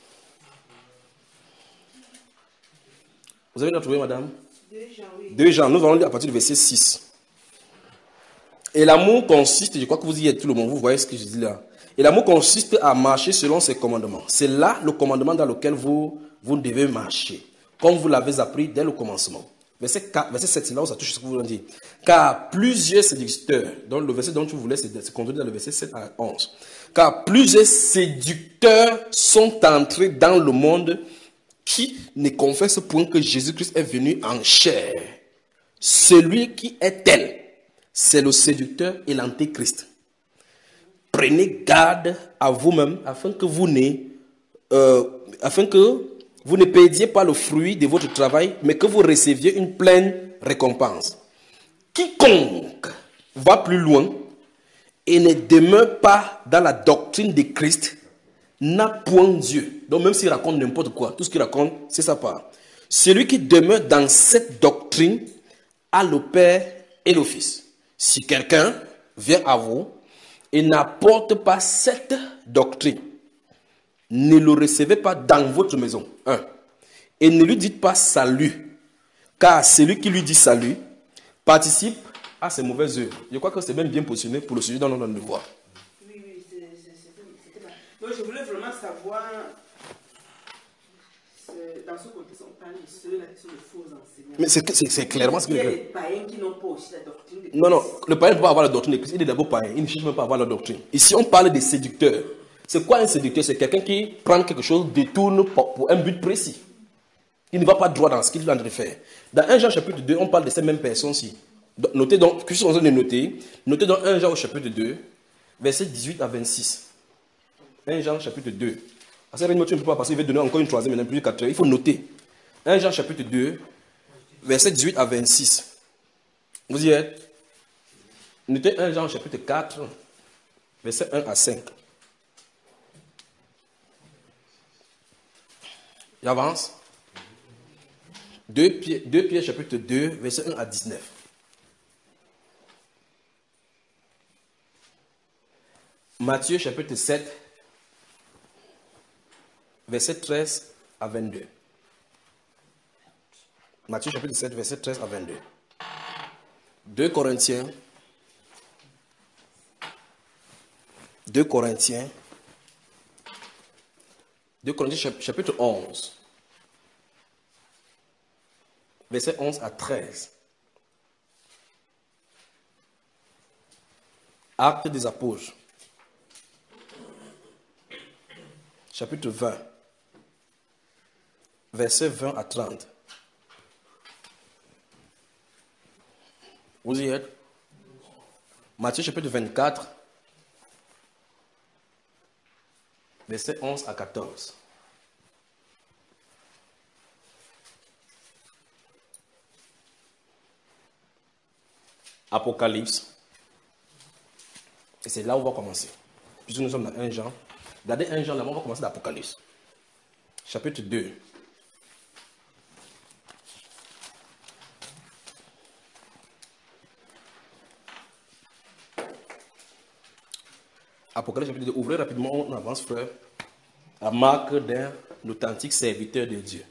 Vous avez trouvé, madame? Deux Jean, nous allons lire à partir du verset six. Et l'amour consiste, je crois que vous y êtes tout le monde, vous voyez ce que je dis là. Et l'amour consiste à marcher selon ses commandements. C'est là le commandement dans lequel vous, vous devez marcher, comme vous l'avez appris dès le commencement. Verset, quatre, verset sept, c'est là où ça touche ce que vous voulez dire. Car plusieurs séducteurs, donc le verset dont tu voulais, c'est contenu dans le verset sept à onze. Car plusieurs séducteurs sont entrés dans le monde qui ne confessent point que Jésus-Christ est venu en chair. Celui qui est tel, c'est le séducteur et l'antéchrist. Prenez garde à vous-même afin que vous ne, euh, afin que vous ne perdiez pas le fruit de votre travail, mais que vous receviez une pleine récompense. Quiconque va plus loin et ne demeure pas dans la doctrine de Christ n'a point Dieu. Donc même s'il raconte n'importe quoi, tout ce qu'il raconte, c'est sa part. Celui qui demeure dans cette doctrine a le Père et le Fils. Si quelqu'un vient à vous et n'apporte pas cette doctrine, ne le recevez pas dans votre maison. Un. Et ne lui dites pas salut, car celui qui lui dit salut participe à ses mauvaises œuvres. Je crois que c'est même bien positionné pour le sujet dont on a le devoir. Oui, oui, c'était mal. Moi, je voulais vraiment savoir, dans ce contexte, on parle de ceux-là qui sont de faux enseignants. Mais c'est clairement ce que il y a des païens qui n'ont pas aussi la doctrine de Christ. Non, non, le païen ne peut pas avoir la doctrine de Christ. Il est d'abord païen, il ne cherche même pas à avoir la doctrine. Ici, on parle des séducteurs. C'est quoi un séducteur? C'est quelqu'un qui prend quelque chose, détourne pour, pour un but précis. Il ne va pas droit dans ce qu'il est en train de faire. Dans un Jean chapitre deux, on parle de ces mêmes personnes-ci. Notez donc, que je suis en train de noter, notez dans un Jean au chapitre deux, versets dix-huit à vingt-six. un Jean chapitre deux. À ce rythme, tu ne peux pas passer, il va donner encore une troisième, maintenant plus de quatre heures. Il faut noter. un Jean chapitre deux, versets dix-huit à vingt-six. Vous y êtes? Notez un Jean chapitre quatre, versets un à cinq. J'avance. deux Pierre chapitre deux, versets un à dix-neuf. Matthieu chapitre sept, verset treize à vingt-deux. Matthieu chapitre sept, verset treize à vingt-deux. deux Corinthiens, deux Corinthiens, deux Corinthiens chapitre onze, verset onze à treize. Actes des apôtres, chapitre vingt, verset vingt à trente. Vous y êtes? Matthieu chapitre vingt-quatre, verset onze à quatorze. Apocalypse. Et c'est là où on va commencer. Puisque nous sommes dans un Jean. Regardez un Jean, là, on va commencer d'Apocalypse. Chapitre deux. Apocalypse chapitre deux. Ouvrez rapidement, on avance, frère. La marque d'un authentique serviteur de Dieu.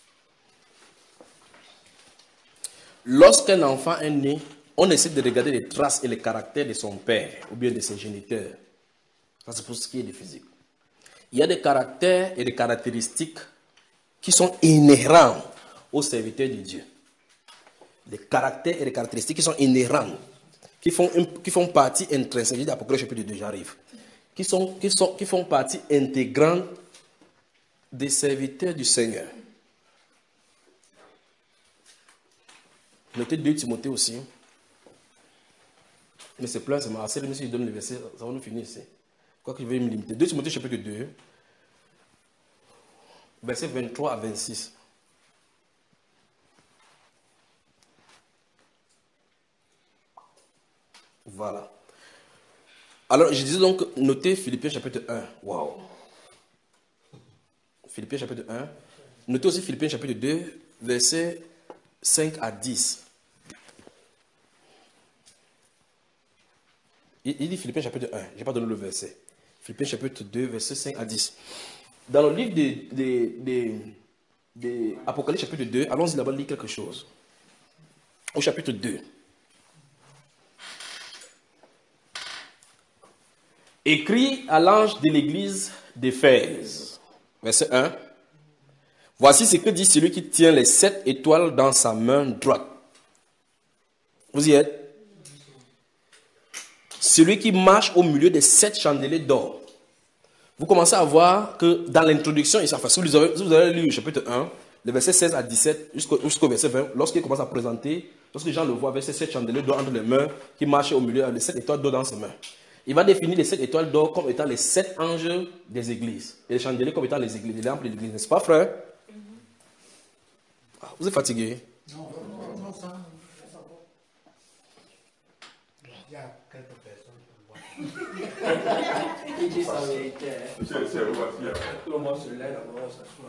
Lorsqu'un enfant est né, on essaie de regarder les traces et les caractères de son père ou bien de ses géniteurs. Ça, c'est pour ce qui est de physique. Il y a des caractères et des caractéristiques qui sont inhérents aux serviteurs de Dieu. Des caractères et des caractéristiques qui sont inhérents, qui font, qui font partie intrinsèque d'Apocalypse chapitre deux, j'arrive, qui, sont, qui, sont, qui font partie intégrante des serviteurs du Seigneur. Notez deux Timothée aussi. Mais c'est plein, c'est assez. Même si je donne le verset, ça va nous finir ici. Quoi que je vais me limiter. deux Timothée chapitre deux, verset vingt-trois à vingt-six. Voilà. Alors, je disais donc, notez Philippiens chapitre un. Waouh. Philippiens chapitre un. Notez aussi Philippiens chapitre deux, verset cinq à dix. Il dit Philippiens chapitre un, je n'ai pas donné le verset. Philippiens chapitre deux, verset cinq à dix. Dans le livre des, des, des, des Apocalypse chapitre deux, allons-y là-bas lire quelque chose. Au chapitre deux. Écrit à l'ange de l'église d'Éphèse, verset un. Voici ce que dit celui qui tient les sept étoiles dans sa main droite. Vous y êtes? Celui qui marche au milieu des sept chandeliers d'or. Vous commencez à voir que dans l'introduction, enfin, si vous avez, si vous avez lu le chapitre un, le verset seize à dix-sept jusqu'au, jusqu'au verset vingt, lorsqu'il commence à présenter, lorsque les gens le voient avec ces sept chandeliers d'or entre les mains, qui marchent au milieu, les sept étoiles d'or dans ses mains. Il va définir les sept étoiles d'or comme étant les sept anges des églises. Et les chandeliers comme étant les églises, les lampes de l'église. N'est-ce pas, frère? Ah, vous êtes fatigué? Non, non, non, ça. Il y a quelques personnes qui voient. Il dit sa vérité. Tout le monde se lève d'abord, s'assoit.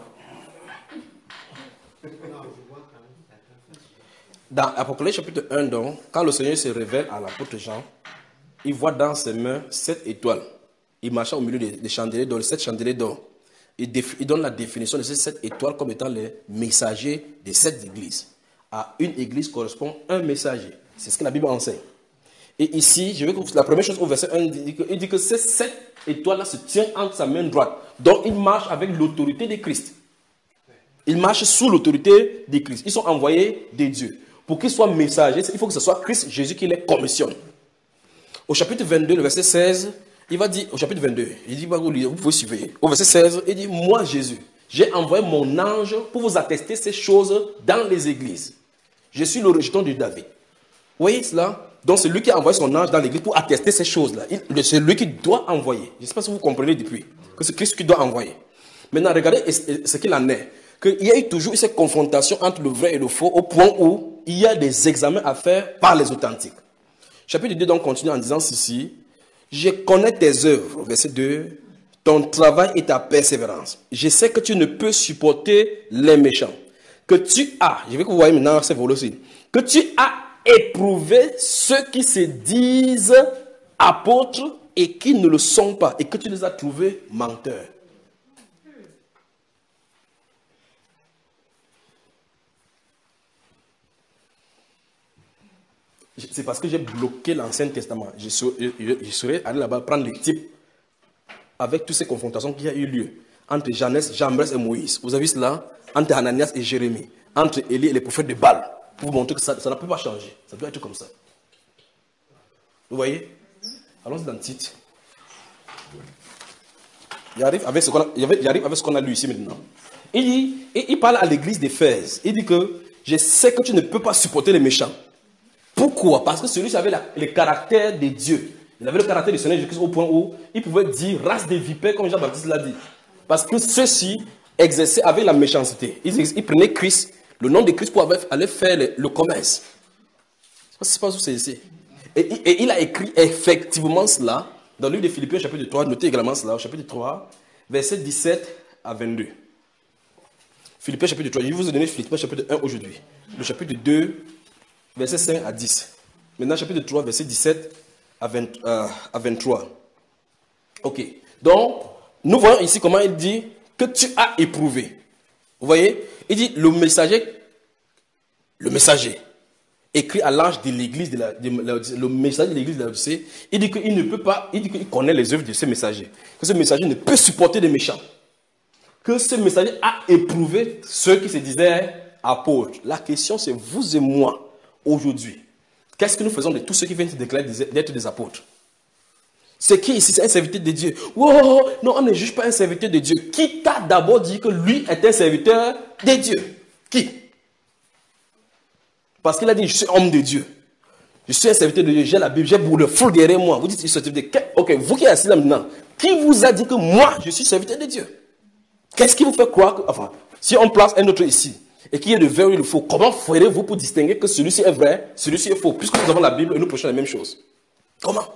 Non, je vois quand même certaines personnes. Dans Apocalypse chapitre un, donc, quand le Seigneur se révèle à l'apôtre Jean, il voit dans ses mains sept étoiles. Il marche au milieu des, des chandeliers d'or, les sept chandeliers d'or. Il, déf, il donne la définition de ces sept étoiles comme étant les messagers des sept églises. À une église correspond un messager. C'est ce que la Bible enseigne. Et ici, je veux que la première chose au verset un, il dit que, il dit que ces sept étoiles-là se tiennent entre sa main droite. Donc, il marche avec l'autorité de Christ. Il marche sous l'autorité de Christ. Ils sont envoyés de Dieu. Pour qu'ils soient messagers, il faut que ce soit Christ Jésus qui les commissionne. Au chapitre vingt-deux, le verset seize, il va dire, au chapitre vingt-deux, il dit, vous pouvez suivre. Au verset seize, il dit, moi Jésus, j'ai envoyé mon ange pour vous attester ces choses dans les églises. Je suis le rejeton de David. Vous voyez cela? Donc c'est lui qui a envoyé son ange dans l'église pour attester ces choses-là. C'est lui qui doit envoyer. Je ne sais pas si vous comprenez depuis, que c'est Christ qui doit envoyer. Maintenant, regardez ce qu'il en est. Qu'il y a eu toujours cette confrontation entre le vrai et le faux au point où il y a des examens à faire par les authentiques. Chapitre deux donc continue en disant ceci. Je connais tes œuvres, verset deux, ton travail et ta persévérance. Je sais que tu ne peux supporter les méchants. Que tu as, je veux que vous voyez maintenant ces volets aussi, que tu as éprouvé ceux qui se disent apôtres et qui ne le sont pas, et que tu les as trouvés menteurs. C'est parce que j'ai bloqué l'Ancien Testament. Je serais, je, je serais allé là-bas prendre les types avec toutes ces confrontations qui ont eu lieu entre Janès, Jambres et Moïse. Vous avez vu cela? Entre Ananias et Jérémie, entre Élie et les prophètes de Baal, pour vous montrer que ça, ça ne peut pas changer. Ça doit être comme ça. Vous voyez? Allons-y dans le titre. Il arrive avec ce qu'on a, il arrive avec ce qu'on a lu ici maintenant. Il dit, et il parle à l'église d'Éphèse. Il dit que je sais que tu ne peux pas supporter les méchants. Pourquoi? Parce que celui-ci avait la, le caractère de Dieu. Il avait le caractère du Seigneur Jésus au point où il pouvait dire race des vipères, comme Jean-Baptiste l'a dit. Parce que ceux-ci exerçaient avec la méchanceté. Ils, ils prenaient Christ, le nom de Christ, pour aller faire le, le commerce. Je ne sais pas où c'est ici. Et, et il a écrit effectivement cela dans le livre de Philippiens, chapitre trois. Notez également cela, au chapitre trois, versets dix-sept à vingt-deux. Philippiens, chapitre trois. Je vais vous donner Philippiens, chapitre un aujourd'hui. Le chapitre deux, versets cinq à dix. Maintenant, chapitre trois, versets dix-sept à vingt-trois. Ok. Donc, nous voyons ici comment il dit que tu as éprouvé. Vous voyez? Il dit le messager, le messager, écrit à l'ange de l'église de la, de la, le messager de l'église de la Odyssée, il dit qu'il ne peut pas, il dit qu'il connaît les œuvres de ce messager, que ce messager ne peut supporter des méchants, que ce messager a éprouvé ceux qui se disaient apôtres. La question c'est vous et moi aujourd'hui, qu'est-ce que nous faisons de tous ceux qui viennent se déclarer d'être des apôtres? C'est qui ici? C'est un serviteur de Dieu. Wow, non, on ne juge pas un serviteur de Dieu. Qui t'a d'abord dit que lui est un serviteur de Dieu? Qui? Parce qu'il a dit, je suis homme de Dieu. Je suis un serviteur de Dieu. J'ai la Bible, j'ai le flou derrière moi. Vous dites, je suis serviteur de Dieu. Ok, vous qui êtes assis là maintenant, qui vous a dit que moi, je suis serviteur de Dieu? Qu'est-ce qui vous fait croire que, enfin, si on place un autre ici, et qu'il y a le vrai et le faux, comment ferez-vous pour distinguer que celui-ci est vrai, celui-ci est faux, puisque nous avons la Bible et nous prêchons la même chose? Comment?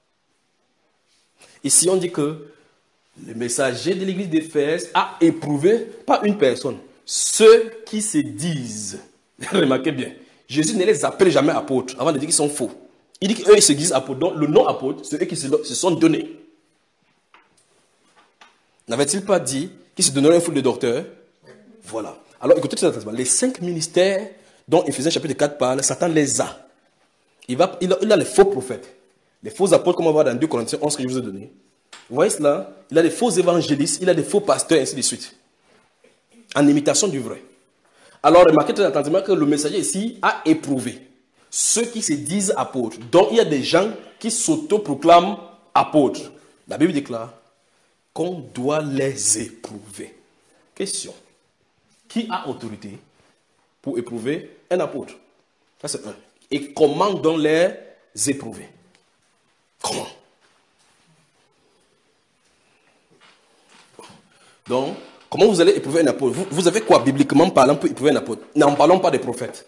Ici, on dit que le messager de l'église d'Éphèse a éprouvé, pas une personne, ceux qui se disent. Remarquez bien, Jésus ne les appelle jamais apôtres avant de dire qu'ils sont faux. Il dit qu'eux, ils se disent apôtres. Donc, le nom apôtre, c'est eux qui se, se sont donnés. N'avait-il pas dit qu'ils se donneraient un foule de docteurs? Voilà. Alors, écoutez tout ça. Les cinq ministères dont Éphésiens chapitre quatre parle, Satan les a. Il, va, il, a, il a les faux prophètes. Les faux apôtres, comme on va voir dans deux Corinthiens onze que je vous ai donné. Vous voyez cela? Il a des faux évangélistes, il a des faux pasteurs, et ainsi de suite. En imitation du vrai. Alors, remarquez très attentivement que le messager ici a éprouvé ceux qui se disent apôtres. Donc, il y a des gens qui s'autoproclament apôtres. La Bible déclare qu'on doit les éprouver. Question. Qui a autorité pour éprouver un apôtre? Ça, c'est un. Et comment donc les éprouver? Comment? Donc, comment vous allez éprouver un apôtre? Vous, vous avez quoi, bibliquement parlant, pour éprouver un apôtre? N'en parlons pas des prophètes.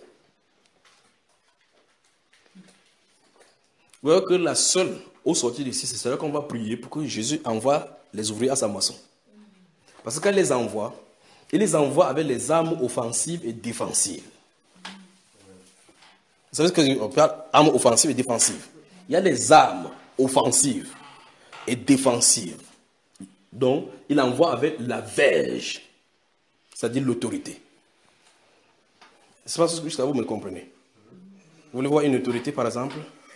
Vous voyez que la seule, au sortir d'ici, c'est celle qu'on va prier pour que Jésus envoie les ouvriers à sa moisson. Parce qu'il les envoie, il les envoie avec les armes offensives et défensives. Vous savez ce que on parle d'armes offensives et défensives? Il y a les armes offensives et défensives. Donc, il envoie avec la verge, c'est-à-dire l'autorité. C'est pas ce que jusqu'à vous me comprenez. Vous voulez voir une autorité, par exemple?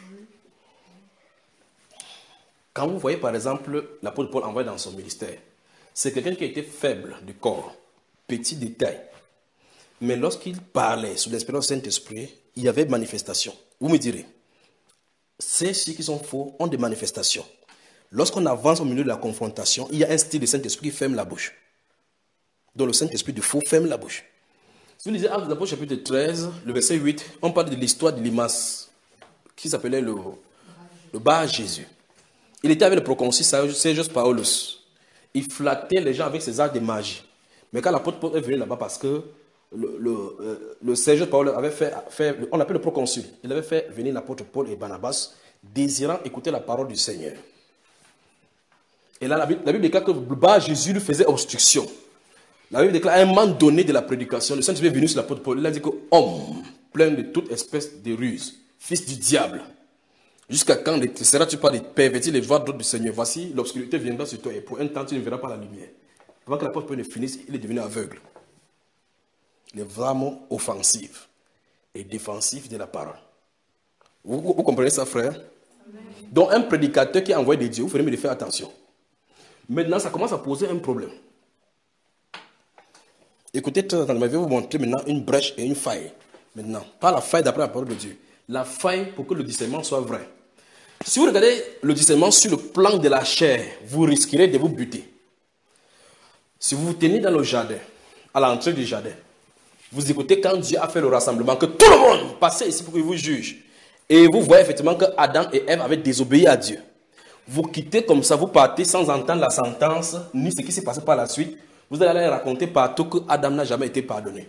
Quand vous voyez, par exemple, l'apôtre Paul envoyé dans son ministère, c'est quelqu'un qui était faible du corps, petit de taille. Mais lorsqu'il parlait sous l'expérience du Saint-Esprit, il y avait manifestation. Vous me direz, ceux-ci qui sont faux ont des manifestations. Lorsqu'on avance au milieu de la confrontation, il y a un style de Saint-Esprit qui ferme la bouche. Donc le Saint-Esprit de faux ferme la bouche. Si vous lisez Actes des Apôtres chapitre treize, le verset huit, on parle de l'histoire de Limas, qui s'appelait le, le Bar Jésus. Il était avec le proconsul Sergius Paulus. Il flattait les gens avec ses arts de magie. Mais quand l'apôtre Paul est venu là-bas, parce que le, le, euh, le Sergius Paulus avait fait, fait, on l'appelle le proconsul, il avait fait venir l'apôtre Paul et Barnabas, désirant écouter la parole du Seigneur. Et là, la Bible, la Bible déclare que bah, Jésus lui faisait obstruction. La Bible déclare à un moment donné de la prédication, le Saint-Esprit est venu sur l'apôtre Paul. Il a dit que homme, plein de toute espèce de ruse, fils du diable, jusqu'à quand seras-tu pas de pervertir les voies d'autres du Seigneur? Voici, l'obscurité viendra sur toi et pour un temps tu ne verras pas la lumière. Avant que l'apôtre Paul ne finisse, il est devenu aveugle. Les vraiment offensifs et défensifs de la parole. Vous, vous comprenez ça, frère? Amen. Donc un prédicateur qui envoie des dieux, vous ferez mieux de faire attention. Maintenant, ça commence à poser un problème. Écoutez, je vais vous montrer maintenant une brèche et une faille. Maintenant, pas la faille d'après la parole de Dieu. La faille pour que le discernement soit vrai. Si vous regardez le discernement sur le plan de la chair, vous risquerez de vous buter. Si vous vous tenez dans le jardin, à l'entrée du jardin, vous écoutez quand Dieu a fait le rassemblement, que tout le monde passait ici pour qu'il vous juge. Et vous voyez effectivement que Adam et Ève avaient désobéi à Dieu. Vous quittez comme ça, vous partez sans entendre la sentence, ni ce qui s'est passé par la suite. Vous allez aller raconter partout que Adam n'a jamais été pardonné.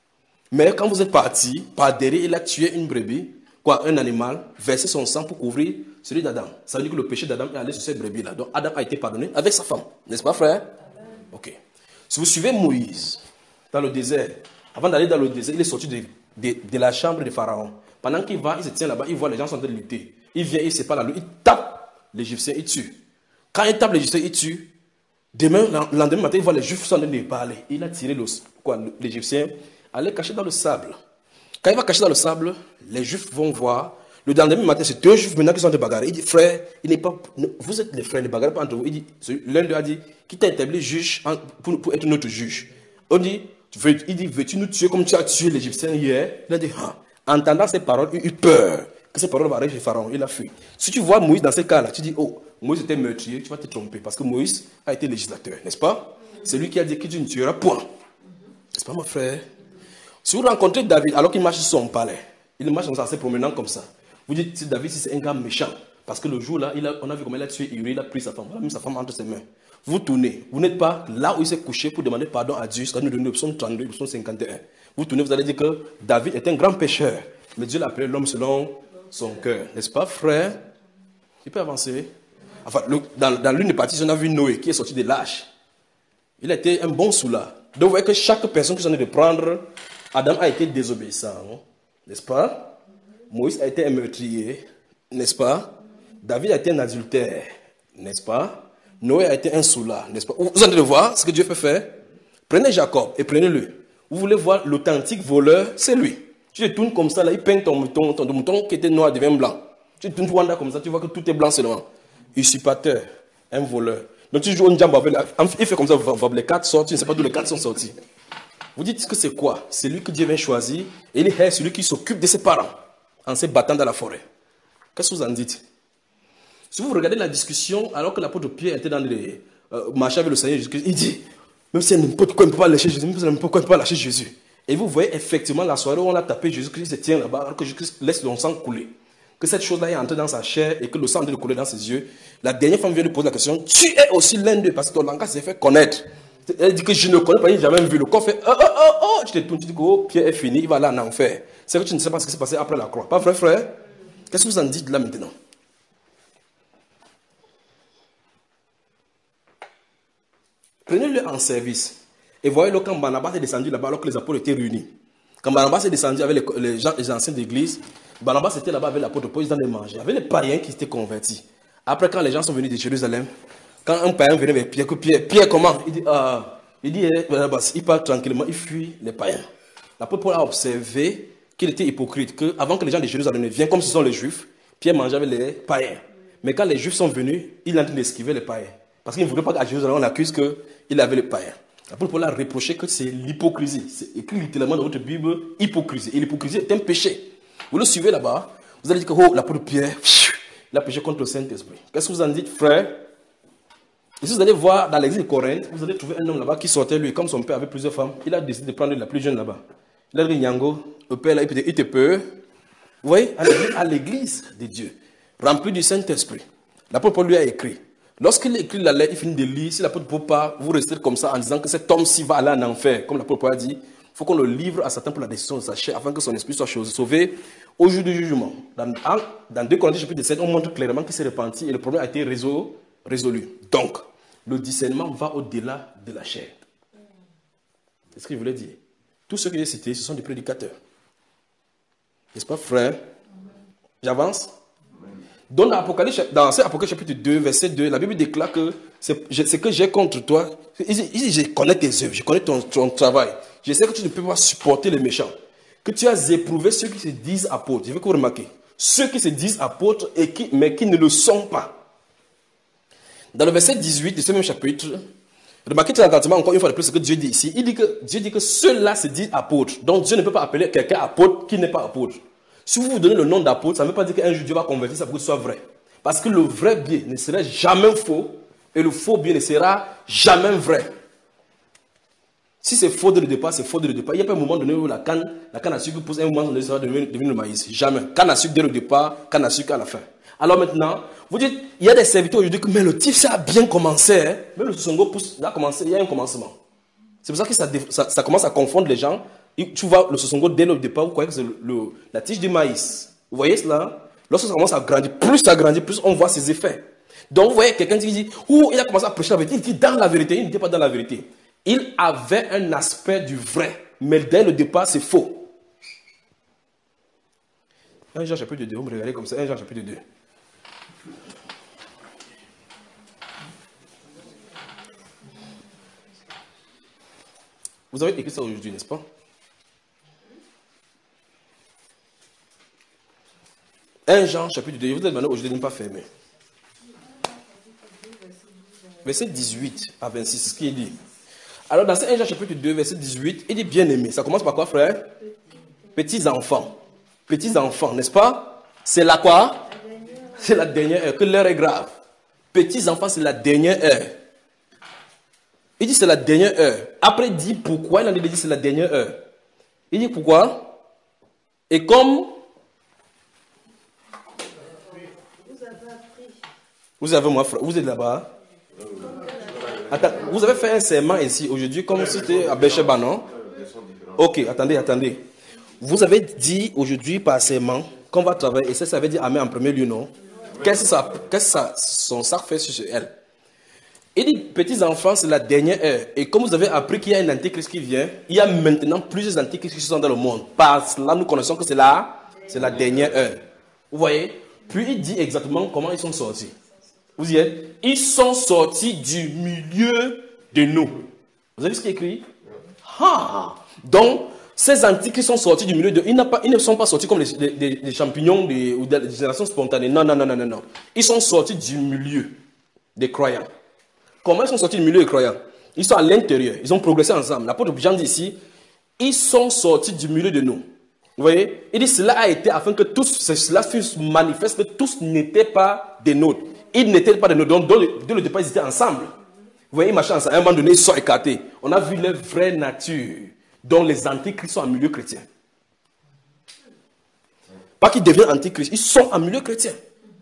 Mais quand vous êtes parti, par derrière, il a tué une brebis, quoi, un animal, versé son sang pour couvrir celui d'Adam. Ça veut dire que le péché d'Adam est allé sur cette brebis-là. Donc Adam a été pardonné avec sa femme. N'est-ce pas, frère? Ok. Si vous suivez Moïse dans le désert, avant d'aller dans le désert, il est sorti de, de, de la chambre de Pharaon. Pendant qu'il va, il se tient là-bas, il voit les gens sont en train de lutter. Il vient, il se sépare la lutte, il tape l'Égyptien, il tue. Quand il tape l'Égyptien, il tue. Demain, le lendemain matin, il voit les Juifs sont en train de parler. Il a tiré l'Égyptien, aller cacher dans le sable. Quand il va cacher dans le sable, les Juifs vont voir. Le lendemain matin, c'est deux Juifs maintenant qui sont en train de bagarrer. Il dit, frère, il n'est pas, vous êtes les frères, ne bagarrez pas entre vous. Il dit, l'un d'eux a dit, qui t'a établi juge pour, pour être notre juge? On dit, il dit, veux-tu nous tuer comme tu as tué l'Égyptien hier? Il a dit, ah. Entendant ces paroles, il eut peur que ces paroles vont arriver chez Pharaon. Il a fui. Si tu vois Moïse dans ce cas-là, tu dis, oh, Moïse était meurtrier, tu vas te tromper. Parce que Moïse a été législateur, n'est-ce pas? C'est lui qui a dit que tu ne tueras point. N'est-ce pas, mon frère? Si vous rencontrez David alors qu'il marche sur son palais, il marche comme ça, se promenant comme ça. Vous dites, si David, si c'est un gars méchant, parce que le jour-là, il a, on a vu comment il a tué Uri, il a pris sa femme, il a mis sa femme entre ses mains. Vous tournez, vous n'êtes pas là où il s'est couché pour demander pardon à Dieu, c'est-à-dire nous donner l'option trente-deux, l'option cinquante et un. Vous tournez, vous allez dire que David est un grand pécheur, mais Dieu l'a appelé l'homme selon son cœur. N'est-ce pas, frère? Il peut avancer. Enfin, le, dans, dans l'une des parties, on a vu Noé qui est sorti de l'âge. Il a été un bon soulard. Donc vous voyez que chaque personne qui s'en est de prendre, Adam a été désobéissant, n'est-ce pas? Moïse a été un meurtrier, n'est-ce pas? David a été un adultère, n'est-ce pas? Noé a été un soulard, n'est-ce pas? Vous allez voir ce que Dieu peut faire. Prenez Jacob et prenez-le. Vous voulez voir l'authentique voleur, c'est lui. Tu te tournes comme ça, là, il peint ton mouton, ton mouton qui était noir devient blanc. Tu te tournes Rwanda comme ça, tu vois que tout est blanc seulement. Usurpateur, un voleur. Donc tu joues une jambe avec la... Il fait comme ça, les quatre sortent, tu ne sais pas d'où les quatre sont sortis. Vous dites que c'est quoi? C'est lui que Dieu vient choisir et il est celui qui s'occupe de ses parents en se battant dans la forêt. Qu'est-ce que vous en dites? Si vous regardez la discussion, alors que l'apôtre Pierre était dans les euh, marchés avec le Seigneur Jésus-Christ, il dit, même si n'importe quoi, il ne peut pas lâcher Jésus, même si n'importe quoi, il ne peut pas lâcher Jésus. Et vous voyez effectivement la soirée où on a tapé Jésus-Christ, il se tient là-bas, alors que Jésus-Christ laisse le sang couler. Que cette chose-là est entrée dans sa chair et que le sang est en train de couler dans ses yeux. La dernière femme vient lui poser la question, tu es aussi l'un d'eux, parce que ton langage s'est fait connaître. Elle dit que je ne connais pas, il n'a jamais vu. Le corps fait, oh, oh, oh, oh, tu te tournes, tu dis que oh, Pierre est fini, il va aller en enfer. C'est que tu ne sais pas ce qui s'est passé après la croix. Pas vrai, frère? Qu'est-ce que vous en dites là maintenant? Prenez-le en service. Et voyez-le quand Barnabas est descendu là-bas, alors que les apôtres étaient réunis. Quand Barnabas est descendu avec les, les, gens, les anciens d'église, Barnabas était là-bas avec l'apôtre Paul, ils allaient manger. Il y avait les païens qui étaient convertis. Après, quand les gens sont venus de Jérusalem, quand un païen venait avec Pierre, que Pierre, Pierre comment? Il dit, ah, il dit, Barnabas, il parle tranquillement, il fuit les païens. L'apôtre Paul a observé qu'il était hypocrite, qu'avant que les gens de Jérusalem viennent, comme ce sont les juifs, Pierre mangeait avec les païens. Mais quand les juifs sont venus, il a dit d'esquiver les païens. Parce qu'il ne voulait pas qu'à Jérusalem, on accuse qu'il avait les païens. L'apôtre Paul a reproché que c'est l'hypocrisie. C'est écrit littéralement dans votre Bible, hypocrisie. Et l'hypocrisie est un péché. Vous le suivez là-bas, vous allez dire que oh, l'apôtre Pierre, il a péché contre le Saint-Esprit. Qu'est-ce que vous en dites, frère? Et si vous allez voir dans l'église de Corinthe, vous allez trouver un homme là-bas qui sortait, lui, comme son père avait plusieurs femmes, il a décidé de prendre la plus jeune là-bas. Il a dit, Nyango, le père là, il te peut. Vous voyez, à l'église de Dieu, rempli du Saint-Esprit, l'apôtre Paul lui a écrit. Lorsqu'il écrit la lettre, il finit de lire. Si l'apôtre Paul pas, vous restez comme ça en disant que cet homme-ci va aller en enfer, comme l'apôtre Paul a dit, il faut qu'on le livre à Satan pour la décision de sa chair, afin que son esprit soit sauvé au jour du jugement. Dans, dans deux Corinthiens chapitre sept, on montre clairement qu'il s'est repenti et le problème a été résolu. Donc, le discernement va au-delà de la chair. C'est ce qu'il voulait dire. Tous ceux que j'ai cités, ce sont des prédicateurs. N'est-ce pas, frère? J'avance? Dans l'Apocalypse, dans Apocalypse chapitre deux, verset deux, la Bible déclare que ce que j'ai contre toi, il dit, je connais tes œuvres, je connais ton, ton travail. Je sais que tu ne peux pas supporter les méchants. Que tu as éprouvé ceux qui se disent apôtres. Je veux que vous remarquez. Ceux qui se disent apôtres, et qui, mais qui ne le sont pas. Dans le verset dix-huit de ce même chapitre, remarquez très attentivement encore une fois de plus ce que Dieu dit ici. Il dit que Dieu dit que ceux-là se disent apôtres. Donc Dieu ne peut pas appeler quelqu'un apôtre qui n'est pas apôtre. Si vous vous donnez le nom d'apôtre, ça ne veut pas dire qu'un jour Dieu va convertir ça pour que ce soit vrai. Parce que le vrai bien ne sera jamais faux et le faux bien ne sera jamais vrai. Si c'est faux dès le départ, c'est faux dès le départ. Il n'y a pas un moment donné où la canne, la canne à sucre pousse, un moment donné, ça va devenir, devenir le maïs. Jamais. Canne à sucre dès le départ, canne à sucre à la fin. Alors maintenant, vous dites, il y a des serviteurs aujourd'hui que, mais le type, ça a bien commencé. Hein? Même le Songo pousse, il a commencé, il y a un commencement. C'est pour ça que ça, ça, ça commence à confondre les gens. Et tu vois, le Songo, dès le départ, vous croyez que c'est le, le, la tige du maïs. Vous voyez cela? Lorsque ça commence à grandir, plus ça grandit, plus on voit ses effets. Donc vous voyez quelqu'un qui dit, oh, il a commencé à prêcher la vérité. Il dit dans la vérité, il n'était pas dans la vérité. Il avait un aspect du vrai, mais dès le départ, c'est faux. un Jean chapitre deux, vous me regardez comme ça, un Jean chapitre deux. Vous avez écrit ça aujourd'hui, n'est-ce pas? un Jean chapitre deux, vous êtes demandé aujourd'hui de ne pas fermer. Verset dix-huit à vingt-six, c'est ce qu'il dit. Alors dans ce un Jean chapitre deux, verset dix-huit, il dit bien aimé. Ça commence par quoi, frère? Petits enfants. Petits enfants, n'est-ce pas? C'est la quoi? C'est la dernière heure, que l'heure est grave. Petits enfants, c'est la dernière heure. Il dit c'est la dernière heure. Après, il dit pourquoi il en a dit c'est la dernière heure. Il dit pourquoi? Et comme vous avez moi, frère, vous êtes là-bas. Attends, vous avez fait un serment ici aujourd'hui, comme si c'était à Bécheba, non? Ok, attendez, attendez. Vous avez dit aujourd'hui par serment qu'on va travailler, et ça, ça veut dire Amen en premier lieu, non? Qu'est-ce que ça, qu'est-ce que ça, son sac fait sur elle? Il dit, petits enfants, c'est la dernière heure. Et comme vous avez appris qu'il y a un antéchrist qui vient, il y a maintenant plusieurs antéchrists qui sont dans le monde. Par cela, nous connaissons que c'est la, c'est la dernière heure. Vous voyez? Puis il dit exactement comment ils sont sortis. Vous y êtes? Ils sont sortis du milieu de nous. Vous avez vu ce qui est écrit? Ah! Donc, ces antichrists sont sortis du milieu de nous. Ils, ils ne sont pas sortis comme les, les, les champignons des, ou des générations spontanées. Non, non, non, non, non, non. Ils sont sortis du milieu des croyants. Comment ils sont sortis du milieu des croyants? Ils sont à l'intérieur. Ils ont progressé ensemble. L'apôtre Jean dit ici, ils sont sortis du milieu de nous. Vous voyez? Il dit, cela a été afin que tous, cela fût manifeste que tous n'étaient pas des nôtres. Ils n'étaient pas des nôtres. Donc, dès le départ, ils étaient ensemble. Vous voyez, ils marchaient ensemble. À un moment donné, ils sont écartés. On a vu leur vraie nature, dont les antichrists sont en milieu chrétien. Pas qu'ils deviennent antichrists, ils sont en milieu chrétien.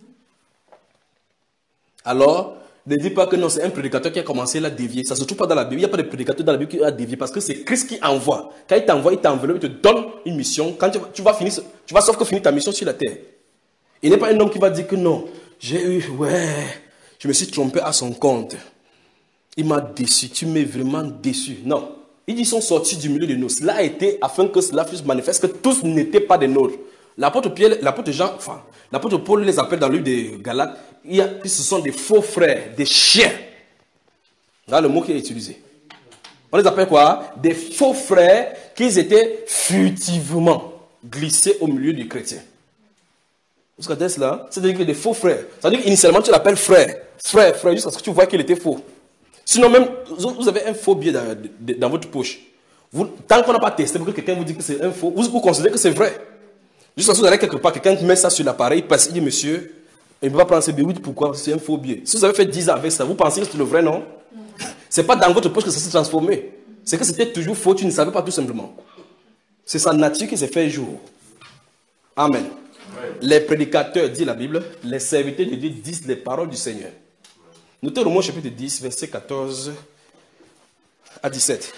Alors, ne dis pas que non, c'est un prédicateur qui a commencé à dévier. Ça ne se trouve pas dans la Bible. Il n'y a pas de prédicateur dans la Bible qui a dévié parce que c'est Christ qui envoie. Quand il t'envoie, il t'enveloppe, il te donne une mission. Quand tu vas, tu vas finir, tu vas sauf que finir ta mission sur la terre. Il n'est pas un homme qui va dire que non, j'ai eu, ouais, je me suis trompé à son compte. Il m'a déçu, tu m'es vraiment déçu. Non. Ils disent qu'ils sont sortis du milieu de nous. Cela a été afin que cela fût manifeste, que tous n'étaient pas des nôtres. L'apôtre Pierre, l'apôtre Jean, enfin, l'apôtre Paul les appelle dans le livre de Galates. Il y a, ce sont des faux frères, des chiens. Là, le mot qui est utilisé. On les appelle quoi? Des faux frères qui étaient furtivement glissés au milieu du chrétien. Vous regardez cela? C'est-à-dire que des faux frères. C'est-à-dire qu'initialement, tu l'appelles frère. Frère, frère, jusqu'à ce que tu vois qu'il était faux. Sinon, même, vous avez un faux billet dans, dans votre poche. Vous, tant qu'on n'a pas testé pour que quelqu'un vous dise que c'est un faux, vous, vous considérez que c'est vrai. Jusqu'à ce que vous allez quelque part, quelqu'un met ça sur l'appareil, il passe, il dit, monsieur, il ne peut pas prendre ce billet. Oui, pourquoi? C'est un faux billet. Si vous avez fait dix ans avec ça, vous pensez que c'est le vrai, non? Ce n'est pas dans votre poche que ça s'est transformé. C'est que c'était toujours faux, tu ne savais pas tout simplement. C'est sa nature qui s'est fait jour. Amen. Ouais. Les prédicateurs, dit la Bible, les serviteurs de Dieu disent les paroles du Seigneur. Notez Romains chapitre dix, versets quatorze à dix-sept.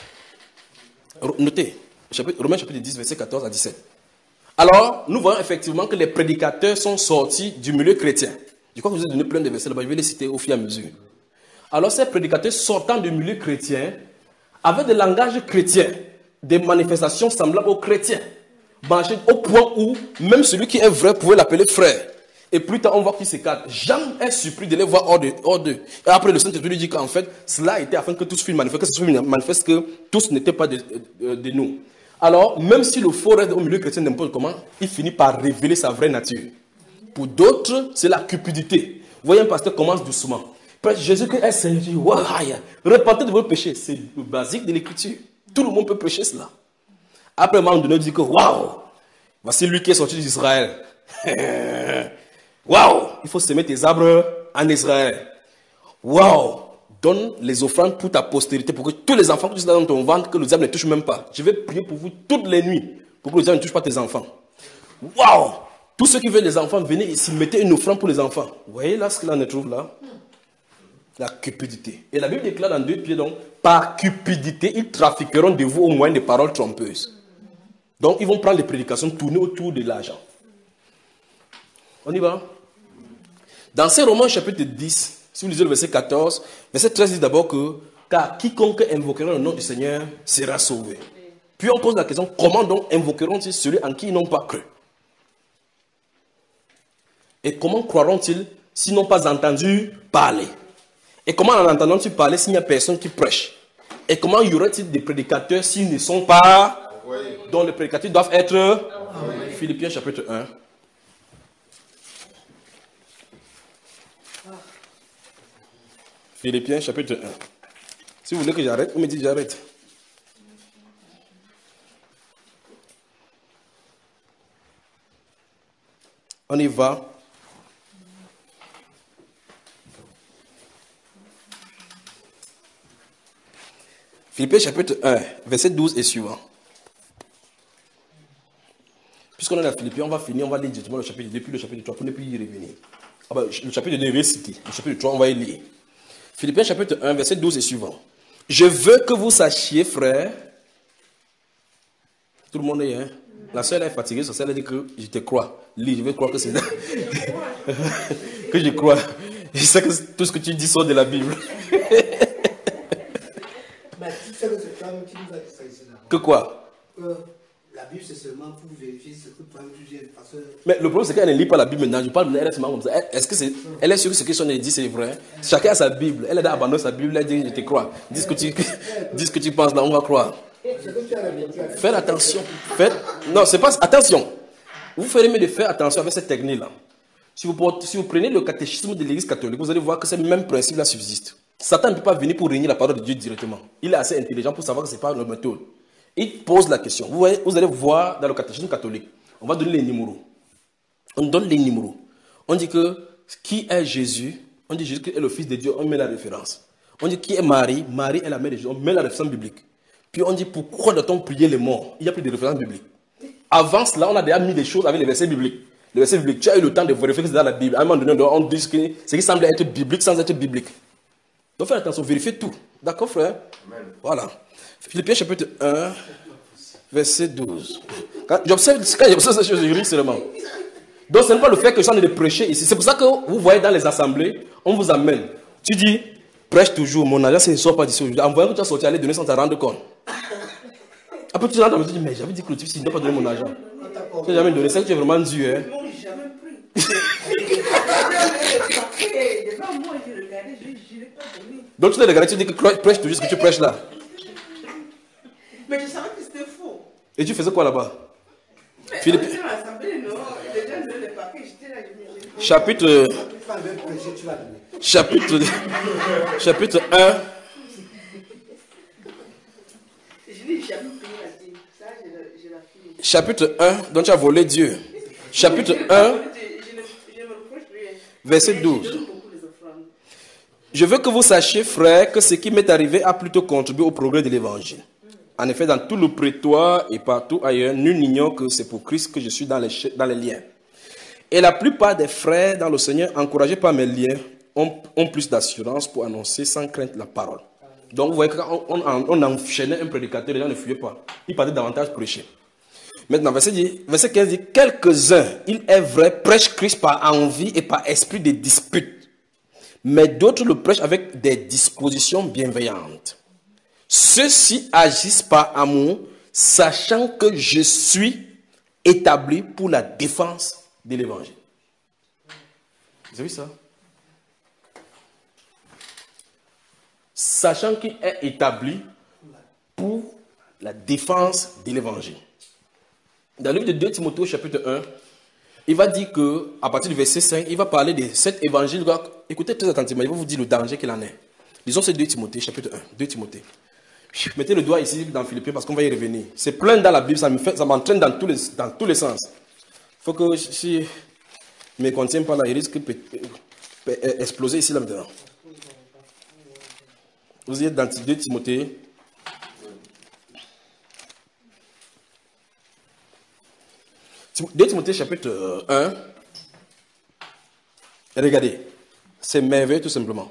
Notez, Romains chapitre dix, versets quatorze à dix-sept. Alors, nous voyons effectivement que les prédicateurs sont sortis du milieu chrétien. Je crois que je vous ai donné plein de versets là-bas, je vais les citer au fur et à mesure. Alors, ces prédicateurs sortant du milieu chrétien avaient des langages chrétiens, des manifestations semblables aux chrétiens, branchés au point où même celui qui est vrai pouvait l'appeler frère. Et plus tard, on voit qu'ils s'écartent. Jean est surpris de les voir hors d'eux. Hors d'eux. Et après, le Saint-Esprit lui dit qu'en fait, cela était afin que tous fussent manifestés, que ce soit manifeste que tous n'étaient pas de, de, de nous. Alors, même si le faux reste au milieu chrétien n'importe comment, il finit par révéler sa vraie nature. Pour d'autres, c'est la cupidité. Vous voyez, un pasteur commence doucement. Jésus-Christ est Seigneur. Wow, repentez de vos péchés. C'est le basique de l'écriture. Tout le monde peut prêcher cela. Après, un moment donné, on dit que waouh, voici lui qui est sorti d'Israël. Waouh, il faut semer tes arbres en Israël. Waouh, donne les offrandes pour ta postérité, pour que tous les enfants que tu as dans ton ventre, que le diable ne touche même pas. Je vais prier pour vous toutes les nuits, pour que le diable ne touche pas tes enfants. Waouh, tous ceux qui veulent des enfants, venez ici, mettez une offrande pour les enfants. Vous voyez là ce que l'on on trouve là? La cupidité. Et la Bible déclare dans deux pieds, donc, par cupidité, ils trafiqueront de vous au moyen de paroles trompeuses. Donc, ils vont prendre les prédications tournées autour de l'argent. On y va? Dans ces Romains chapitre dix, si vous lisez le verset quatorze, verset treize dit d'abord que car quiconque invoquera le nom du Seigneur sera sauvé. Puis on pose la question, comment donc invoqueront-ils celui en qui ils n'ont pas cru? Et comment croiront-ils s'ils n'ont pas entendu parler? Et comment en entendant-ils parler s'il n'y a personne qui prêche? Et comment y aurait-il des prédicateurs s'ils ne sont pas envoyés? Donc les prédicateurs doivent être envoyés. Philippiens chapitre un. Philippiens chapitre un. Si vous voulez que j'arrête, vous me dites j'arrête. On y va. Philippiens chapitre un, verset douze et suivant. Puisqu'on est à Philippiens, on va finir, on va lire directement le chapitre deux, puis le chapitre trois, pour ne plus y revenir. Ah ben, le chapitre deux est récité, le chapitre trois, on va y lire. Philippiens chapitre un, verset douze et suivant. Je veux que vous sachiez, frères, tout le monde est, hein? La soeur est fatiguée, sa soeur a dit que je te crois. Lis, je veux croire que c'est que je crois. Je sais que tout ce que tu dis sort de la Bible. Mais tu sais que c'est toi-même qui nous a dit ça ici d'abord. Que quoi? Que la Bible c'est seulement pour vérifier ce que toi-même tu dis. Parce que... Mais le problème c'est qu'elle ne lit pas la Bible maintenant. Je parle d'elle seulement comme ça. Est-ce que c'est, elle est sûre que ce que son dit c'est vrai? Chacun a sa Bible. Elle a abandonné sa Bible. Elle dit je te crois. Dis ce que tu, dis ce que tu penses là, on va croire. Faites attention. Faites, non, c'est pas attention. Vous ferez mieux de faire attention avec cette technique là. Si vous, si vous prenez le catéchisme de l'Église catholique, vous allez voir que ce même principe là subsiste. Satan ne peut pas venir pour régner la parole de Dieu directement. Il est assez intelligent pour savoir que ce n'est pas une méthode. Il pose la question. Vous, voyez, vous allez voir dans le catéchisme catholique, on va donner les numéros. On donne les numéros. On dit que qui est Jésus? On dit Jésus est le Fils de Dieu, on met la référence. On dit qui est Marie? Marie est la mère de Jésus, on met la référence biblique. Puis on dit pourquoi doit-on prier les morts? Il n'y a plus de référence biblique. Avant cela, on a déjà mis des choses avec les versets bibliques. Les versets bibliques, tu as eu le temps de vérifier que c'est dans la Bible. À un moment donné, on dit que ce qui semble être biblique sans être biblique. Donc faites attention, vérifiez tout. D'accord, frère? Amen. Voilà. Philippiens chapitre un, verset douze. Quand j'observe ces choses, je ris seulement. Donc ce n'est pas le fait que je suis en train de prêcher ici. C'est pour ça que vous voyez dans les assemblées, on vous amène. Tu dis, prêche toujours, mon agent ne sort pas d'ici aujourd'hui. En voyant que tu as sorti, aller donner sans te rendre compte. Après tu rentres dans le tu dis, mais j'avais dit que le type, s'il ne doit pas donner mon argent. Tu n'as jamais donné, c'est que tu es vraiment dur. Hein? Donc tu t'es regardé, tu dis que prêche toujours ce que tu prêches là. Mais je savais que c'était faux. Et tu faisais quoi là-bas? Philippe... Chapitre... Chapitre... Chapitre un. Chapitre un, dont tu as volé Dieu. Chapitre un, verset douze. Je veux que vous sachiez, frères, que ce qui m'est arrivé a plutôt contribué au progrès de l'évangile. En effet, dans tout le prétoire et partout ailleurs, nul n'ignore que c'est pour Christ que je suis dans les, dans les liens. Et la plupart des frères dans le Seigneur, encouragés par mes liens, ont, ont plus d'assurance pour annoncer sans crainte la parole. Donc vous voyez que quand on, on, on enchaînait un prédicateur, les gens ne fuyaient pas. Ils partaient davantage prêcher. Maintenant, verset, dix, verset quinze dit, quelques-uns, il est vrai, prêchent Christ par envie et par esprit de dispute. Mais d'autres le prêchent avec des dispositions bienveillantes. Ceux-ci agissent par amour, sachant que je suis établi pour la défense de l'évangile. Vous avez vu ça? Sachant qu'il est établi pour la défense de l'évangile. Dans le livre de deux Timothée, chapitre un, il va dire que, à partir du verset cinq, il va parler de cet évangile. Écoutez très attentivement, il va vous dire le danger qu'il en est. Disons c'est deux Timothée, chapitre un, deux Timothée. Mettez le doigt ici dans Philippiens parce qu'on va y revenir. C'est plein dans la Bible, ça me fait, ça m'entraîne dans tous les, dans tous les sens. Il faut que si je ne me contiens pas là, il risque d'exploser ici là maintenant. Vous êtes dans deux Timothée. deux Timothée chapitre un. Regardez, c'est merveilleux tout simplement.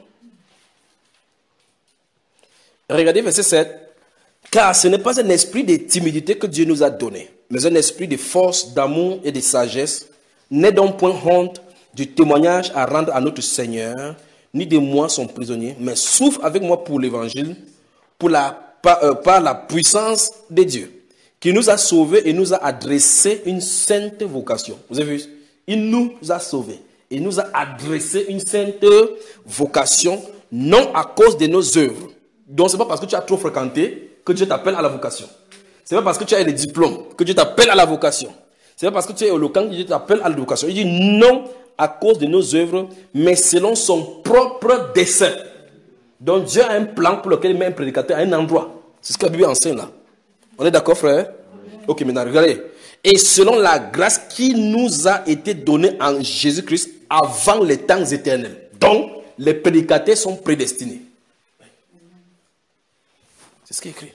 Regardez verset sept. Car ce n'est pas un esprit de timidité que Dieu nous a donné, mais un esprit de force, d'amour et de sagesse. N'aie donc point honte du témoignage à rendre à notre Seigneur, ni de moi son prisonnier, mais souffre avec moi pour l'évangile, pour la, par, euh, par la puissance de Dieu, qui nous a sauvés et nous a adressé une sainte vocation. Vous avez vu? Il nous a sauvés et nous a adressé une sainte vocation, non à cause de nos œuvres. Donc, ce n'est pas parce que tu as trop fréquenté que Dieu t'appelle à la vocation. Ce n'est pas parce que tu as les diplômes que Dieu t'appelle à la vocation. Ce n'est pas parce que tu es éloquent que Dieu t'appelle à la vocation. Il dit non à cause de nos œuvres, mais selon son propre dessein. Donc, Dieu a un plan pour lequel il met un prédicateur à un endroit. C'est ce que la Bible enseigne là. On est d'accord, frère? Ok, maintenant, regardez. Et selon la grâce qui nous a été donnée en Jésus-Christ avant les temps éternels. Donc, les prédicateurs sont prédestinés. C'est ce qui est écrit.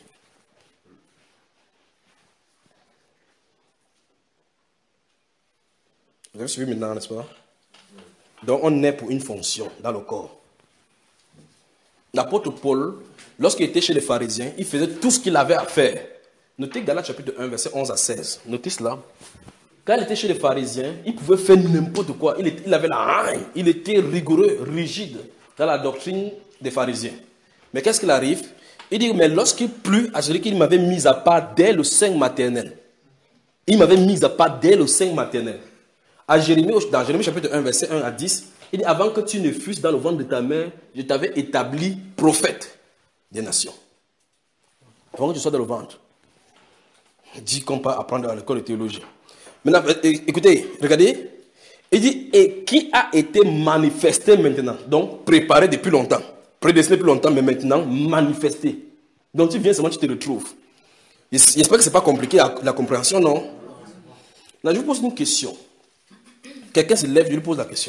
Vous avez suivi maintenant, n'est-ce pas? Donc, on est pour une fonction dans le corps. L'apôtre Paul, lorsqu'il était chez les pharisiens, il faisait tout ce qu'il avait à faire. Notez Galates chapitre un, verset onze à seize. Notez cela. Quand il était chez les pharisiens, il pouvait faire n'importe quoi. Il, était, il avait la haine. Il était rigoureux, rigide dans la doctrine des pharisiens. Mais qu'est-ce qu'il arrive? Il dit, mais lorsqu'il plut à celui qu'il m'avait mis à part dès le sein maternel, il m'avait mis à part dès le sein maternel. À Jérémie, dans Jérémie chapitre un, verset un à dix, il dit, avant que tu ne fusses dans le ventre de ta mère, je t'avais établi prophète des nations. Avant que tu sois dans le ventre. Dit qu'on peut apprendre à l'école de théologie. Maintenant, écoutez, regardez. Il dit, et qui a été manifesté maintenant. Donc, préparé depuis longtemps. Prédestiné depuis longtemps, mais maintenant manifesté. Donc, tu viens seulement, tu te retrouves. J'espère que ce n'est pas compliqué, la, la compréhension, non? Là, je vous pose une question. Quelqu'un se lève, je lui pose la question.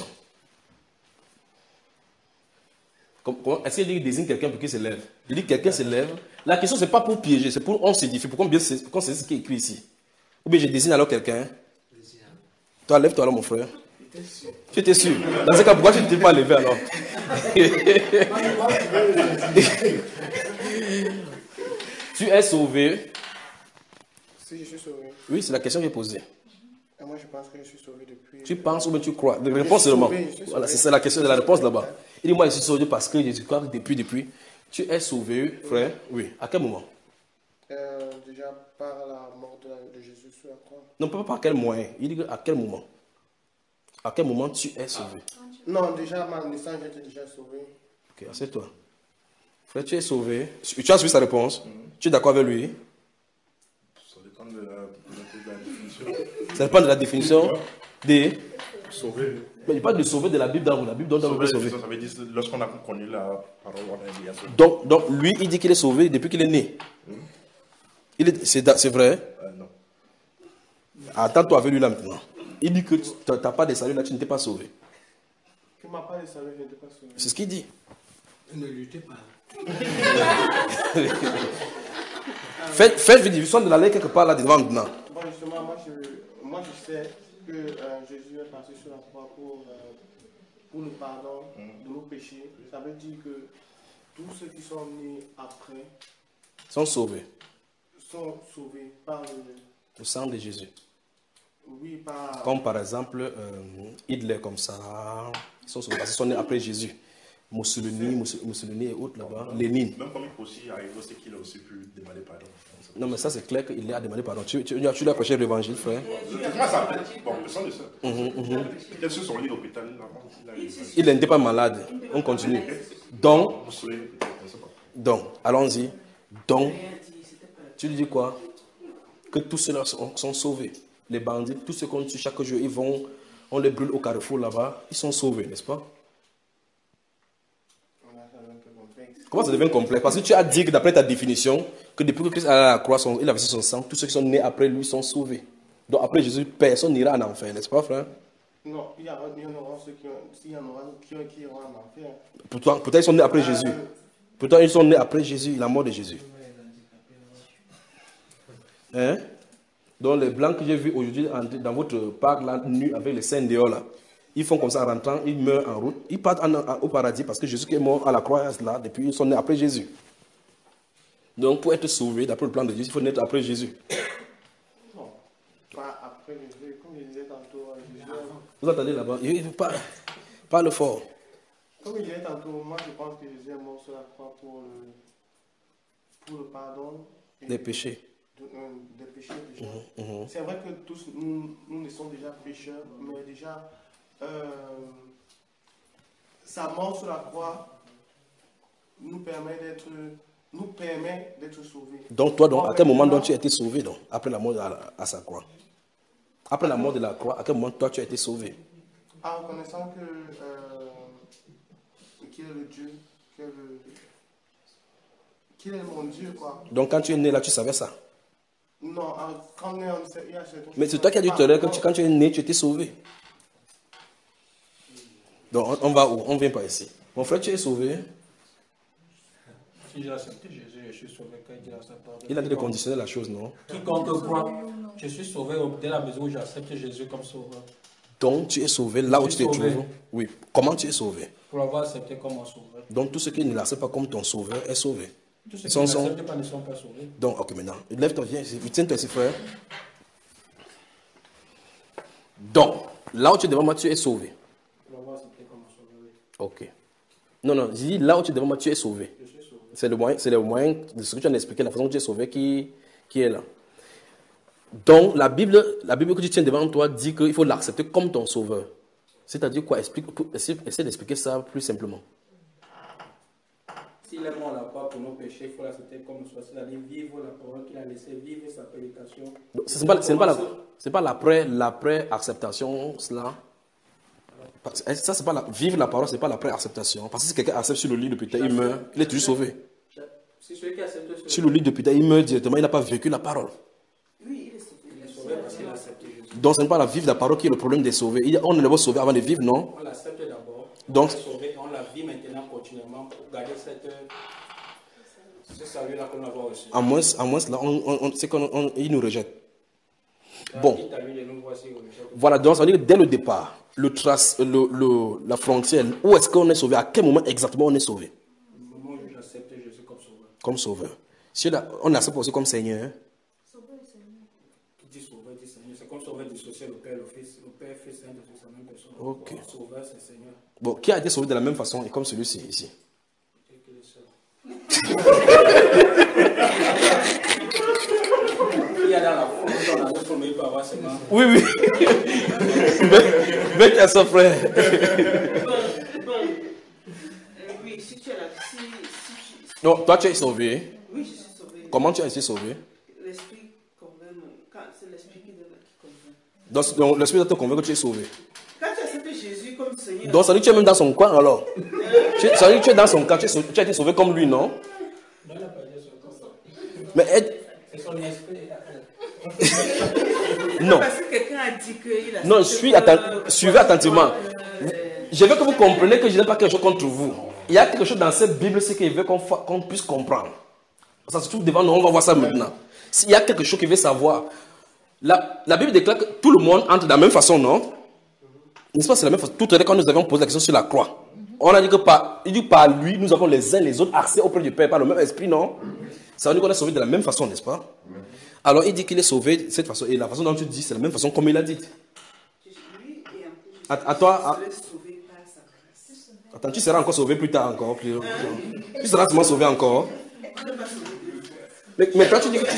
Est-ce qu'il désigne quelqu'un pour qu'il se lève? Il dit quelqu'un se lève. La question, ce n'est pas pour piéger, c'est pour on s'édifie, pour qu'on bien sait ce qui est écrit ici. Ou bien je désigne alors quelqu'un. Toi, lève-toi alors, mon frère. Tu étais sûr? Dans ce cas, pourquoi tu ne t'es pas levé alors? Tu es sauvé. Si je suis sauvé. Oui, c'est la question qui est posée. Et moi, je pense que je suis sauvé depuis. Tu penses ou bien tu crois? La réponse seulement. Voilà, c'est la question de la réponse là-bas. Il dit, moi, je suis sauvé parce que je crois que depuis, depuis. Tu es sauvé, frère? Oui. À quel moment? Euh, déjà par la mort de, de Jésus sur la croix. Non, pas par quel moyen. Il dit à quel moment? À quel moment tu es sauvé? Non, déjà à ma naissance, j'étais déjà sauvé. Ok, assieds-toi. Frère, tu es sauvé. Tu as suivi sa réponse? Mm-hmm. Tu es d'accord avec lui? Ça dépend de la, de la définition. Ça dépend de la définition des... Sauvé. Mais il parle de sauver de la Bible dans la Bible, donc on peut sauver. Ça veut dire lorsqu'on a connu la parole, on a été sauvé. Donc, donc, lui, il dit qu'il est sauvé depuis qu'il est né. Mm. Il est, c'est, c'est vrai? Euh, non. Attends-toi avec lui là maintenant. Il dit que tu n'as pas de salut là, tu n'étais pas sauvé. Tu m'as pas de salut, je n'étais pas sauvé. C'est ce qu'il dit. Ne luttez pas. Faites, faites vérification de la loi quelque part là devant maintenant. Bon, justement, moi je, moi, je sais que euh, Jésus est passé sur la croix pour, euh, pour le pardon mm. de nos péchés. Ça veut dire que tous ceux qui sont nés après sont sauvés. Sont sauvés par le, le sang de Jésus. Oui, par... Comme par exemple, euh, Hitler comme ça, ils sont sauvés parce qu'ils sont nés après Jésus. Mussolini, Mussolini et autres là-bas, Lénine. Même comme il aussi arrive, c'est qu'il a aussi pu demander pardon. Non, mais ça c'est clair qu'il a demandé pardon. Tu, tu, tu, tu lui as prêché l'évangile, frère? Comment ça s'appelle? Bon, le sang de ça. Il est sur son lit d'hôpital. Il n'était pas malade. On continue. Donc, donc allons-y. Donc, tu lui dis quoi? Que tous ceux-là sont, sont sauvés. les bandits, tous ceux qu'on tue chaque jour, ils vont, on les brûle au carrefour là-bas, ils sont sauvés, n'est-ce pas? Comment ça devient complexe? Parce que tu as dit que d'après ta définition, que depuis que Christ est allé à la croix, son, il a versé son sang, tous ceux qui sont nés après lui sont sauvés. Donc après Jésus, personne n'ira en enfer, n'est-ce pas, frère? Non, il y, a, il y en aura ceux qui, il y en aura qui, qui iront en enfer. Pourtant, pourtant, ils sont nés après Jésus. Pourtant, ils sont nés après Jésus, la mort de Jésus. Hein? Donc les blancs que j'ai vus aujourd'hui dans votre parc, là, nus avec les saints dehors, là, ils font comme ça en rentrant, ils meurent en route, ils partent en, en, au paradis parce que Jésus qui est mort à la croix, là, depuis ils sont nés après Jésus. Donc pour être sauvé, d'après le plan de Dieu, il faut naître après Jésus. Non, pas après Jésus, comme je disais tantôt. Jésus, vous entendez là-bas? Parle, parle fort. Comme je disais tantôt, moi je pense que Jésus est mort sur la croix pour le, pour le pardon des péchés. De, euh, des péchés déjà. Mmh, mmh. C'est vrai que tous nous, nous ne sommes déjà pécheurs, mais déjà euh, sa mort sur la croix nous permet d'être nous permet d'être sauvés. Donc toi, donc, à quel moment donc, tu as été sauvé donc, après la mort à, à sa croix? Après la mort de la croix, à quel moment toi tu as été sauvé? En reconnaissant que euh, qu'il est le Dieu, qu'il est, le, qu'il est mon Dieu, quoi. Donc quand tu es né là, tu savais ça? Non, quand on est en il y a cette... Mais c'est toi qui as dit tout à l'heure que tu, quand tu es né, tu étais sauvé. Donc on, on va où? On vient par ici. Mon frère, tu es sauvé? Si j'ai accepté Jésus, je suis sauvé quand il dit à sa part. Il a dit de conditionner la chose, non? Quiconque croit, je suis sauvé dès la mesure où j'accepte Jésus comme sauveur. Donc tu es sauvé là je où tu te trouves? Oui. Comment tu es sauvé? Pour l'avoir accepté comme mon sauveur. Donc tous ceux qui ne l'acceptent pas comme ton sauveur est sauvé. Tous ceux qui ne l'acceptent pas ne sont pas sauvés. Donc, ok, maintenant, lève-toi, viens ici. Tiens-toi ici, frère. Donc, là où tu es devant moi, tu es sauvé. Pour l'avoir accepté comme mon sauveur, oui. Ok. Non, non, je dis là où tu es devant moi, tu es sauvé. Je suis sauvé. C'est le moyen, c'est le moyen de ce que tu as expliqué, la façon dont tu es sauvé qui, qui est là. Donc, la Bible, la Bible que tu tiens devant toi dit qu'il faut l'accepter comme ton sauveur. C'est-à-dire quoi? Explique, essaie, essaie d'expliquer ça plus simplement. S'il est mort à la croix pour nos péchés, il faut l'accepter comme nous soit. C'est-à-dire vivre la parole qu'il a laissée, vivre sa prédication. Ce n'est pas, pas, la, pas l'après, l'après acceptation, cela. Ça, c'est pas la, vivre la parole, ce n'est pas l'après acceptation. Parce que si quelqu'un accepte sur le lit depuis tard, il meurt, il est toujours sauvé. Si celui qui accepte sur, sur le lit depuis tard, il meurt directement, il n'a pas vécu la parole. Oui, il est sauvé. Il est sauvé parce qu'il a accepté Jésus. Donc ce n'est pas la vivre la parole qui est le problème des sauvés. On est d'abord sauvé avant de vivre, non? On l'accepte d'abord. Donc, on est sauvé et on la vit maintenant continuellement pour garder cette, ce salut-là qu'on a reçu. À moins, à moins là, on, on, on, c'est qu'on on, il nous rejette. Bon. Voilà, donc ça veut dire que dès le départ, le trace, le, le, la frontière, où est-ce qu'on est sauvé? À quel moment exactement on est sauvé? Le moment où j'accepte Jésus comme sauveur. Comme sauveur. Si on accepte aussi comme Seigneur. Sauveur et Seigneur. Qui dit sauveur dit Seigneur. C'est comme sauveur dissocié le Père, le Fils. Le Père, Fils, Saint, c'est la même personne. Ok. Bon, sauveur, c'est Seigneur. Bon, qui a été sauvé de la même façon et comme celui-ci ici? Il y a dans la foi, dans la foi, mais il peut avoir ses mains. Oui, oui. Mais tu as son frère. Bon, bon. Euh, oui, si tu es là, si, si tu... Non, toi tu es sauvé. Oui, je suis sauvé. Comment tu as été sauvé? L'esprit convainc, quand c'est l'esprit qui convainc. Donc, donc l'esprit te convainc que tu es sauvé. Quand tu acceptes Jésus comme Seigneur. Donc ça veut dire que tu es même dans son coin alors. tu, ça veut dire que tu es dans son camp, tu, tu as été sauvé comme lui, non? Mais être... C'est son esprit. Non. Parce que quelqu'un a dit qu'il a... Non, suis atten... suivez attentivement. Je veux que vous compreniez que je n'ai pas quelque chose contre vous. Il y a quelque chose dans cette Bible, c'est qu'il veut qu'on fa... qu'on puisse comprendre. Ça se trouve devant nous, on va voir ça maintenant. S'il y a quelque chose qu'il veut savoir, la, la Bible déclare que tout le monde entre de la même façon, non? N'est-ce pas, c'est la même façon. Tout à l'heure, quand nous avions posé la question sur la croix, on a dit que par, il dit par lui, nous avons les uns les autres accès auprès du Père, par le même esprit, non? Ça veut dire qu'on est sauvé de la même façon, n'est-ce pas? Alors il dit qu'il est sauvé de cette façon, et la façon dont tu dis, c'est la même façon comme il a dit. À, à toi, à... Attends, tu seras encore sauvé plus tard encore. Plus... Tu seras seulement sauvé encore. Mais, mais toi tu dis que tu...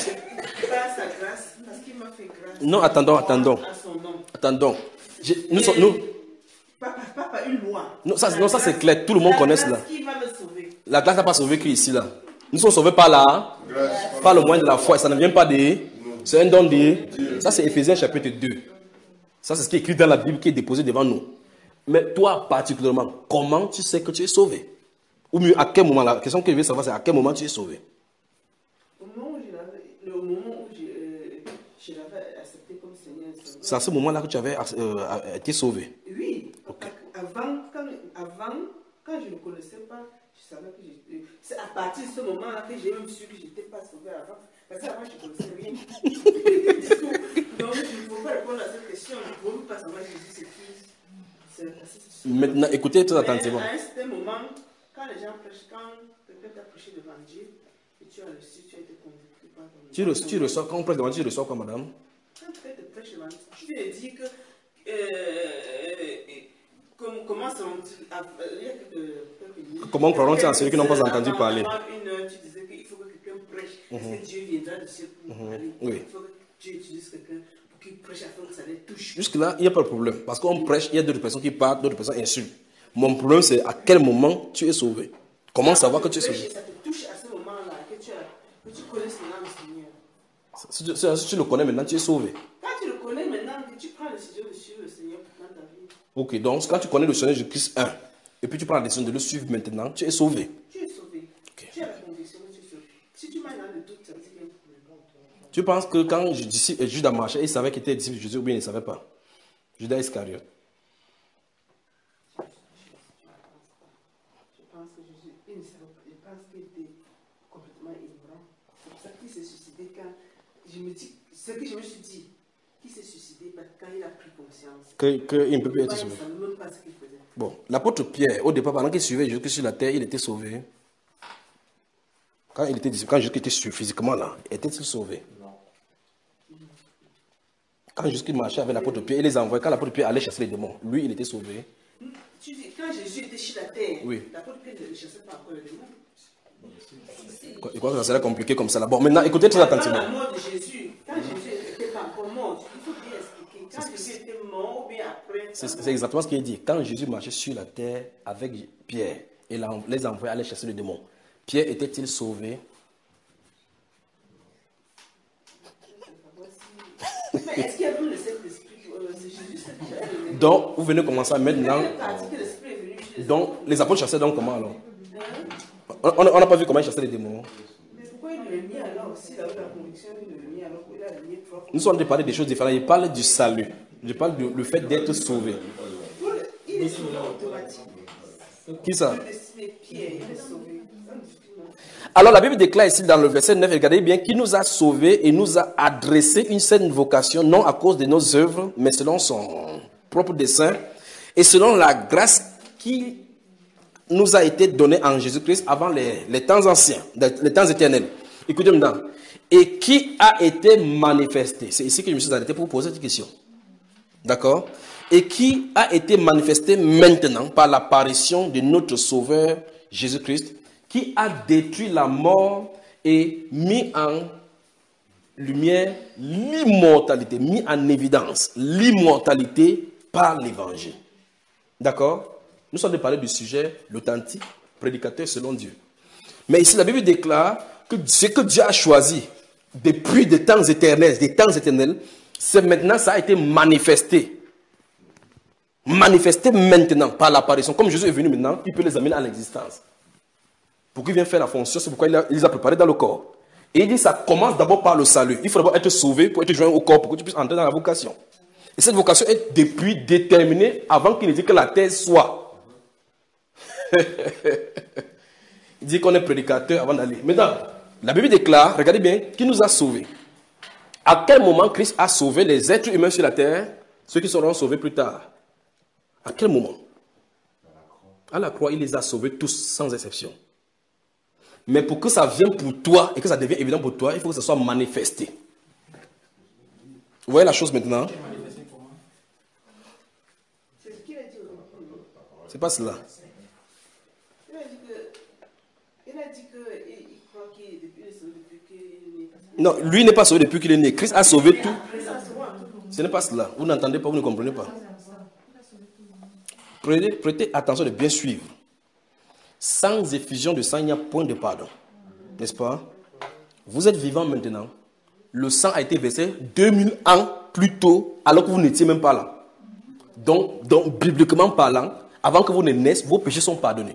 Non, attendons, attendons. Attendons. Je, nous sommes... Nous... Papa, papa, une loi. Non, ça, non, ça c'est clair, tout le monde connaît cela. La grâce n'a pas sauvé qui ici là. Nous sommes sauvés par là, par le moyen de la foi, et ça ne vient pas des... C'est un don de Dieu. Ça, c'est Éphésiens chapitre deux. Ça, c'est ce qui est écrit dans la Bible, qui est déposé devant nous. Mais toi, particulièrement, comment tu sais que tu es sauvé? Ou mieux, à quel moment? La question que je veux savoir, c'est à quel moment tu es sauvé? Au moment où je l'avais, le moment où je, euh, je l'avais accepté comme Seigneur. C'est à ce moment-là que tu avais euh, été sauvé? Oui. Okay. Avant, quand, avant, quand je ne le connaissais pas, je savais que j'étais. C'est à partir de ce moment-là que j'ai même su que je n'étais pas sauvé avant. Parce qu'avant, je ne connaissais rien. Donc, il ne faut pas répondre à cette question. Je ne peux pas savoir Jésus, c'est qui. Maintenant, écoutez tout attentivement. À un certain moment, quand les gens prêchent, quand quelqu'un t'a prêché devant Dieu, et tu as reçu, tu as été convaincu par ton tu, reçois, tu reçois, quand on prêche devant Dieu, tu reçois quoi, madame? Quand quelqu'un te prêche devant Dieu, tu lui dis que. Euh, comment comment ça Comment croiront-ils en celui qui n'ont pas entendu parler? Une heure, tu disais qu'il faut que quelqu'un prêche. Est-ce que Dieu viendra de ciel pour nous parler? Oui. Il faut que Dieu utilise quelqu'un pour qu'il prêche afin que ça les touche. Jusque-là, il n'y a pas de problème. Parce qu'on prêche, il y a d'autres personnes qui parlent, d'autres personnes insultent. Mon problème, c'est à quel moment tu es sauvé. Comment savoir que tu es sauvé? Ça te touche à ce moment-là, que tu, as, que tu connais maintenant le Seigneur. Si tu, si tu le connais maintenant, tu es sauvé. Quand tu le connais maintenant, tu prends la décision de suivre le Seigneur dans ta vie. Ok, donc quand tu connais le Seigneur Jésus-Christ un, et puis tu prends la décision de le suivre maintenant, tu es sauvé. Tu es sauvé. Okay. Tu as la conviction que tu es sauvé. Si tu m'as dans le doute, ça veut dire qu'il y a un problème. Tu penses que quand Judas marchait, il savait qu'il était disciple de Jésus ou bien il ne savait pas? Judas Iscariote. Je pense que Jésus, il ne savait pas. Je pense qu'il était complètement ignorant. C'est pour ça qu'il s'est suicidé quand je me dis, ce que je me suis dit, qu'il s'est suicidé quand il a pris conscience. Qu'il que ne peut plus être sauvé. Il ne savait même pas ce qu'il faisait. Bon, l'apôtre Pierre, au départ, pendant qu'il suivait Jésus sur la terre, il était sauvé. Quand il était quand Jésus était physiquement là, était-il sauvé? Non. Quand Jésus marchait avec l'apôtre Pierre, il les envoyait. Quand l'apôtre Pierre allait chasser les démons, lui, il était sauvé. Tu dis, quand Jésus était sur la terre, oui. L'apôtre Pierre ne chassait pas encore les démons. Je crois que ça serait compliqué comme ça là. Bon, maintenant, écoutez très attentivement. Avant la mort de Jésus, quand Jésus n'était pas encore mort, il faut bien expliquer. Quand Jésus était mort, ou bien après. C'est exactement ce qu'il dit. Quand Jésus marchait sur la terre avec Pierre et les envoyait aller chasser les démons, Pierre était-il sauvé? Mais est-ce qu'il y a le Saint-Esprit? Donc, vous venez commencer à maintenant. Donc, les apôtres chassaient donc comment alors? On n'a pas vu comment ils chassaient les démons. Mais pourquoi il le mis alors? S'il avait la conviction, il le mis alors qu'il a le mis trois fois. Nous sommes en train de parler des choses différentes. Il parle du salut. Je parle du le fait d'être sauvé. Il est sauvé automatique. Qui ça? Pierre, il est sauvé. Alors la Bible déclare ici dans le verset neuf, regardez bien, qui nous a sauvés et nous a adressé une certaine vocation, non à cause de nos œuvres, mais selon son propre dessein, et selon la grâce qui nous a été donnée en Jésus-Christ avant les, les temps anciens, les temps éternels. Écoutez maintenant. Et qui a été manifesté. C'est ici que je me suis arrêté pour vous poser cette question. D'accord? Et qui a été manifesté maintenant par l'apparition de notre Sauveur Jésus-Christ, qui a détruit la mort et mis en lumière l'immortalité, mis en évidence l'immortalité par l'évangile. D'accord? Nous sommes de parler du sujet, l'authentique prédicateur selon Dieu. Mais ici, la Bible déclare que ce que Dieu a choisi depuis des temps éternels, des temps éternels, c'est maintenant, ça a été manifesté. Manifesté maintenant par l'apparition. Comme Jésus est venu maintenant, il peut les amener à l'existence. Pour qu'il vienne faire la fonction, c'est pourquoi il, a, il les a préparés dans le corps. Et il dit, ça commence d'abord par le salut. Il faut d'abord être sauvé pour être joint au corps, pour que tu puisses entrer dans la vocation. Et cette vocation est depuis déterminée avant qu'il ne dise que la terre soit. Il dit qu'on est prédicateur avant d'aller. Maintenant, la Bible déclare, regardez bien, qui nous a sauvés. À quel moment Christ a sauvé les êtres humains sur la terre, ceux qui seront sauvés plus tard? À quel moment? À la croix, il les a sauvés tous, sans exception. Mais pour que ça vienne pour toi et que ça devienne évident pour toi, il faut que ça soit manifesté. Vous voyez la chose maintenant? C'est pas cela. Il a dit que, il a dit que, il croit qu'il est sauvé depuis qu'il est né. Non, lui n'est pas sauvé depuis qu'il est né. Christ a sauvé tout. Ce n'est pas cela. Vous n'entendez pas, vous ne comprenez pas. Prêtez, prêtez attention de bien suivre. Sans effusion de sang, il n'y a point de pardon. N'est-ce pas? Vous êtes vivant maintenant. le sang a été versé deux mille ans plus tôt, alors que vous n'étiez même pas là. Donc, donc, bibliquement parlant, avant que vous ne naissiez, vos péchés sont pardonnés.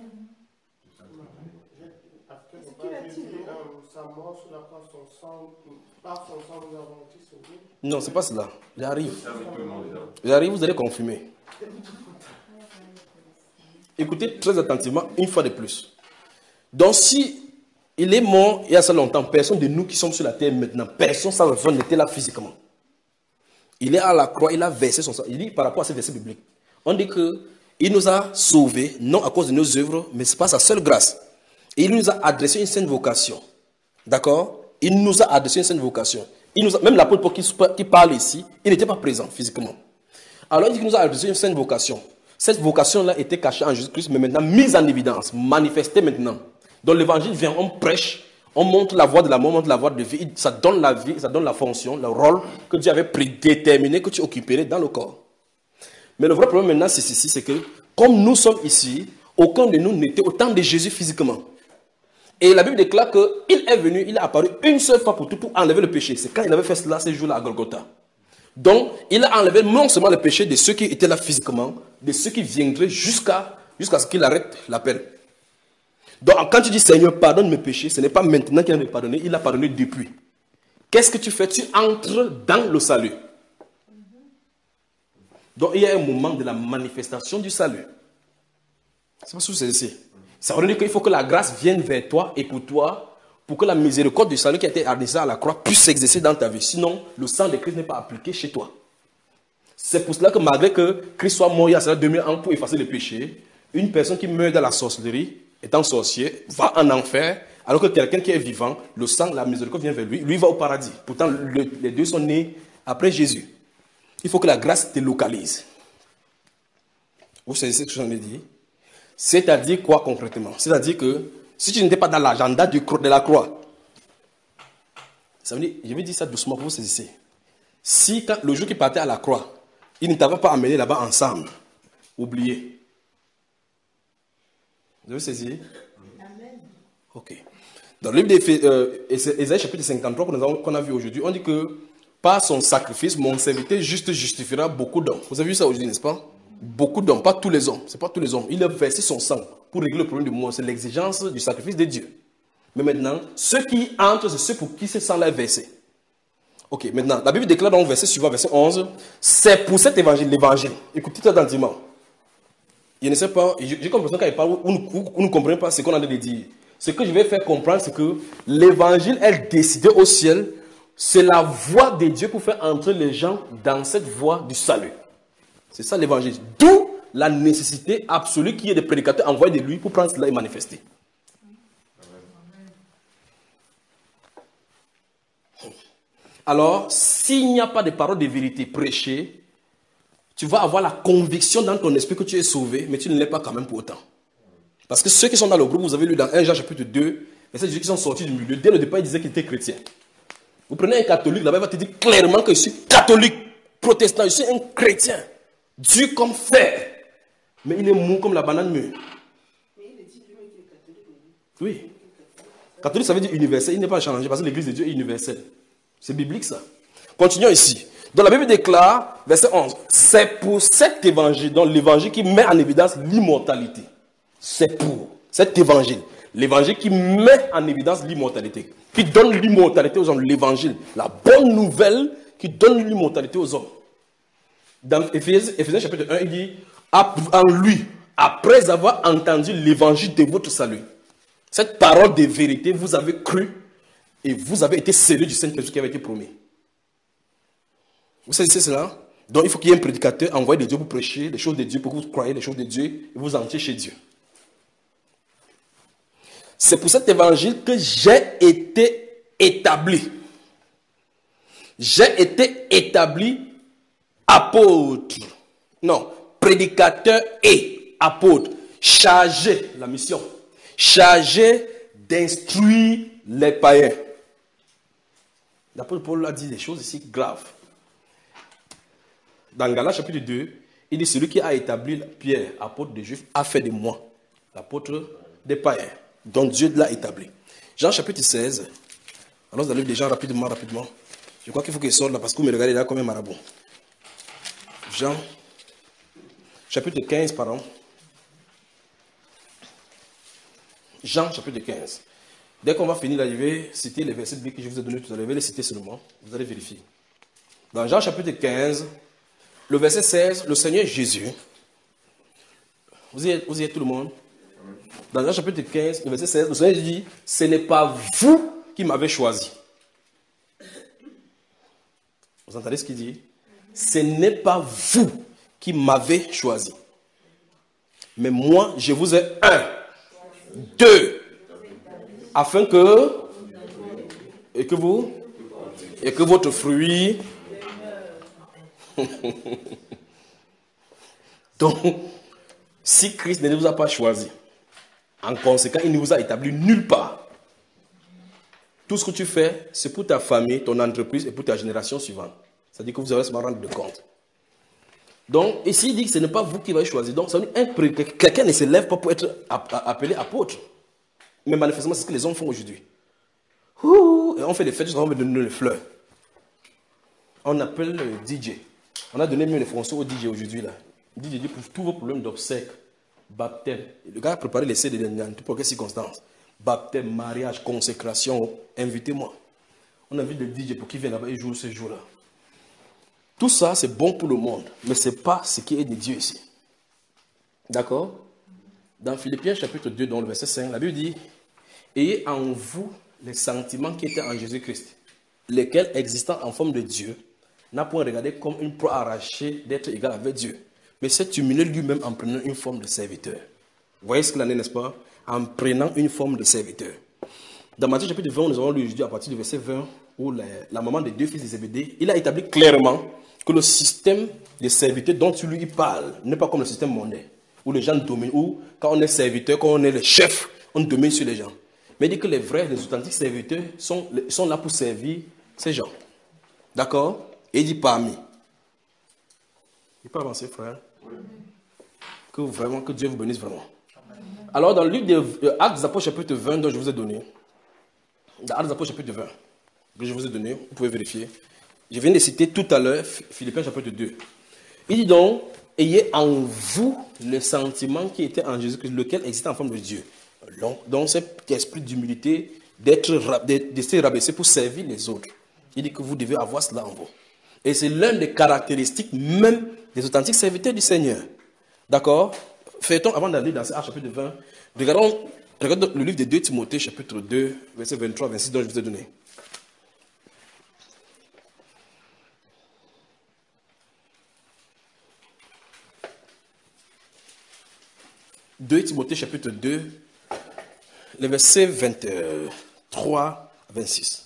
Non, c'est pas cela. J'arrive. J'arrive, vous allez confirmer. Écoutez très attentivement, une fois de plus. Donc, si il est mort il y a ça longtemps, personne de nous qui sommes sur la terre maintenant, personne sans raison n'était là physiquement. Il est à la croix, il a versé son sang. Il dit par rapport à ce verset biblique, on dit qu'il nous a sauvés, non à cause de nos œuvres, mais c'est pas sa seule grâce. Et il nous a adressé une sainte vocation. D'accord? Il nous a adressé une sainte vocation. Il nous a, même l'apôtre Paul qui, qui parle ici, il n'était pas présent physiquement. Alors il dit qu'il nous a adressé une sainte vocation. Cette vocation-là était cachée en Jésus-Christ, mais maintenant mise en évidence, manifestée maintenant. Donc l'évangile vient, on prêche, on montre la voie de l'amour, on montre la voie de vie, ça donne la vie, ça donne la fonction, le rôle que Dieu avait prédéterminé, que tu occuperais dans le corps. Mais le vrai problème maintenant, c'est ceci, c'est que comme nous sommes ici, aucun de nous n'était au temps de Jésus physiquement. Et la Bible déclare qu'il est venu, il est apparu une seule fois pour tout pour enlever le péché. C'est quand il avait fait cela, ces jours-là à Golgotha. Donc, il a enlevé non seulement le péché de ceux qui étaient là physiquement, de ceux qui viendraient jusqu'à jusqu'à ce qu'il arrête l'appel. Donc, quand tu dis Seigneur, pardonne mes péchés, ce n'est pas maintenant qu'il a pardonné, il a pardonné depuis. Qu'est-ce que tu fais? Tu entres dans le salut. Donc, il y a un moment de la manifestation du salut. C'est pas ce que c'est ici. Ça veut dire qu'il faut que la grâce vienne vers toi et pour toi, pour que la miséricorde du salut qui a été adressée à la croix puisse s'exercer dans ta vie. Sinon, le sang de Christ n'est pas appliqué chez toi. C'est pour cela que malgré que Christ soit mort il y a cela deux mille ans pour effacer le péché, une personne qui meurt dans la sorcellerie, étant sorcier, va en enfer, alors que quelqu'un qui est vivant, le sang, la miséricorde vient vers lui, lui va au paradis. Pourtant, le, les deux sont nés après Jésus. Il faut que la grâce te localise. Vous savez ce que j'en ai dit? C'est-à-dire quoi concrètement? C'est-à-dire que si tu n'étais pas dans l'agenda de la croix, ça veut dire, je vais dire ça doucement pour vous saisir. Si quand, le jour qu'il partait à la croix, il ne t'avait pas amené là-bas ensemble, oubliez. Vous avez saisi? Amen. Ok. Dans le livre d'Ésaïe, chapitre cinquante-trois qu'on a vu aujourd'hui, on dit que par son sacrifice, mon serviteur juste justifiera beaucoup d'hommes. Vous avez vu ça aujourd'hui, n'est-ce pas? Beaucoup d'hommes, pas tous les hommes. Ce n'est pas tous les hommes. Il a versé son sang pour régler le problème du monde. C'est l'exigence du sacrifice de Dieu. Mais maintenant, ceux qui entrent, c'est ceux pour qui ce sang-là est versé. Ok, maintenant, la Bible déclare dans le verset suivant, verset onze, c'est pour cet évangile, l'évangile. Écoutez attentivement. Je ne sais pas, j'ai comme l'impression quand il parle, vous ne comprenez pas ce qu'on a de dire. Ce que je vais faire comprendre, c'est que l'évangile est décidé au ciel. C'est la voie de Dieu pour faire entrer les gens dans cette voie du salut. C'est ça l'évangile. D'où la nécessité absolue qu'il y ait des prédicateurs envoyés de lui pour prendre cela et manifester. Alors, s'il n'y a pas de parole de vérité prêchée, tu vas avoir la conviction dans ton esprit que tu es sauvé, mais tu ne l'es pas quand même pour autant. Parce que ceux qui sont dans le groupe, vous avez lu dans un Jean chapitre deux, et c'est ceux qui sont sortis du milieu, dès le départ, ils disaient qu'ils étaient chrétiens. Vous prenez un catholique, là-bas, il va te dire clairement que je suis catholique, protestant, je suis un chrétien. Dieu comme fer. Mais il est mou comme la banane mûre. Oui. Catholique, ça veut dire universel. Il n'est pas changé parce que l'église de Dieu est universelle. C'est biblique ça. Continuons ici. Donc la Bible déclare, verset onze, c'est pour cet évangile, donc l'évangile qui met en évidence l'immortalité. C'est pour cet évangile. L'évangile qui met en évidence l'immortalité. Qui donne l'immortalité aux hommes. L'évangile. La bonne nouvelle qui donne l'immortalité aux hommes. Dans Éphésiens, Éphésiens chapitre un, il dit, en lui, après avoir entendu l'évangile de votre salut, cette parole de vérité, vous avez cru et vous avez été scellés du Saint-Esprit qui avait été promis. Vous savez cela? Donc il faut qu'il y ait un prédicateur envoyé de Dieu pour prêcher les choses de Dieu, pour que vous croyez les choses de Dieu et vous entrez chez Dieu. C'est pour cet évangile que j'ai été établi. J'ai été établi apôtre, non, prédicateur et apôtre, chargé, la mission, chargé d'instruire les païens. L'apôtre Paul a dit des choses ici graves. Dans Galates chapitre deux, il dit, celui qui a établi Pierre, apôtre des Juifs, a fait de moi l'apôtre des païens, dont Dieu l'a établi. Jean chapitre seize, Allons dans le livre des gens rapidement, rapidement. Je crois qu'il faut qu'il sorte là parce que vous me regardez là comme un marabout. Jean, chapitre quinze, pardon. Jean, chapitre quinze. Dès qu'on va finir là, je vais citer les versets bibliques que je vous ai donnés tout à l'heure. Je vais les citer seulement. Vous allez vérifier. Dans Jean, chapitre quinze, le verset seize, le Seigneur Jésus. Vous y êtes, vous y êtes tout le monde? Dans Jean, chapitre quinze, le verset seize, le Seigneur dit, ce n'est pas vous qui m'avez choisi. Vous entendez ce qu'il dit? Ce n'est pas vous qui m'avez choisi. Mais moi, je vous ai un, deux, afin que, et que vous, et que votre fruit, donc, si Christ ne vous a pas choisi, en conséquent, il ne vous a établi nulle part. Tout ce que tu fais, c'est pour ta famille, ton entreprise et pour ta génération suivante. C'est-à-dire que vous allez se rendre de compte. Donc, ici, il dit que ce n'est pas vous qui allez choisir. Donc, ça veut dire que quelqu'un ne se lève pas pour être appelé apôtre. Mais manifestement, c'est ce que les hommes font aujourd'hui. Et on fait des fêtes, on va donner les fleurs. On appelle le D J. On a donné même les Français au D J aujourd'hui. Le D J dit pour tous vos problèmes d'obsèques, baptême. Le gars a préparé les C D de n'importe quelle circonstance. Baptême, mariage, consécration, invitez-moi. On invite le D J pour qu'il vienne là-bas et joue ce jour-là. Tout ça, c'est bon pour le monde, mais ce n'est pas ce qui est de Dieu ici. D'accord? Dans Philippiens chapitre deux, dans le verset cinq, la Bible dit « Ayez en vous les sentiments qui étaient en Jésus-Christ, lesquels, existant en forme de Dieu, n'a point regardé comme une proie arrachée d'être égal avec Dieu, mais s'est humilié lui-même en prenant une forme de serviteur. » Vous voyez ce qu'il en est, n'est-ce pas? En prenant une forme de serviteur. Dans Matthieu chapitre vingt, nous avons lu aujourd'hui à partir du verset vingt, où la, la maman des deux fils de Zébédée, il a établi clairement que le système de serviteur dont tu lui parles n'est pas comme le système mondain, où les gens dominent, où quand on est serviteur, quand on est le chef, on domine sur les gens. Mais il dit que les vrais, les authentiques serviteurs sont, sont là pour servir ces gens. D'accord? Et il dit parmi. Il peut avancer, frère. Que vraiment, que Dieu vous bénisse vraiment. Alors, dans le livre des euh, Actes des Apôtres, chapitre vingt, dont je vous ai donné, dans Actes des Apôtres, chapitre vingt, que je vous ai donné, vous pouvez vérifier. Je viens de citer tout à l'heure Philippiens, chapitre deux. Il dit donc, ayez en vous le sentiment qui était en Jésus-Christ, lequel existait en forme de Dieu. Donc, cet esprit d'humilité, d'être, de se rabaisser pour servir les autres. Il dit que vous devez avoir cela en vous. Et c'est l'une des caractéristiques même des authentiques serviteurs du Seigneur. D'accord? Fait-on, avant d'aller dans ce chapitre vingt, regardons, regardons le livre de deux Timothée, chapitre deux, verset vingt-trois vingt-six, dont je vous ai donné. deux Timothée, chapitre deux, les versets vingt-trois à vingt-six.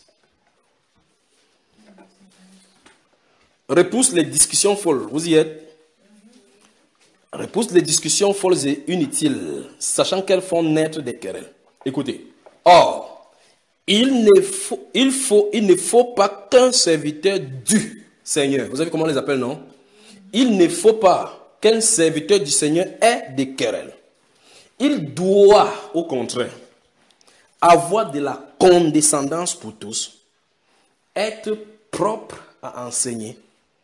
Repousse les discussions folles. Vous y êtes? Repousse les discussions folles et inutiles, sachant qu'elles font naître des querelles. Écoutez. Or, il ne faut, il faut, il ne faut pas qu'un serviteur du Seigneur, vous savez comment on les appelle, non? Il ne faut pas qu'un serviteur du Seigneur ait des querelles. Il doit, au contraire, avoir de la condescendance pour tous, être propre à enseigner,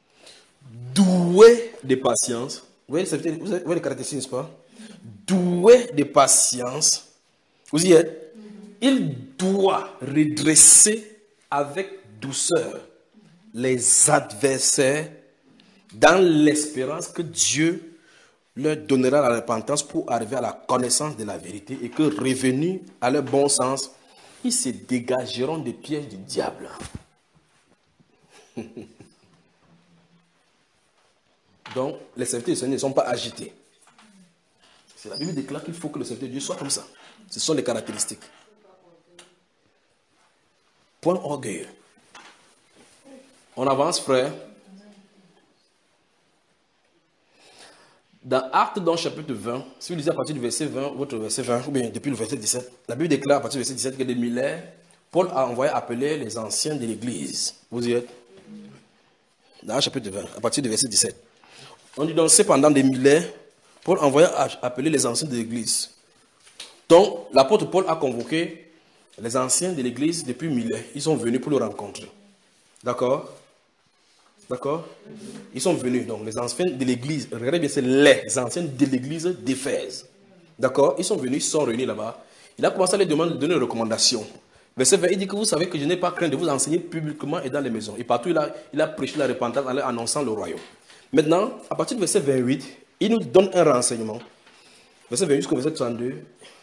doué de patience. Vous voyez, vous voyez les caractéristiques, n'est-ce pas? Doué de patience. Vous y êtes? Il doit redresser avec douceur les adversaires dans l'espérance que Dieu leur donnera la repentance pour arriver à la connaissance de la vérité et que, revenus à leur bon sens, ils se dégageront des pièges du diable. Donc, les serviteurs du Seigneur ne sont pas agités. C'est la Bible déclare qu'il faut que le serviteur de Dieu soit comme ça. Ce sont les caractéristiques. Point orgueilleux. On avance, frère. Dans Actes, dans le chapitre vingt, si vous lisez à partir du verset vingt, votre verset vingt, ou bien depuis le verset dix-sept, la Bible déclare à partir du verset dix-sept que des Milet, Paul a envoyé appeler les anciens de l'église. Vous y êtes? Dans le chapitre vingt, à partir du verset dix-sept. On dit donc, cependant des Milet, Paul a envoyé appeler les anciens de l'église. Donc, l'apôtre Paul a convoqué Les anciens de l'église, depuis mille ans, ils sont venus pour le rencontrer. D'accord? D'accord? Ils sont venus, donc les anciens de l'église, regardez bien, c'est les anciens de l'église d'Éphèse. D'accord? Ils sont venus, ils sont réunis là-bas. Il a commencé à les demander de donner une recommandation. Verset vingt, il dit que vous savez que je n'ai pas craint de vous enseigner publiquement et dans les maisons. Et partout, il a, il a prêché la repentance en annonçant le royaume. Maintenant, à partir du verset vingt-huit, il nous donne un renseignement. Verset vingt-huit jusqu'au verset trente-deux.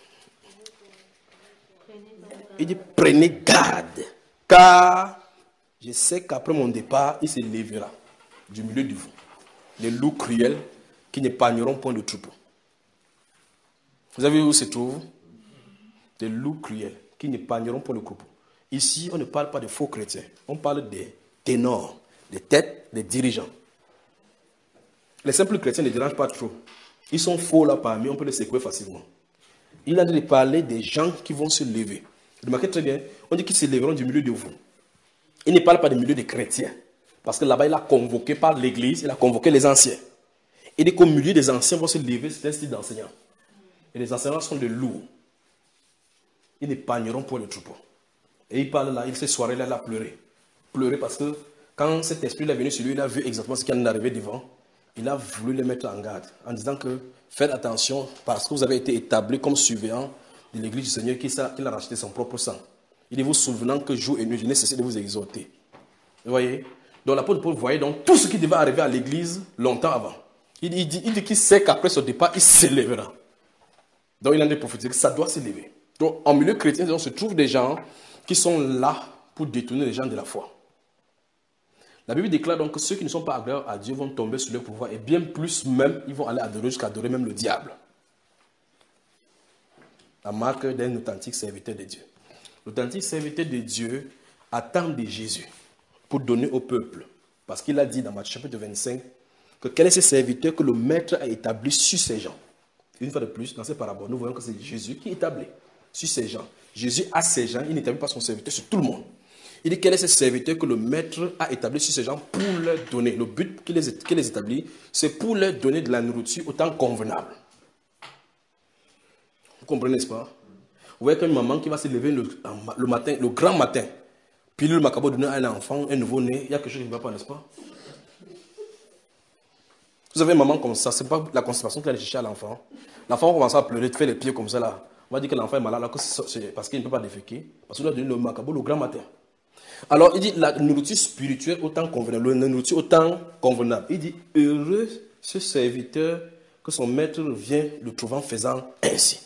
Il dit, prenez garde, car je sais qu'après mon départ, il se lèvera du milieu de vous les loups cruels qui n'épargneront point de troupeau. Vous avez vu où se trouve? Des loups cruels qui n'épargneront pas le troupeau. Ici, on ne parle pas de faux chrétiens. On parle des ténors, des têtes, des dirigeants. Les simples chrétiens ne dérangent pas trop. Ils sont faux là parmi, on peut les secouer facilement. Il a dit de parler des gens qui vont se lever. Remarquez très bien, on dit qu'ils se lèveront du milieu de vous. Il ne parle pas du milieu des chrétiens. Parce que là-bas, il a convoqué par l'église, il a convoqué les anciens. Il dit qu'au milieu des anciens vont se lever, c'est un style d'enseignant. Et les enseignants sont des loups. Ils n'épargneront pas le troupeau. Et il parle là, il s'est soiré là, il a pleuré. Pleuré parce que quand cet esprit est venu sur lui, il a vu exactement ce qui en est arrivé devant. Il a voulu les mettre en garde en disant que faites attention parce que vous avez été établi comme surveillant de l'église du Seigneur qui a, qui a racheté son propre sang. Il est vous souvenant que jour et nuit, je n'ai cessé de vous exhorter. Vous voyez? Donc l'apôtre Paul voyait donc tout ce qui devait arriver à l'église longtemps avant. Il, il dit, il dit qu'il sait qu'après son départ, il s'élèvera. Donc il en est prophétisé que ça doit s'élever. Donc en milieu chrétien, on se trouve des gens qui sont là pour détourner les gens de la foi. La Bible déclare donc que ceux qui ne sont pas agréables à Dieu vont tomber sous leur pouvoir et bien plus même, ils vont aller adorer jusqu'à adorer même le diable. La marque d'un authentique serviteur de Dieu. L'authentique serviteur de Dieu attend de Jésus pour donner au peuple. Parce qu'il a dit dans Matthieu chapitre vingt-cinq que quel est ce serviteur que le maître a établi sur ses gens. Une fois de plus, dans ces paraboles, nous voyons que c'est Jésus qui établit sur ses gens. Jésus a ses gens, il n'établit pas son serviteur sur tout le monde. Il dit quel est ce serviteur que le maître a établi sur ses gens pour leur donner. Le but qu'il les, qu'il les établit, c'est pour leur donner de la nourriture au temps convenable. Vous comprenez, n'est-ce pas? Vous voyez qu'une maman qui va se lever le, le matin, le grand matin, puis le macabre donner à un enfant, un nouveau-né, il y a quelque chose qui ne va pas, n'est-ce pas? Vous avez une maman comme ça, ce n'est pas la constipation qui allait chercher à l'enfant. L'enfant commence à pleurer, faire les pieds comme ça là. On va dire que l'enfant est malade, alors que c'est parce qu'il ne peut pas déféquer. Parce qu'il doit donner le macabre le grand matin. Alors il dit la nourriture spirituelle autant convenable, la nourriture autant convenable. Il dit heureux ce serviteur que son maître vient le trouvant faisant ainsi.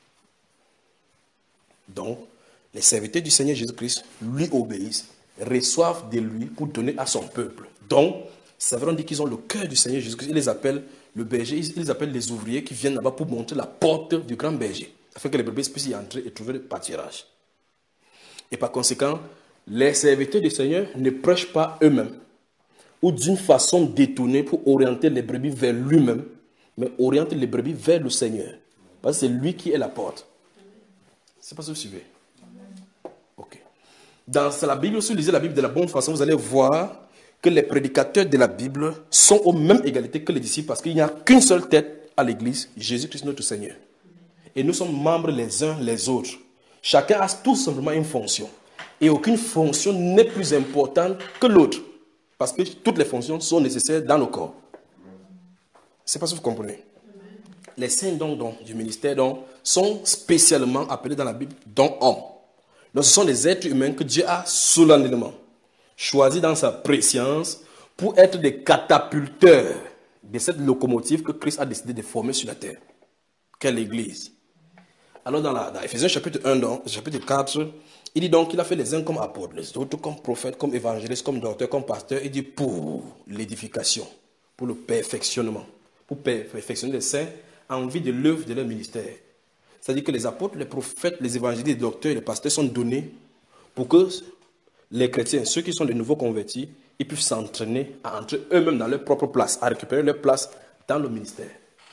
Donc, les serviteurs du Seigneur Jésus-Christ lui obéissent, reçoivent de lui pour donner à son peuple. Donc, ça veut dire qu'ils ont le cœur du Seigneur Jésus-Christ. Ils les appellent le berger, ils les appellent les ouvriers qui viennent là-bas pour montrer la porte du grand berger, afin que les brebis puissent y entrer et trouver le pâturage. Et par conséquent, les serviteurs du Seigneur ne prêchent pas eux-mêmes ou d'une façon détournée pour orienter les brebis vers lui-même, mais orienter les brebis vers le Seigneur. Parce que c'est lui qui est la porte. C'est pas ce que vous suivez. Ok. Dans la Bible, si vous lisez la Bible de la bonne façon, vous allez voir que les prédicateurs de la Bible sont aux mêmes égalités que les disciples parce qu'il n'y a qu'une seule tête à l'église, Jésus-Christ notre Seigneur. Et nous sommes membres les uns les autres. Chacun a tout simplement une fonction. Et aucune fonction n'est plus importante que l'autre. Parce que toutes les fonctions sont nécessaires dans le corps. C'est pas ce que vous comprenez. Les saints dons, dons du ministère dons sont spécialement appelés dans la Bible dons hommes. Donc ce sont des êtres humains que Dieu a solennellement choisis dans sa préscience pour être des catapulteurs de cette locomotive que Christ a décidé de former sur la terre. Quelle l'église. Alors dans, la, dans Ephésiens chapitre un, donc, chapitre quatre, il dit donc qu'il a fait les uns comme apôtres, les autres comme prophètes, comme évangélistes, comme docteurs, comme pasteurs. Il dit pour l'édification, pour le perfectionnement, pour perfectionner les saints en vue de l'œuvre de leur ministère. C'est-à-dire que les apôtres, les prophètes, les évangélistes, les docteurs et les pasteurs sont donnés pour que les chrétiens, ceux qui sont de nouveaux convertis, ils puissent s'entraîner à entrer eux-mêmes dans leur propre place, à récupérer leur place dans le ministère.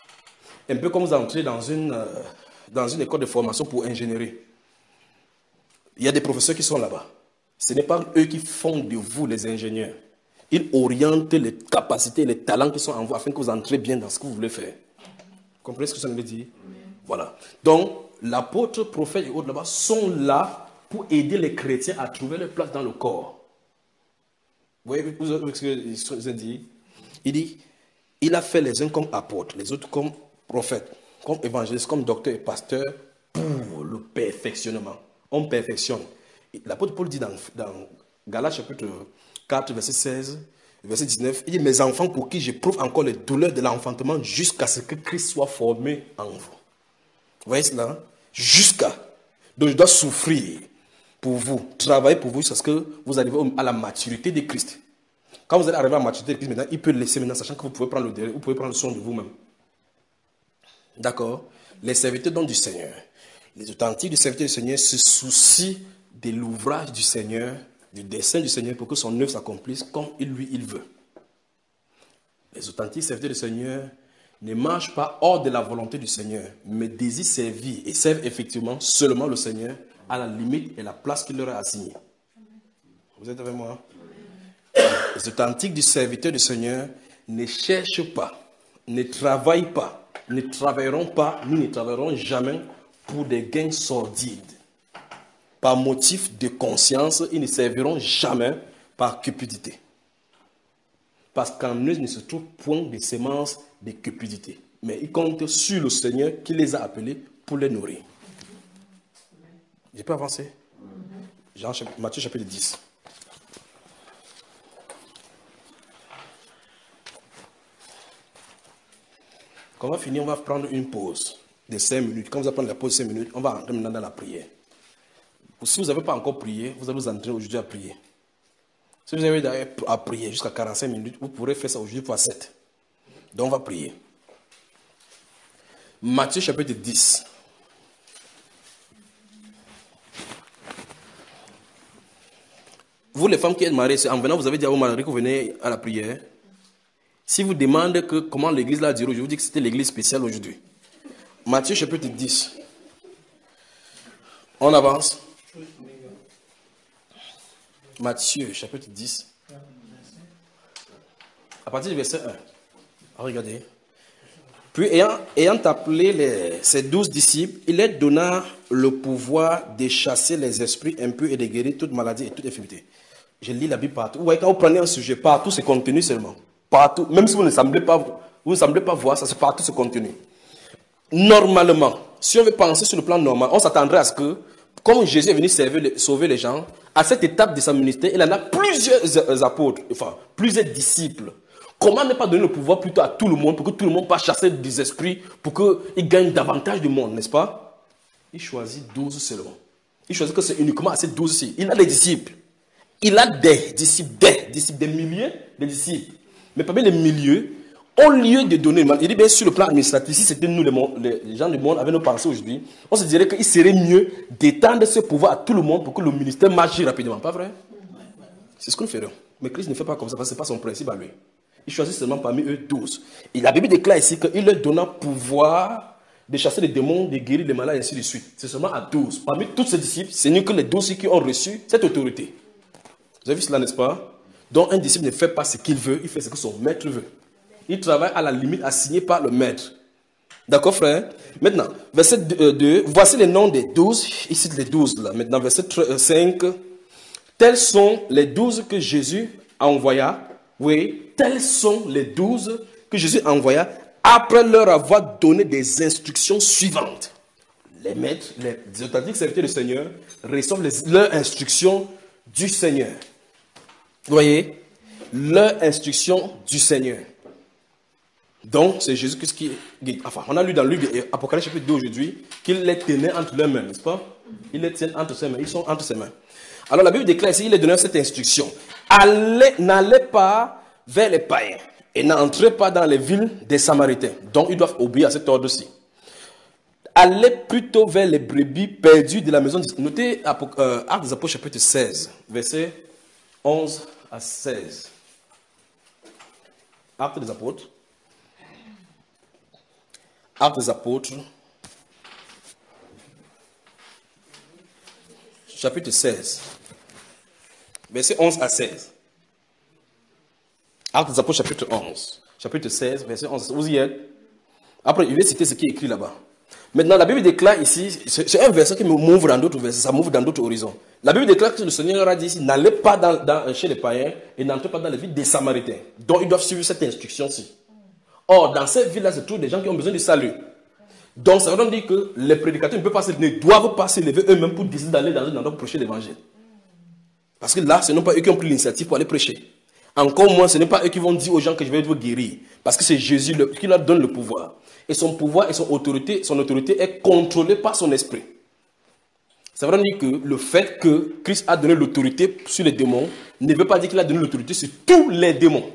Un peu comme vous entrez dans une, euh, dans une école de formation pour ingénierie. Il y a des professeurs qui sont là-bas. Ce n'est pas eux qui font de vous les ingénieurs. Ils orientent les capacités et les talents qui sont en vous afin que vous entrez bien dans ce que vous voulez faire. Vous comprenez ce que ça veut dire? Voilà. Donc, l'apôtre, prophète et autres là-bas sont là pour aider les chrétiens à trouver leur place dans le corps. Vous voyez ce qu'il dit? Il dit, il a fait les uns comme apôtres, les autres comme prophètes, comme évangélistes, comme docteurs et pasteurs pour le perfectionnement. On perfectionne. L'apôtre Paul dit dans, dans Galates chapitre quatre, verset seize, verset dix-neuf, il dit, mes enfants pour qui j'éprouve encore les douleurs de l'enfantement jusqu'à ce que Christ soit formé en vous. Vous voyez cela? Jusqu'à. Donc je dois souffrir pour vous, travailler pour vous jusqu'à ce que vous arrivez à la maturité de Christ. Quand vous allez arriver à la maturité de Christ, maintenant, il peut laisser maintenant, sachant que vous pouvez prendre le derrière, vous pouvez prendre soin de vous-même. D'accord? Les serviteurs donc du Seigneur, les authentiques du serviteur du Seigneur se soucient de l'ouvrage du Seigneur, du dessein du Seigneur pour que son œuvre s'accomplisse comme il, lui, il veut. Les authentiques serviteurs du Seigneur ne marchent pas hors de la volonté du Seigneur, mais désirent servir et servent effectivement seulement le Seigneur à la limite et la place qu'il leur a assignée. Vous êtes avec moi? Les authentiques du serviteur du Seigneur ne cherchent pas, ne travaillent pas, ne travailleront pas, nous ne travaillerons jamais pour des gains sordides. Par motif de conscience, ils ne serviront jamais par cupidité. Parce qu'en eux ne se trouve point de sémence de cupidité. Mais ils comptent sur le Seigneur qui les a appelés pour les nourrir. Je peux avancer? Jean, Matthieu chapitre dix. Quand on va finir, on va prendre une pause de cinq minutes. Quand vous allez prendre la pause de cinq minutes, on va entrer maintenant dans la prière. Si vous n'avez pas encore prié, vous allez vous entraîner aujourd'hui à prier. Si vous avez à prier jusqu'à quarante-cinq minutes, vous pourrez faire ça aujourd'hui fois sept. Donc on va prier. Matthieu chapitre dix. Vous les femmes qui êtes mariées, en venant, vous avez dit à vos maris que vous venez à la prière. Si vous demandez que, comment l'église l'a dit aujourd'hui, je vous dis que c'était l'église spéciale aujourd'hui. Matthieu chapitre dix. On avance. Matthieu chapitre dix. À partir du verset un. Regardez. Puis ayant, ayant appelé les, ses douze disciples, il leur donna le pouvoir de chasser les esprits impurs et de guérir toute maladie et toute infirmité. Je lis la Bible partout. Vous voyez, quand vous prenez un sujet, partout c'est contenu seulement. Partout. Même si vous ne semblez pas, vous ne semblez pas voir, ça c'est partout ce contenu. Normalement, si on veut penser sur le plan normal, on s'attendrait à ce que, comme Jésus est venu servir, sauver les gens, à cette étape de sa ministère, il en a plusieurs apôtres, enfin, plusieurs disciples. Comment ne pas donner le pouvoir plutôt à tout le monde pour que tout le monde puisse chasser des esprits, pour qu'ils gagnent davantage de monde, n'est-ce pas? Il choisit douze seulement. Il choisit que c'est uniquement à ces douze-ci. Il a des disciples. Il a des disciples, des disciples, des milliers de disciples. Mais parmi les milliers, au lieu de donner, il dit bien sur le plan administratif, si c'était nous les, les gens du monde avec nos pensées aujourd'hui, on se dirait qu'il serait mieux d'étendre ce pouvoir à tout le monde pour que le ministère marche rapidement. Pas vrai? C'est ce que nous ferons. Mais Christ ne fait pas comme ça parce que ce n'est pas son principe à lui. Il choisit seulement parmi eux douze. Et la Bible déclare ici qu'il leur donna pouvoir de chasser les démons, de guérir les malades et ainsi de suite. C'est seulement à douze. Parmi tous ces disciples, c'est nous que les douze qui ont reçu cette autorité. Vous avez vu cela, n'est-ce pas? Donc un disciple ne fait pas ce qu'il veut, il fait ce que son maître veut. Il travaille à la limite assignée par le maître. D'accord, frère? Maintenant, verset deux, voici les noms des douze. Ici, les douze, là. Maintenant, verset cinq. Tels sont les douze que Jésus envoya. Oui, tels sont les douze que Jésus envoya après leur avoir donné des instructions suivantes. Les maîtres, les authentiques serviteurs du Seigneur reçoivent les, leurs instructions du Seigneur. Vous voyez? Leur instruction du Seigneur. Donc, c'est Jésus-Christ qui guide. Enfin, on a lu dans Luc et Apocalypse chapitre deux aujourd'hui qu'il les tenait entre leurs mains, n'est-ce pas? Il les tient entre ses mains. Ils sont entre ses mains. Alors, la Bible déclare ici, il leur donnait cette instruction. Allez, n'allez pas vers les païens et n'entrez pas dans les villes des Samaritains. Donc, ils doivent obéir à cet ordre-ci. Allez plutôt vers les brebis perdues de la maison. De... Notez euh, Actes des Apôtres chapitre seize, versets onze à seize. Actes des Apôtres. Actes des Apôtres. Chapitre seize. Versets onze à seize. Actes des Apôtres chapitre onze. Chapitre seize, verset onze. Vous y êtes? Après, il va citer ce qui est écrit là-bas. Maintenant, la Bible déclare ici, c'est un verset qui m'ouvre dans d'autres versets, ça m'ouvre dans d'autres horizons. La Bible déclare que le Seigneur a dit ici, n'allez pas dans, dans, chez les païens et n'entrez pas dans les villes des Samaritains. Donc, ils doivent suivre cette instruction-ci. Or, dans cette ville-là, se trouvent des gens qui ont besoin du salut. Donc, ça veut dire que les prédicateurs ne, peuvent pas se, ne doivent pas se lever eux-mêmes pour décider d'aller dans un endroit pour prêcher l'évangile. Parce que là, ce n'est pas eux qui ont pris l'initiative pour aller prêcher. Encore moins, ce n'est pas eux qui vont dire aux gens que je vais vous guérir. Parce que c'est Jésus le, qui leur donne le pouvoir. Et son pouvoir et son autorité, son autorité est contrôlée par son esprit. Ça veut dire que le fait que Christ a donné l'autorité sur les démons ne veut pas dire qu'il a donné l'autorité sur tous les démons.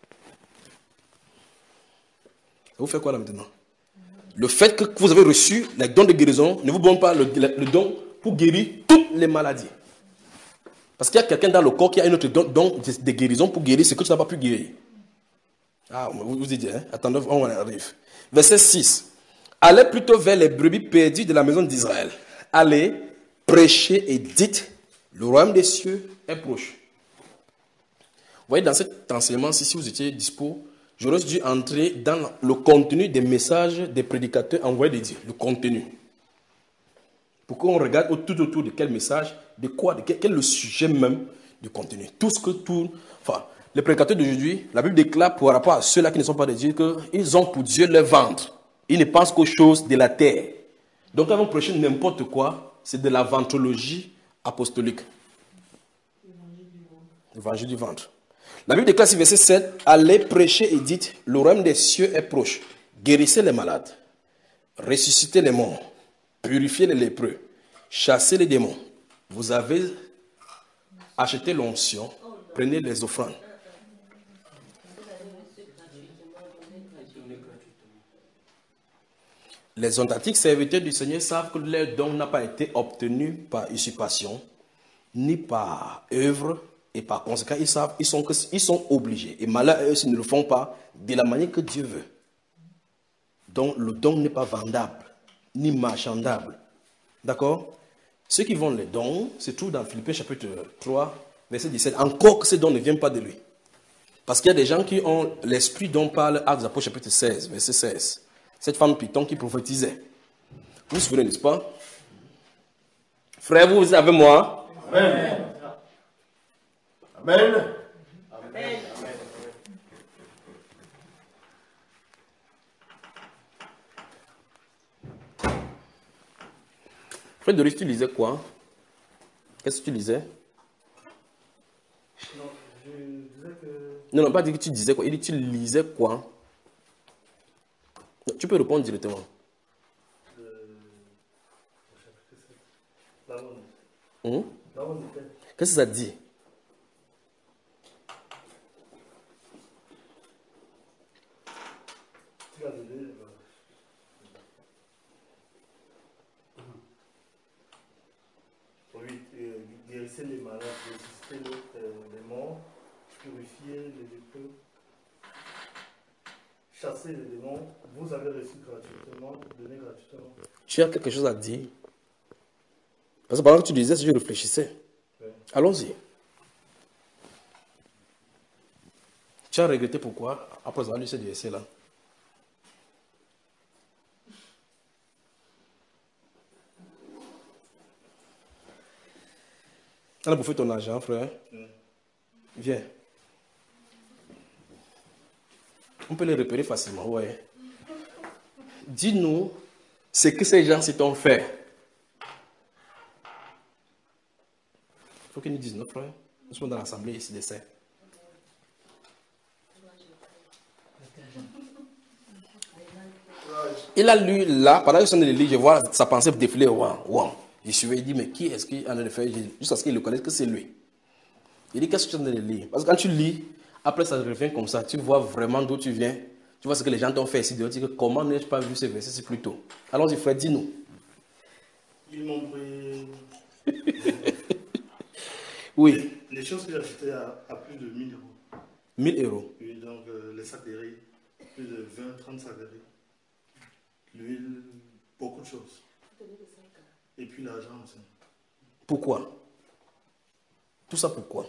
Vous faites quoi là maintenant? Le fait que vous avez reçu les dons de guérison ne vous donne pas le, le, le don pour guérir toutes les maladies. Parce qu'il y a quelqu'un dans le corps qui a un autre don, don de, de guérison pour guérir ce que tu n'as pas pu guérir. Ah, vous vous dites, hein? Attendez, on arrive. Verset six. Allez plutôt vers les brebis perdues de la maison d'Israël. Allez, prêchez et dites, le royaume des cieux est proche. Vous voyez, dans cet enseignement-ci, si vous étiez dispo, j'aurais dû entrer dans le contenu des messages des prédicateurs envoyés de Dieu. Le contenu. Pour qu'on regarde tout autour de quel message, de quoi, de quel, quel est le sujet même du contenu. Tout ce que tout... Enfin, les prédicateurs d'aujourd'hui, la Bible déclare par rapport à ceux-là qui ne sont pas de Dieu qu'ils ont pour Dieu leur ventre. Ils ne pensent qu'aux choses de la terre. Donc quand ils vont prêcher n'importe quoi, c'est de la ventrologie apostolique. L'évangile du ventre. La Bible déclare, verset sept, allez prêcher et dites, le royaume des cieux est proche. Guérissez les malades, ressuscitez les morts, purifiez les lépreux, chassez les démons. Vous avez acheté l'onction, prenez les offrandes. Les authentiques serviteurs du Seigneur savent que leur don n'a pas été obtenu par usurpation, ni par œuvre, et par conséquent, ils savent, ils sont, ils sont obligés. Et malheur à eux s'ils ne le font pas de la manière que Dieu veut. Donc le don n'est pas vendable, ni marchandable. D'accord? Ceux qui vendent les dons se trouvent dans Philippiens chapitre trois, verset dix-sept. Encore que ces dons ne viennent pas de lui. Parce qu'il y a des gens qui ont l'esprit dont parle Actes des Apôtres chapitre seize, verset seize. Cette femme Python qui prophétisait. Vous vous souvenez, n'est-ce pas? Frère, vous, vous êtes avec moi? Amen. Amen. Amen. Frère Doris, tu lisais quoi? Qu'est-ce que tu lisais? Non, je disais que... Non, non, pas dire que tu disais quoi. Il dit tu lisais quoi? Tu peux répondre directement. Hum? Qu'est-ce que ça dit? Oui, guérissez les malades, ressuscitez les morts, purifiez les lépreux, chassez les démons. Vous avez reçu gratuitement, donné gratuitement. Tu as quelque chose à dire? Parce que pendant que tu disais, je réfléchissais. Oui. Allons-y. Tu as regretté pourquoi, après avoir lu ce verset-là? On a bouffé ton argent, frère. Mm. Viens. On peut les repérer facilement, ouais. Dis-nous ce que ces gens-ci t'ont fait. Il faut qu'ils nous disent, non, frère. Nous sommes dans l'assemblée ici, des saints. Il a lu là, pendant que je suis en train de lire, je vois sa pensée défiler. Wow, wow. Je suis il dit, mais qui est-ce qui en a fait? Jusqu'à ce qu'il le connaisse que c'est lui. Il dit, qu'est-ce que tu es en train de lire? Parce que quand tu lis, après ça revient comme ça, tu vois vraiment d'où tu viens. Tu vois ce que les gens t'ont fait ici. Tu dis, comment n'ai-je pas vu ce verset plus tôt? Allons-y, frère, dis-nous. Ils m'ont pris. Oui. Les, les choses que j'ai achetées à, à plus de mille euros. mille euros. Oui, donc euh, les sacs de riz, plus de vingt, trente sacs de riz. L'huile, beaucoup de choses. Et puis l'argent aussi. Pourquoi? Tout ça pourquoi?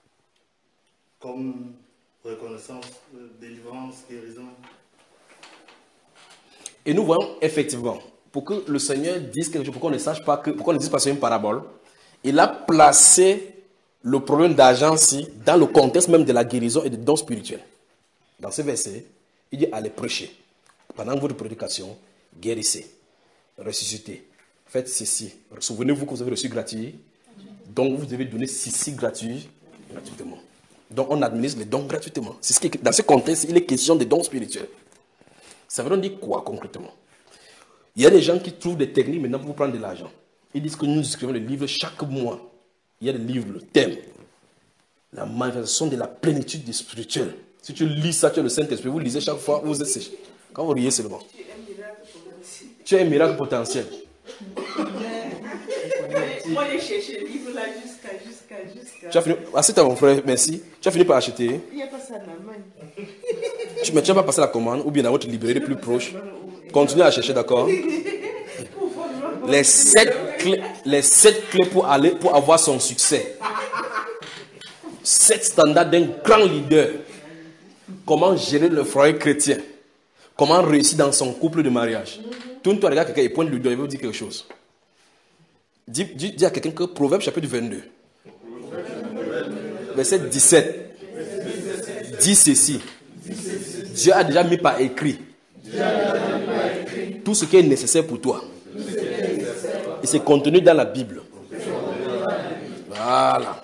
Comme reconnaissance, délivrance, guérison. Et nous voyons effectivement, pour que le Seigneur dise quelque chose, pour qu'on ne sache pas, que, pour qu'on ne dise pas c'est une parabole, il a placé le problème d'argent ici dans le contexte même de la guérison et des dons spirituels. Dans ce verset, il dit allez prêcher. Pendant votre prédication, guérissez, ressuscitez, faites ceci. Souvenez-vous que vous avez reçu gratuit, donc vous devez donner ceci gratuit, gratuitement. Donc on administre les dons gratuitement. C'est ce qui, dans ce contexte, il est question des dons spirituels. Ça veut dire quoi concrètement? Il y a des gens qui trouvent des techniques maintenant pour prendre de l'argent. Ils disent que nous écrivons le livre chaque mois. Il y a des livres, le thème. La manifestation de la plénitude du spirituel. Si tu lis ça, tu as le Saint-Esprit, vous lisez chaque fois, vous êtes séché. Quand vous riez seulement. Tu es un miracle potentiel. Moi, j'ai cherché le livre là jusqu'à, jusqu'à, jusqu'à. Tu as fini. Assieds-toi, mon frère, merci. Tu as fini par acheter. Il n'y a pas ça en Allemagne. Tu ne vas pas passer la commande ou bien dans votre librairie plus proche. Continue à chercher, d'accord? Les sept clés, les sept clés pour, aller, pour avoir son succès. Sept standards d'un grand leader. Comment gérer le foyer chrétien. Comment réussir dans son couple de mariage. Tourne-toi, regarde quelqu'un et pointe le doigt, il veut dire quelque chose. Dis, dis, dis à quelqu'un que Proverbe chapitre vingt-deux, verset dix-sept, dit ceci. Dieu a déjà mis par écrit tout ce qui est nécessaire pour toi. Et c'est contenu dans la Bible. Voilà.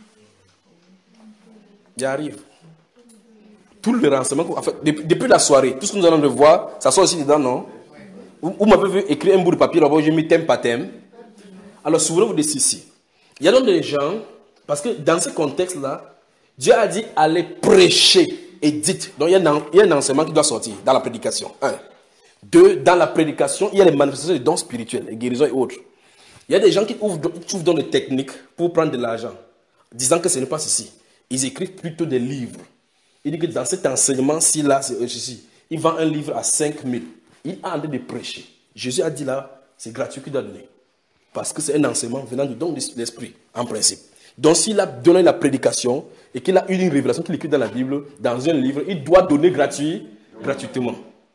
Il arrive. Tout le renseignement, en fait, depuis, depuis la soirée, tout ce que nous allons voir, ça sort aussi dedans, non? Vous, vous m'avez vu écrire un bout de papier là-bas, j'ai mis thème par thème. Alors, souvenez-vous de ceci. Il y a donc des gens, parce que dans ce contexte-là, Dieu a dit allez prêcher et dites. Donc, il y, a un, il y a un enseignement qui doit sortir dans la prédication. Un. Deux, dans la prédication, il y a les manifestations des dons spirituels, les guérisons et autres. Il y a des gens qui ouvrent, trouvent dans des techniques pour prendre de l'argent, disant que ce n'est pas ceci. Ils écrivent plutôt des livres. Il dit que dans cet enseignement-ci, là, c'est ceci. Il vend un livre à cinq mille. Il a en train de prêcher. Jésus a dit là, c'est gratuit qu'il doit donner. Parce que c'est un enseignement venant du don de l'esprit, en principe. Donc s'il a donné la prédication et qu'il a eu une révélation qu'il écrit dans la Bible, dans un livre, il doit donner gratuit, gratuitement.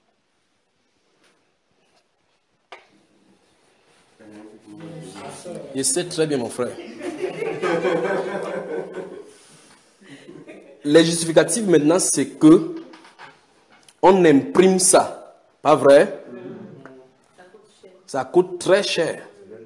Et c'est très bien, mon frère. Les justificatifs maintenant, c'est que on imprime ça. Pas vrai? Ça coûte très cher.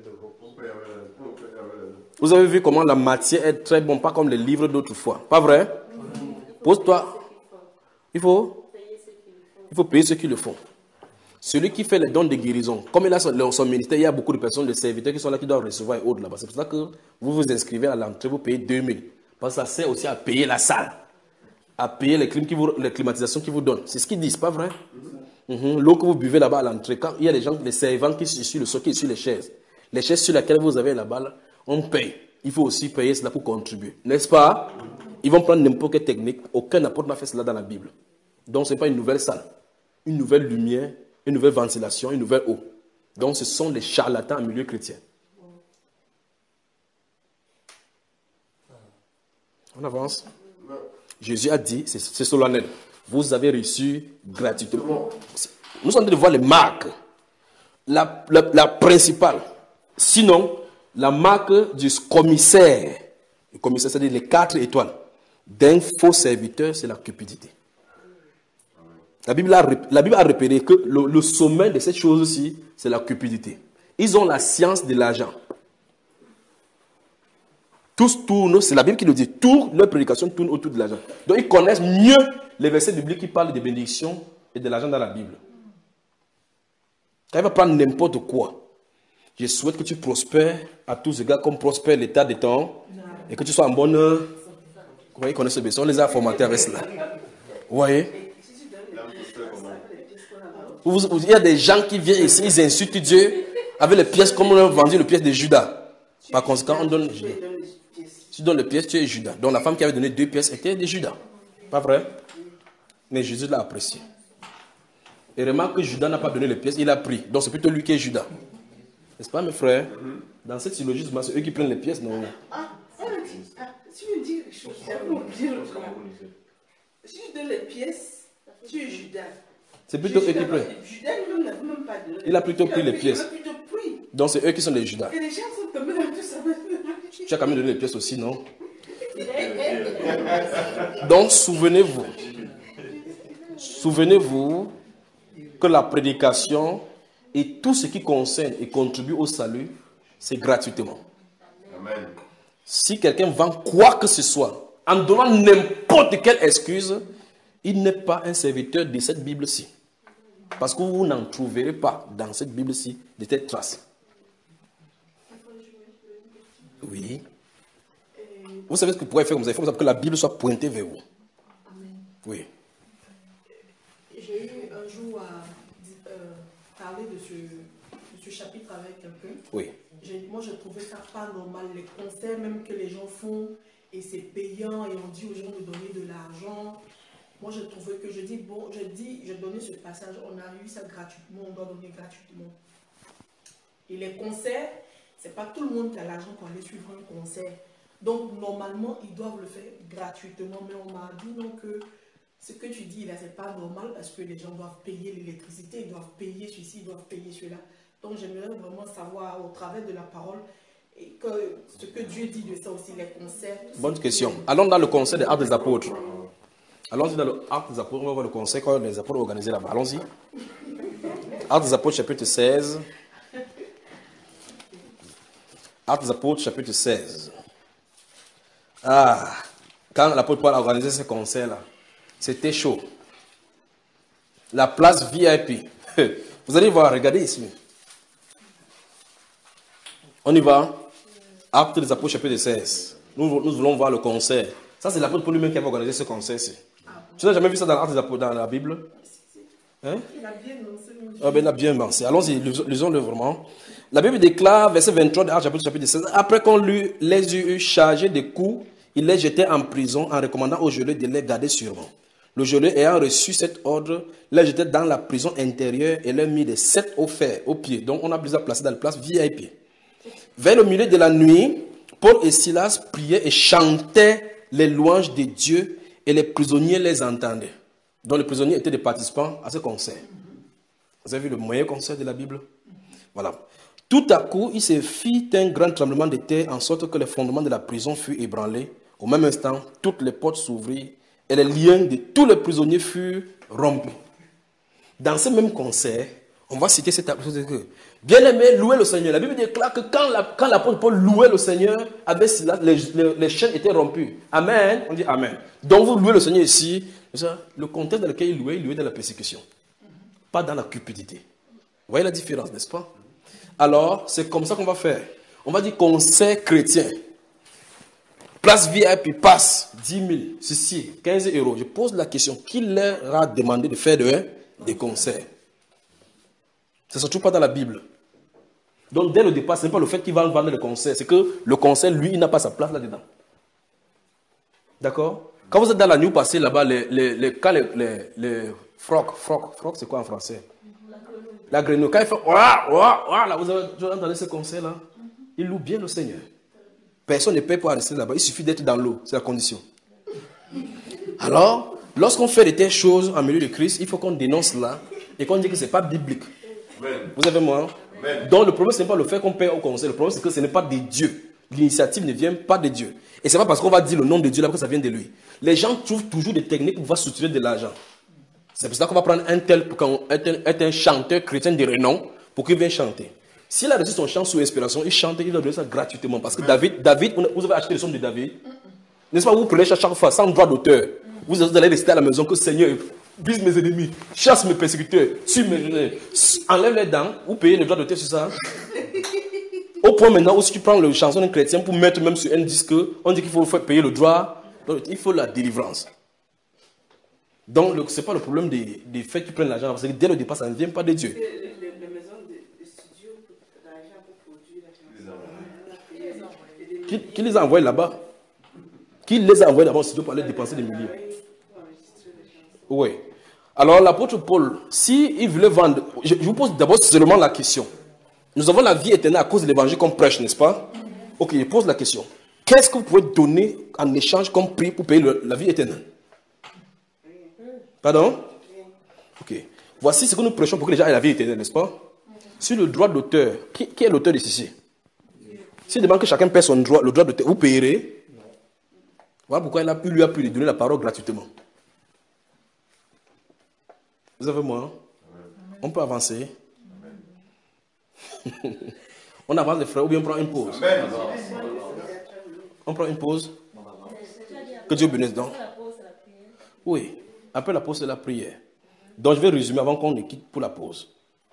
Vous avez vu comment la matière est très bonne, pas comme les livres d'autrefois. Pas vrai? Pose-toi. Il faut, il faut payer ceux qui le font. Celui qui fait les dons de guérison, comme il a son, son ministère, il y a beaucoup de personnes, de serviteurs qui sont là, qui doivent recevoir et autres là-bas. C'est pour ça que vous vous inscrivez à l'entrée, vous payez deux mille. Parce que ça sert aussi à payer la salle, à payer les, clim qui vous, les climatisations qu'ils vous donnent. C'est ce qu'ils disent, pas vrai? Mm-hmm. L'eau que vous buvez là-bas à l'entrée, quand il y a des gens, les servants qui sont sur le sol, qui sont sur les chaises, les chaises sur lesquelles vous avez là-bas, là, on paye. Il faut aussi payer cela pour contribuer. N'est-ce pas? Ils vont prendre n'importe quelle technique. Aucun apôtre n'a fait cela dans la Bible. Donc ce n'est pas une nouvelle salle, une nouvelle lumière, une nouvelle ventilation, une nouvelle eau. Donc ce sont des charlatans en milieu chrétien. On avance. Jésus a dit, c'est solennel, vous avez reçu gratuitement. Nous sommes en train de voir les marques. La, la, la principale. Sinon, la marque du commissaire, le commissaire, c'est-à-dire les quatre étoiles, d'un faux serviteur, c'est la cupidité. La Bible a, la Bible a repéré que le, le sommet de cette chose-ci, c'est la cupidité. Ils ont la science de l'argent. Tous tournent, c'est la Bible qui le dit, toutes leurs prédications tournent autour de l'argent. Donc ils connaissent mieux les versets bibliques qui parlent des bénédictions et de l'argent dans la Bible. Quand il va prendre n'importe quoi, je souhaite que tu prospères à tous égards comme prospère l'état des temps et que tu sois en bonne... Vous voyez, connaissez ce besoin, on les a formatés avec cela. Vous voyez? Il y a des gens qui viennent ici, ils insultent Dieu avec les pièces comme on a vendu les pièces de Judas. Par conséquent, on donne Judas. Si tu donnes les pièces, tu es Judas. Donc la femme qui avait donné deux pièces était de Judas. Pas vrai? Mais Jésus l'a apprécié. Et remarque que Judas n'a pas donné les pièces, il a pris. Donc c'est plutôt lui qui est Judas. N'est-ce pas mes frères? Dans cette syllogisme, c'est eux qui prennent les pièces, non? Ah, si tu me dis quelque chose, si tu donnes les pièces, tu es Judas. C'est plutôt eux qui prennent. Judas lui-même même pas de... Il a plutôt pris les pièces. Il a plutôt pris. Donc c'est eux qui sont les Judas. Et les gens sont tombés dans tout ça. Tu as quand même donné les pièces aussi, non? Donc souvenez-vous. Souvenez-vous que la prédication et tout ce qui concerne et contribue au salut, c'est gratuitement. Amen. Si quelqu'un vend quoi que ce soit, en donnant n'importe quelle excuse, il n'est pas un serviteur de cette Bible-ci. Parce que vous n'en trouverez pas dans cette Bible-ci de telles traces. Oui. Vous savez ce que vous pouvez faire comme ça? Il faut que la Bible soit pointée vers vous. Oui. J'ai eu un jour à euh, parler de ce, de ce chapitre avec quelqu'un. Oui. Moi, je trouvais ça pas normal. Les concerts même que les gens font, et c'est payant, et on dit aux gens de donner de l'argent. Moi, je trouvais que je dis, bon, je dis, je donnais ce passage, on a eu ça gratuitement, on doit donner gratuitement. Et les concerts, c'est pas tout le monde qui a l'argent pour aller suivre un concert. Donc, normalement, ils doivent le faire gratuitement, mais on m'a dit non, que ce que tu dis là, c'est pas normal parce que les gens doivent payer l'électricité, ils doivent payer ceci, ils doivent payer cela. Donc, j'aimerais vraiment savoir au travers de la parole et que ce que Dieu dit de ça aussi, les concerts. Bonne question. Allons dans le concert des Actes des Apôtres. Allons-y dans le Actes des Apôtres, on va voir le concert que les apôtres ont organisé là-bas. Allons-y. Actes des Apôtres, chapitre seize. Actes des Apôtres, chapitre seize. Ah, quand l'apôtre Paul a organisé ce concert-là, c'était chaud. La place V I P. Vous allez voir, regardez ici. On y va. Actes des Apôtres, chapitre seize. Nous, nous voulons voir le concert. Ça, c'est l'apôtre Paul lui-même qui avait organisé ce concert-ci. Tu n'as jamais vu ça dans l'Actes des Apôtres, dans la Bible? Hein? Il a bien lancé. Ah ben, il a bien lancé. Allons-y, lisons-le vraiment. La Bible déclare, verset vingt-trois de Actes chapitre seize, après qu'on lui les eut chargés de coups, il les jetait en prison en recommandant au geôlier de les garder sûrement. Le geôlier ayant reçu cet ordre, les jetait dans la prison intérieure et leur mit des sept au fer, aux pieds. Donc on a besoin de placer dans la place V I P. Vers le milieu de la nuit, Paul et Silas priaient et chantaient les louanges de Dieu et les prisonniers les entendaient. Donc les prisonniers étaient des participants à ce concert. Vous avez vu le meilleur concert de la Bible? Voilà. Tout à coup, il se fit un grand tremblement de terre en sorte que les fondements de la prison furent ébranlés. Au même instant, toutes les portes s'ouvrirent et les liens de tous les prisonniers furent rompus. Dans ce même concert, on va citer cette chose que bien-aimé, louez le Seigneur. La Bible déclare que quand, la, quand l'apôtre Paul louait le Seigneur, avec Silas, les, les, les chaînes étaient rompues. Amen. On dit Amen. Donc vous louez le Seigneur ici. Le contexte dans lequel il louait, il louait dans la persécution. Pas dans la cupidité. Vous voyez la différence, n'est-ce pas? Alors, c'est comme ça qu'on va faire. On va dire concert chrétien. Place V I P, passe dix mille, ceci, quinze euros. Je pose la question, qui leur a demandé de faire de, des concerts? Ça ne se trouve pas dans la Bible. Donc, dès le départ, ce n'est pas le fait qu'il va vendre le concert. C'est que le concert, lui, il n'a pas sa place là-dedans. D'accord? Quand vous êtes dans la nuit passée là-bas, les, les, les, quand les, les, les frocs, frocs, frocs, c'est quoi en français? La grenouille. Quand il fait ouah, ouah, ouah, là, vous avez entendu ce concert-là? Il loue bien le Seigneur. Personne ne paie pour rester là-bas. Il suffit d'être dans l'eau. C'est la condition. Alors, lorsqu'on fait de telles choses en milieu de Christ, il faut qu'on dénonce cela et qu'on dise que ce n'est pas biblique. Amen. Vous avez moi? Amen. Donc, le problème, ce n'est pas le fait qu'on paie au concert. Le problème, c'est que ce n'est pas de Dieu. L'initiative ne vient pas de Dieu. Et ce n'est pas parce qu'on va dire le nom de Dieu là que ça vient de lui. Les gens trouvent toujours des techniques pour pouvoir soutirer de l'argent. C'est pour ça qu'on va prendre un tel pour être un chanteur chrétien de renom pour qu'il vienne chanter. S'il a reçu son chant sous inspiration, il chante, il doit donner ça gratuitement. Parce que David, David, vous avez acheté le son de David. N'est-ce pas, vous prenez chaque fois sans droit d'auteur. Vous allez rester à la maison que Seigneur brise mes ennemis, chasse mes persécuteurs, tue mes... enlève les dents, vous payez le droit d'auteur sur ça. Au point maintenant où si tu prends le chanson d'un chrétien pour mettre même sur un disque, on dit qu'il faut payer le droit, donc il faut la délivrance. Donc ce n'est pas le problème des, des faits qui prennent l'argent, parce que dès le départ, ça ne vient pas de Dieu. Qui, qui les a envoyés là-bas? Qui les a envoyés là-bas au studio pour aller dépenser des milliers? Oui. Alors l'apôtre Paul, s'il voulait vendre, je, je vous pose d'abord seulement la question. Nous avons la vie éternelle à cause de l'évangile qu'on prêche, n'est-ce pas? Ok, je pose la question. Qu'est-ce que vous pouvez donner en échange comme prix pour payer le, la vie éternelle? Pardon? Ok. Voici ce que nous prêchons pour que les gens aient la vie éternelle, n'est-ce pas? Sur le droit d'auteur, qui, qui est l'auteur de ceci? S'il demande que chacun paie son droit, le droit d'auteur, vous payerez. Voilà pourquoi il, a, il lui a pu lui donner la parole gratuitement. Vous avez moi? On peut avancer. On avance les frères ou bien on prend une pause. Amen. On prend une pause. Que Dieu bénisse donc. Oui, après la pause c'est la prière. Donc je vais résumer avant qu'on ne quitte pour la pause.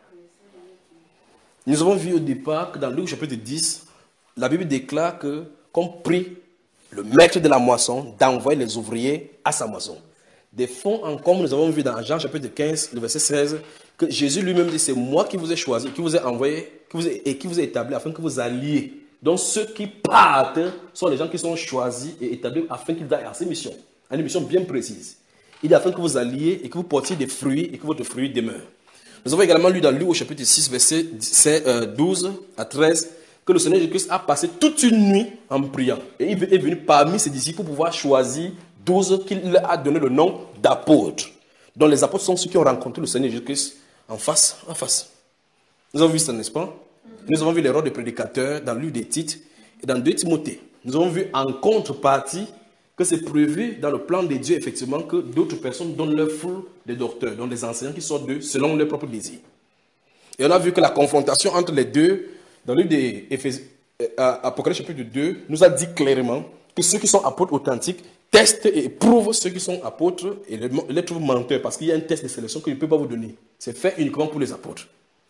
Nous avons vu au départ que dans Luc chapitre dix, la Bible déclare que qu'on prie le maître de la moisson d'envoyer les ouvriers à sa moisson. Des fonds en commun, nous avons vu dans Jean chapitre quinze, le verset seize, que Jésus lui-même dit, c'est moi qui vous ai choisi, qui vous ai envoyé, qui vous ai, et qui vous ai établi afin que vous alliez. Donc ceux qui partent sont les gens qui sont choisis et établis afin qu'ils aillent à ces missions, à une mission bien précise. Il dit afin que vous alliez et que vous portiez des fruits et que votre fruit demeure. Nous avons également lu dans Luc au chapitre six, verset douze à treize, que le Seigneur Jésus-Christ a passé toute une nuit en priant. Et il est venu parmi ses disciples pour pouvoir choisir douze qu'il leur a donné le nom d'apôtres. Donc les apôtres sont ceux qui ont rencontré le Seigneur Jésus-Christ en face, en face. Nous avons vu ça, n'est-ce pas? Nous avons vu les rôles de prédicateurs dans le livre des Tites et dans deux Timothée. Nous avons vu en contrepartie que c'est prévu dans le plan de Dieu, effectivement, que d'autres personnes donnent leur fruit des docteurs, donc des enseignants qui sortent d'eux selon leur propre désir. Et on a vu que la confrontation entre les deux, dans le livre des Apocalypse chapitre deux, nous a dit clairement que ceux qui sont apôtres authentiques testent et éprouvent ceux qui sont apôtres et les, les trouvent menteurs, parce qu'il y a un test de sélection que je ne peux pas vous donner. C'est fait uniquement pour les apôtres.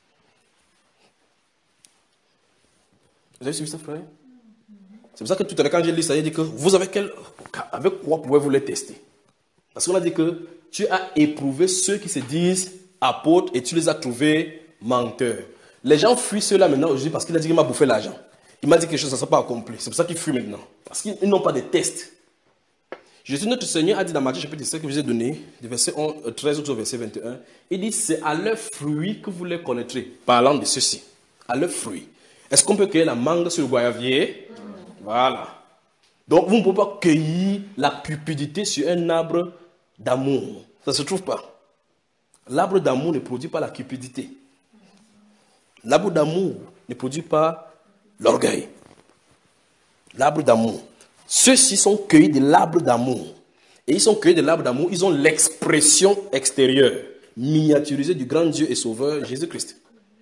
Vous avez suivi ça, frère? C'est pour ça que tout à l'heure, quand j'ai lu ça, il dit que vous avez quel, avec quoi pouvez-vous les tester? Parce qu'on a dit que tu as éprouvé ceux qui se disent apôtres et tu les as trouvés menteurs. Les gens fuient ceux-là maintenant aujourd'hui parce qu'il a dit qu'il m'a bouffé l'argent. Il m'a dit quelque chose, ça ne s'est pas accompli. C'est pour ça qu'ils fuient maintenant. Parce qu'ils n'ont pas de tests. Jésus, notre Seigneur, a dit dans Matthieu chapitre sept que je vous ai donné, du verset treize au verset vingt et un, il dit, c'est à leurs fruits que vous les connaîtrez, parlant de ceci. À leurs fruits. Est-ce qu'on peut cueillir la mangue sur le goyavier? Voilà. Donc, vous ne pouvez pas cueillir la cupidité sur un arbre d'amour. Ça ne se trouve pas. L'arbre d'amour ne produit pas la cupidité. L'arbre d'amour ne produit pas l'orgueil. L'arbre d'amour. Ceux-ci sont cueillis de l'arbre d'amour. Et ils sont cueillis de l'arbre d'amour, ils ont l'expression extérieure, miniaturisée du grand Dieu et Sauveur Jésus-Christ.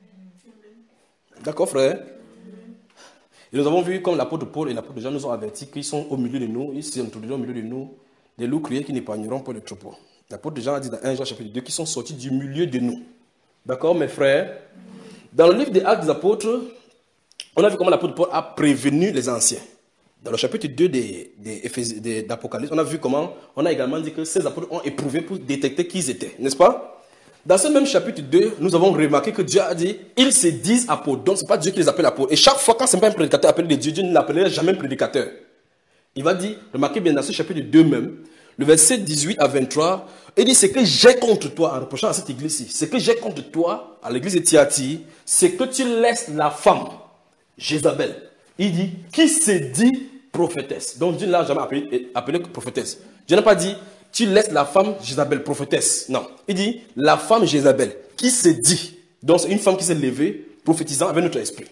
D'accord, frère? Et nous avons vu comme l'apôtre Paul et l'apôtre Jean nous ont avertis qu'ils sont au milieu de nous, ils s'introduisent au milieu de nous, des loups criés qui n'épargneront pas le troupeau. L'apôtre Jean a dit dans un Jean chapitre deux qu'ils sont sortis du milieu de nous. D'accord, mes frères? Dans le livre des Actes des Apôtres, on a vu comment l'apôtre Paul a prévenu les anciens. Dans le chapitre deux des, des, des, d'Apocalypse, on a vu comment, on a également dit que ces apôtres ont éprouvé pour détecter qui ils étaient, n'est-ce pas? Dans ce même chapitre deux, nous avons remarqué que Dieu a dit, ils se disent apôtres, donc ce n'est pas Dieu qui les appelle apôtres. Et chaque fois quand ce n'est pas un prédicateur appelé de Dieu, Dieu ne l'appellerait jamais un prédicateur. Il va dire, remarquez bien dans ce chapitre deux même, le verset dix-huit à vingt-trois, il dit, ce que j'ai contre toi, en reprochant à cette église-ci, ce que j'ai contre toi, à l'église de Thyatire, c'est que tu laisses la femme, Jézabel. Il dit, qui se dit prophétesse. Donc Dieu ne l'a jamais appelé, appelé prophétesse. Dieu n'a pas dit, tu laisses la femme Jézabel, prophétesse. Non. Il dit, la femme Jézabel, qui se dit. Donc c'est une femme qui s'est levée, prophétisant avec notre esprit.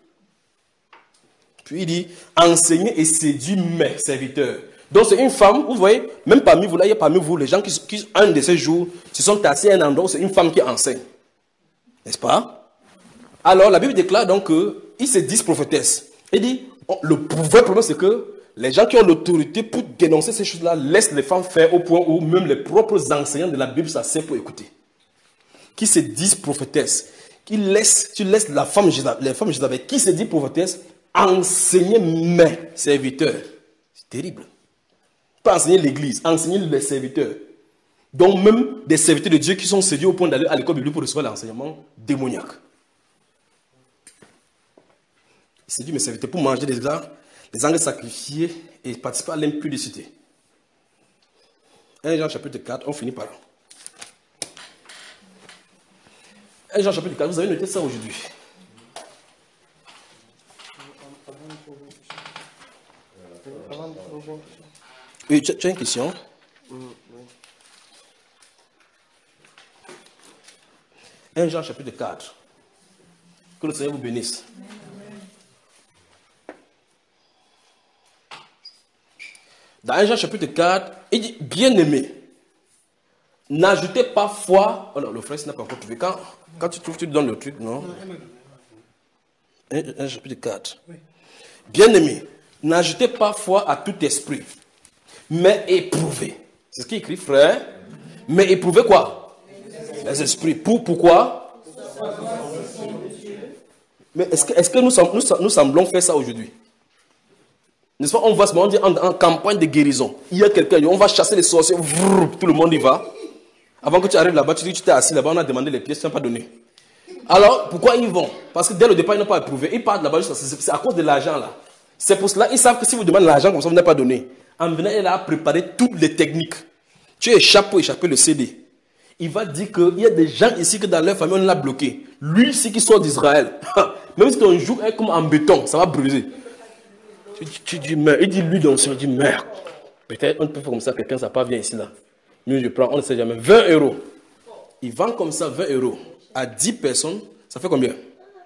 Puis il dit, enseigner et séduire mes serviteurs. Donc c'est une femme, vous voyez, même parmi vous, là, il y a parmi vous, les gens qui, qui un de ces jours, se sont assis à un endroit où c'est une femme qui enseigne. N'est-ce pas? Alors la Bible déclare donc qu'ils se disent prophétesse. Il dit, le vrai problème c'est que les gens qui ont l'autorité pour dénoncer ces choses-là laissent les femmes faire au point où même les propres enseignants de la Bible s'asseyent pour écouter. Qui se disent prophétesse. Qui laissent, tu laisses la femme Jézabel, les femmes Jézabel, qui se dit prophétesse, enseigner mes serviteurs. C'est terrible. Pas enseigner l'église, enseigner les serviteurs. Donc même des serviteurs de Dieu qui sont séduits au point d'aller à l'école biblique pour recevoir l'enseignement démoniaque. Il séduit mes serviteurs pour manger des angles, des angles sacrifiés et participer à l'impudicité. un Jean chapitre quatre, on finit par là. un Jean chapitre quatre, vous avez noté ça aujourd'hui. Oui, tu as une question? un Jean chapitre quatre. Que le Seigneur vous bénisse. Dans un Jean chapitre quatre, il dit, bien-aimé, n'ajoutez pas foi. Oh non, le frère n'a pas encore trouvé. Quand, quand tu trouves, tu donnes le truc, non? un, un chapitre quatre. Bien-aimé, n'ajoutez pas foi à tout esprit, mais éprouvez. C'est ce qu'il écrit, frère. Mais éprouvez quoi? Les esprits. Pour, pourquoi? Mais est-ce que, est-ce que nous, nous, nous semblons faire ça aujourd'hui? N'est-ce pas? On va se demander en, en campagne de guérison. Il y a quelqu'un, on va chasser les sorciers, vrrr, tout le monde y va. Avant que tu arrives là-bas, tu dis que tu t'es assis là-bas, on a demandé les pièces, tu n'as pas donné. Alors, pourquoi ils vont? Parce que dès le départ, ils n'ont pas approuvé. Ils partent là-bas, c'est à cause de l'argent là. C'est pour cela, ils savent que si vous demandez l'argent comme ça, vous n'avez pas donné. En venant, il a préparé toutes les techniques. Tu échappes pour échapper le C D. Il va dire qu'il y a des gens ici que dans leur famille, on l'a bloqué. Lui, ici qui sort d'Israël. Même si ton joue est comme en béton, ça va brûler. Tu, tu, tu dis, merde. Il dit, lui, donc, il dit, merde. Peut-être, on peut faire comme ça, quelqu'un, ça part vient ici, là. Mieux, je prends, on ne sait jamais. vingt euros. Il vend comme ça vingt euros à dix personnes, ça fait combien?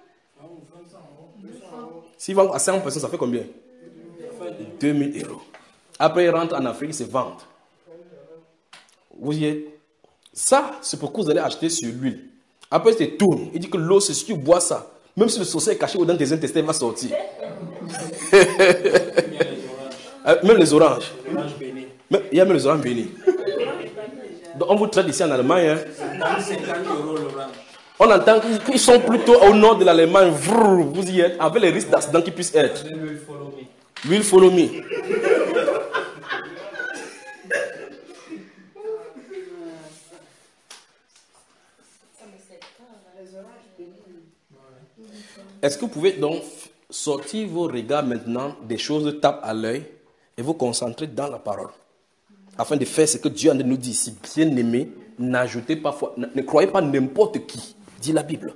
S'il vend à cinq personnes, ça fait combien? deux mille euros. Après, il rentre en Afrique, il se vend. Vous voyez? Ça, c'est pourquoi vous allez acheter sur l'huile. Après, il tourne. Il dit que l'eau, c'est si tu bois ça. Même si le saucisse est caché dans tes intestins, il va sortir. Même les oranges. Même, il y a même les oranges bénis. Donc, on vous traite ici en Allemagne. Hein. On entend qu'ils sont plutôt au nord de l'Allemagne. Vous y êtes, avec les risques d'accident qui puissent être. L'huile follow me. Est-ce que vous pouvez donc sortir vos regards maintenant des choses de tape à l'œil et vous concentrer dans la parole afin de faire ce que Dieu a nous dit ici. Bien-aimé, n'ajoutez pas foi, ne croyez pas n'importe qui, dit la Bible.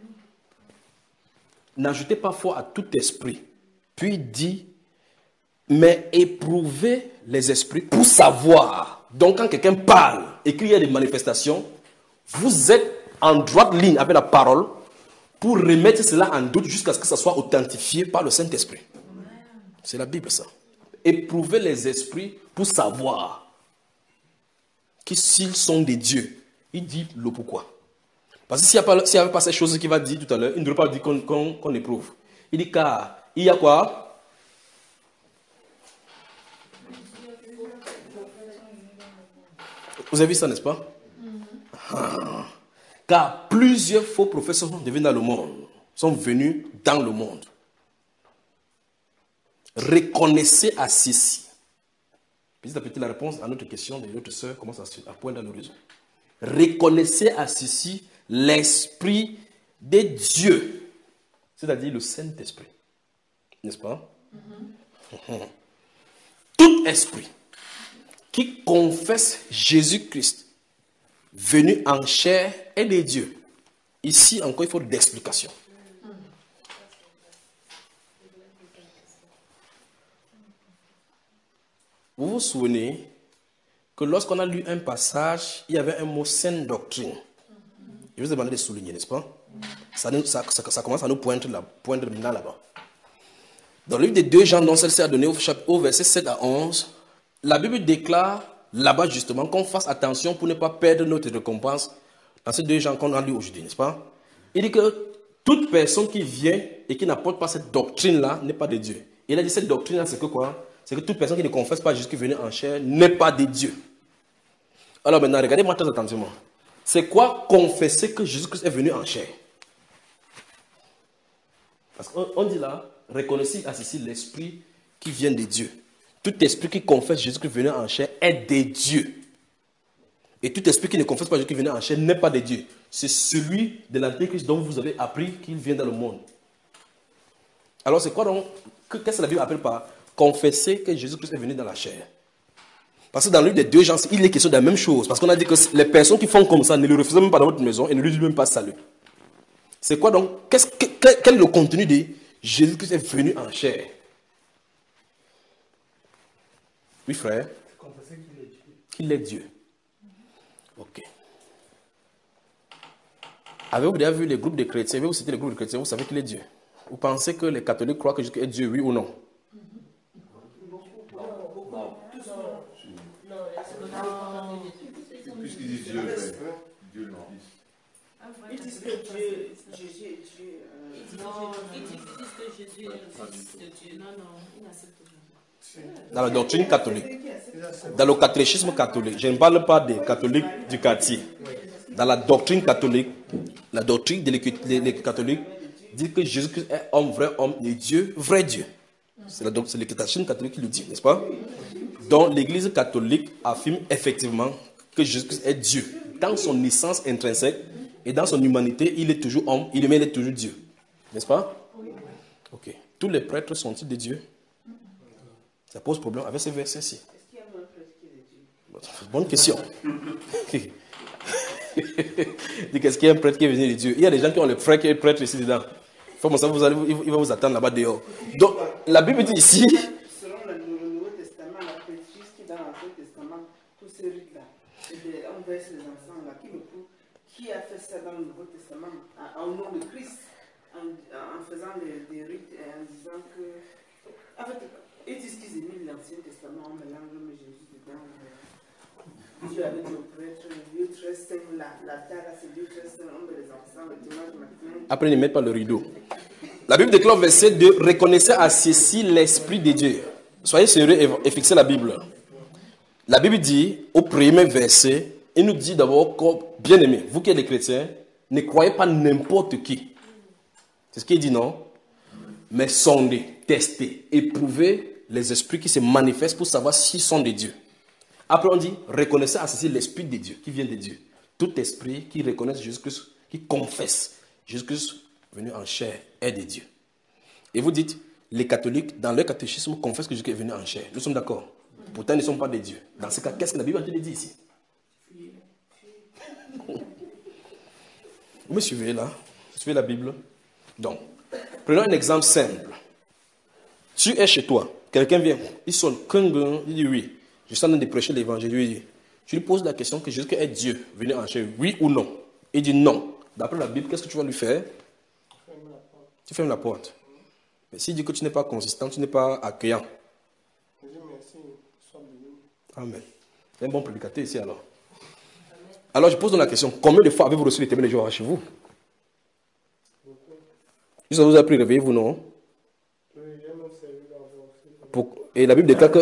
N'ajoutez pas foi à tout esprit. Puis dit, mais éprouvez les esprits pour savoir. Donc quand quelqu'un parle et qu'il y a des manifestations, vous êtes en droite ligne avec la parole pour remettre cela en doute jusqu'à ce que ça soit authentifié par le Saint-Esprit. C'est la Bible, ça. Éprouver les esprits pour savoir que s'ils sont des dieux. Il dit le pourquoi. Parce que s'il n'y avait pas ces choses qu'il va dire tout à l'heure, il ne devrait pas dire qu'on qu'on, qu'on éprouve. Il dit car il y a quoi? Vous avez vu ça, n'est-ce pas? Ah. Car plusieurs faux prophètes sont devenus dans le monde, sont venus dans le monde. Reconnaissez à ceci. Petit à petit, la réponse à notre question de notre soeur commence à, à poindre dans l'horizon. Reconnaissez à ceci l'Esprit de Dieu, c'est-à-dire le Saint-Esprit. N'est-ce pas? Mm-hmm. Tout esprit qui confesse Jésus-Christ venu en chair est de Dieu. Ici encore, il faut d'explication. Vous vous souvenez que lorsqu'on a lu un passage, il y avait un mot sainte doctrine. Je vous ai demandé de souligner, n'est-ce pas? Ça, ça, ça, ça commence à nous poindre, là, poindre maintenant là-bas. Dans le livre des deux Jean, dont celle-ci a donné au, au verset sept à onze, la Bible déclare là-bas justement qu'on fasse attention pour ne pas perdre notre récompense dans ces deux Jean qu'on a lu aujourd'hui, n'est-ce pas? Il dit que toute personne qui vient et qui n'apporte pas cette doctrine-là n'est pas de Dieu. Il a dit cette doctrine-là, c'est que quoi? C'est que toute personne qui ne confesse pas Jésus qui est venu en chair n'est pas de Dieu. Alors maintenant, regardez-moi très attentivement. C'est quoi confesser que Jésus-Christ est venu en chair? Parce qu'on dit là, reconnaissez à ceci l'esprit qui vient de Dieu. Tout esprit qui confesse Jésus-Christ venu en chair est de Dieu. Et tout esprit qui ne confesse pas Jésus-Christ venu en chair n'est pas de Dieu. C'est celui de l'Antéchrist dont vous avez appris qu'il vient dans le monde. Alors c'est quoi donc? Qu'est-ce que la Bible appelle par confesser que Jésus-Christ est venu dans la chair? Parce que dans le livre des deux Jean, il est question de la même chose. Parce qu'on a dit que les personnes qui font comme ça ne le refusent même pas dans votre maison et ne lui disent même pas salut. C'est quoi donc? Qu'est-ce, quel, quel est le contenu de Jésus-Christ est venu en chair? Oui, frère. Confesser qu'il est Dieu. Qu'il est Dieu. Ok. Avez-vous déjà vu les groupes de chrétiens? Avez-vous cité les groupes de chrétiens? Vous savez qu'il est Dieu. Vous pensez que les catholiques croient que Jésus est Dieu, oui ou non? Puisqu'ils disent Dieu, Dieu le Fils. Ils disent que Dieu, Jésus est Dieu. euh, Non, ils disent que Jésus est le Fils de Dieu. Non, non, ils n'acceptent pas. Dans la doctrine catholique, dans le catéchisme catholique, je ne parle pas des catholiques du quartier. Dans la doctrine catholique, la doctrine des les catholiques dit que Jésus-Christ est homme, vrai homme, et Dieu, vrai Dieu. C'est la c'est le catéchisme catholique qui le dit, n'est-ce pas? Donc l'Église catholique affirme effectivement que Jésus-Christ est Dieu. Dans son essence intrinsèque et dans son humanité, il est toujours homme, il est toujours Dieu. N'est-ce pas? Ok. Tous les prêtres sont-ils des dieux? Ça pose problème avec ces versets-ci. Est-ce qu'il y a un prêtre qui est Dieu? Bonne question. Dis qu'est-ce qu'il y a un prêtre qui est venu de Dieu? Il y a des gens qui ont le frère qui est prêtre ici dedans. Vous allez, il va vous attendre là-bas dehors. Donc, la Bible dit ici. Selon le Nouveau Testament, la prêtrise qui dans l'Ancien Testament, tous ces rites-là, on verse les enfants là, qui, qui a fait ça dans le Nouveau Testament en, en nom de Christ, en, en faisant des, des rites et en disant que. En fait, ils disent qu'ils ont mis l'Ancien Testament en mélange, mais Jésus dedans. Dieu avait dit au prêtre, Dieu très saint, la, la terre, c'est Dieu très saint, on met les enfants, le dimanche matin. Après, ne mettent pas le rideau. La Bible déclare au verset deux, reconnaissez à ceci l'Esprit de Dieu. Soyez sérieux et fixez la Bible. La Bible dit, au premier verset, il nous dit d'abord, bien aimé, vous qui êtes des chrétiens, ne croyez pas n'importe qui. C'est ce qu'il dit, non? Mais sondez, testez, éprouvez les esprits qui se manifestent pour savoir s'ils sont de Dieu. Après, on dit, reconnaissez à ceci l'Esprit de Dieu, qui vient de Dieu. Tout esprit qui reconnaît Jésus-Christ, qui confesse Jésus-Christ venu en chair, est de Dieu. Et vous dites, les catholiques, dans leur catéchisme, confessent que Jésus est venu en chair. Nous sommes d'accord. Pourtant, ils ne sont pas des dieux. Dans ce cas, qu'est-ce que la Bible a dit ici? Vous me suivez là? Vous suivez la Bible? Donc, prenons un exemple simple. Tu es chez toi, quelqu'un vient, il sonne, il dit oui. Je suis en train de prêcher l'évangile. Lui dit, tu lui poses la question que Jésus est Dieu, venu en chair, oui ou non? Il dit non. D'après la Bible, qu'est-ce que tu vas lui faire? Tu fermes la porte. Mais s'il dit que tu n'es pas consistant, tu n'es pas accueillant. Amen. C'est un bon prédicateur ici alors. Alors je pose donc la question, combien de fois avez-vous reçu les témoins de Jéhovah chez vous? Ça vous a pris, réveillez-vous, non? Pour... Et la Bible déclare que...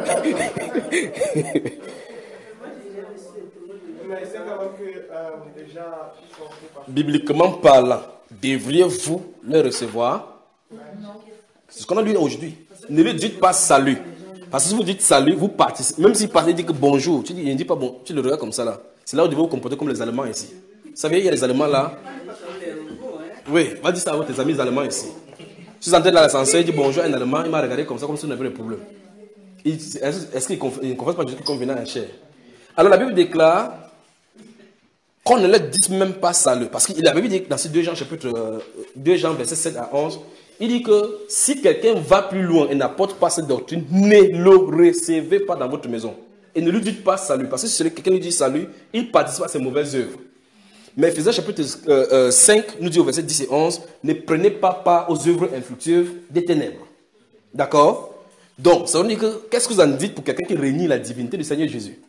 Bibliquement parlant, devriez-vous le recevoir? C'est ce qu'on a lu aujourd'hui. Ne lui dites pas salut. Parce que si vous dites salut, vous participez. Même s'il parle, il dit que bonjour. Tu dis, il ne dit pas bon. Tu le regardes comme ça là. C'est là où vous devez vous comporter comme les Allemands ici. Vous savez, il y a les Allemands là. Oui, va dire ça à tes amis allemands ici. Si vous entrez dans l'ascenseur, il dit bonjour à un Allemand, il m'a regardé comme ça, comme si on avait un problème. Est-ce qu'il ne confesse pas Jésus comme venant en chair? Alors la Bible déclare qu'on ne leur dise même pas salut. Parce que la Bible dit dans ces deux Jean, chapitre euh, deux Jean, verset sept à onze, il dit que si quelqu'un va plus loin et n'apporte pas cette doctrine, ne le recevez pas dans votre maison. Et ne lui dites pas salut. Parce que si quelqu'un lui dit salut, il participe à ses mauvaises œuvres. Mais Ephésiens chapitre euh, euh, cinq nous dit au verset dix et onze, ne prenez pas part aux œuvres infructueuses des ténèbres. D'accord? Donc, ça veut dire que, qu'est-ce que vous en dites pour quelqu'un qui renie la divinité du Seigneur Jésus?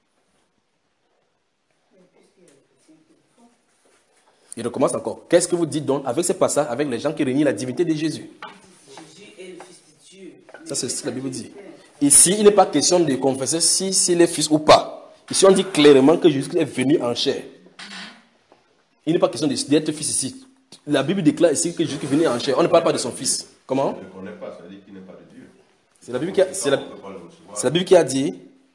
Il recommence encore. Qu'est-ce que vous dites donc avec ces passages, avec les gens qui renient la divinité de Jésus? Jésus est le Fils de Dieu. Ça, c'est ce que la Bible dit. Ici, il n'est pas question de confesser si s'il est fils ou pas. Ici, on dit clairement que Jésus est venu en chair. Il n'est pas question d'être fils ici. La Bible déclare ici que Jésus est venu en chair. On ne parle pas de son fils. Comment? Il ne connaît pas, ça veut dire qu'il n'est pas de Dieu. C'est la Bible qui a, c'est la, c'est la Bible qui a dit.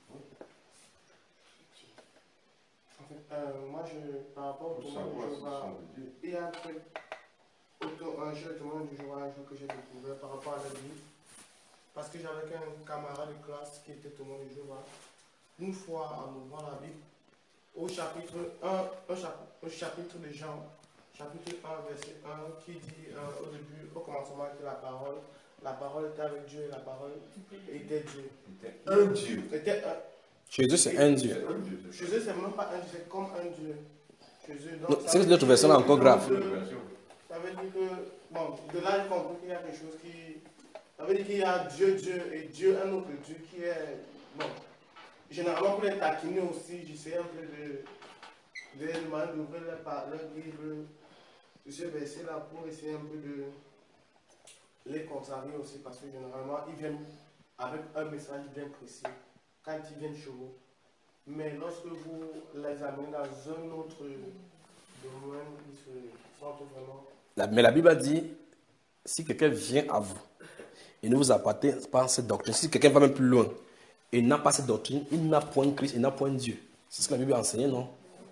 En fait, euh, moi, je, par rapport au témoin de Jéhovah, il y a un truc, un jeu de témoin de Jéhovah, un jour que j'ai découvert par rapport à la Bible. Parce que j'avais un camarade de classe qui était témoin de Jéhovah. Une fois, en ouvrant la Bible, au chapitre un, au chapitre, au chapitre de Jean, chapitre un, verset un, qui dit euh, au début, au commencement, que la parole, la parole était avec Dieu et la parole était Dieu. Était un Dieu. Était un... Jésus, c'est un Dieu. Jésus, c'est même pas un Dieu, c'est comme un Dieu. Jésus. Non, c'est que l'autre version là encore grave. Ça veut dire que, bon, de là, je comprends qu'il y a quelque chose qui. Ça veut dire qu'il y a Dieu, Dieu, et Dieu, un autre Dieu qui est. Bon, généralement, pour les taquiner aussi, j'essaie un peu de. de demander d'ouvrir leur, leur Bible sur ce verset-là pour essayer un peu de les contrarier aussi, parce que généralement, ils viennent avec un message bien précis quand ils viennent chez vous. Mais lorsque vous les amenez dans un autre domaine, ils se sentent vraiment. La, mais la Bible a dit, si quelqu'un vient à vous et ne vous appartient pas cette doctrine, si quelqu'un va même plus loin et n'a pas cette doctrine, il n'a point Christ, il n'a point Dieu. C'est ce que la Bible a enseigné, non?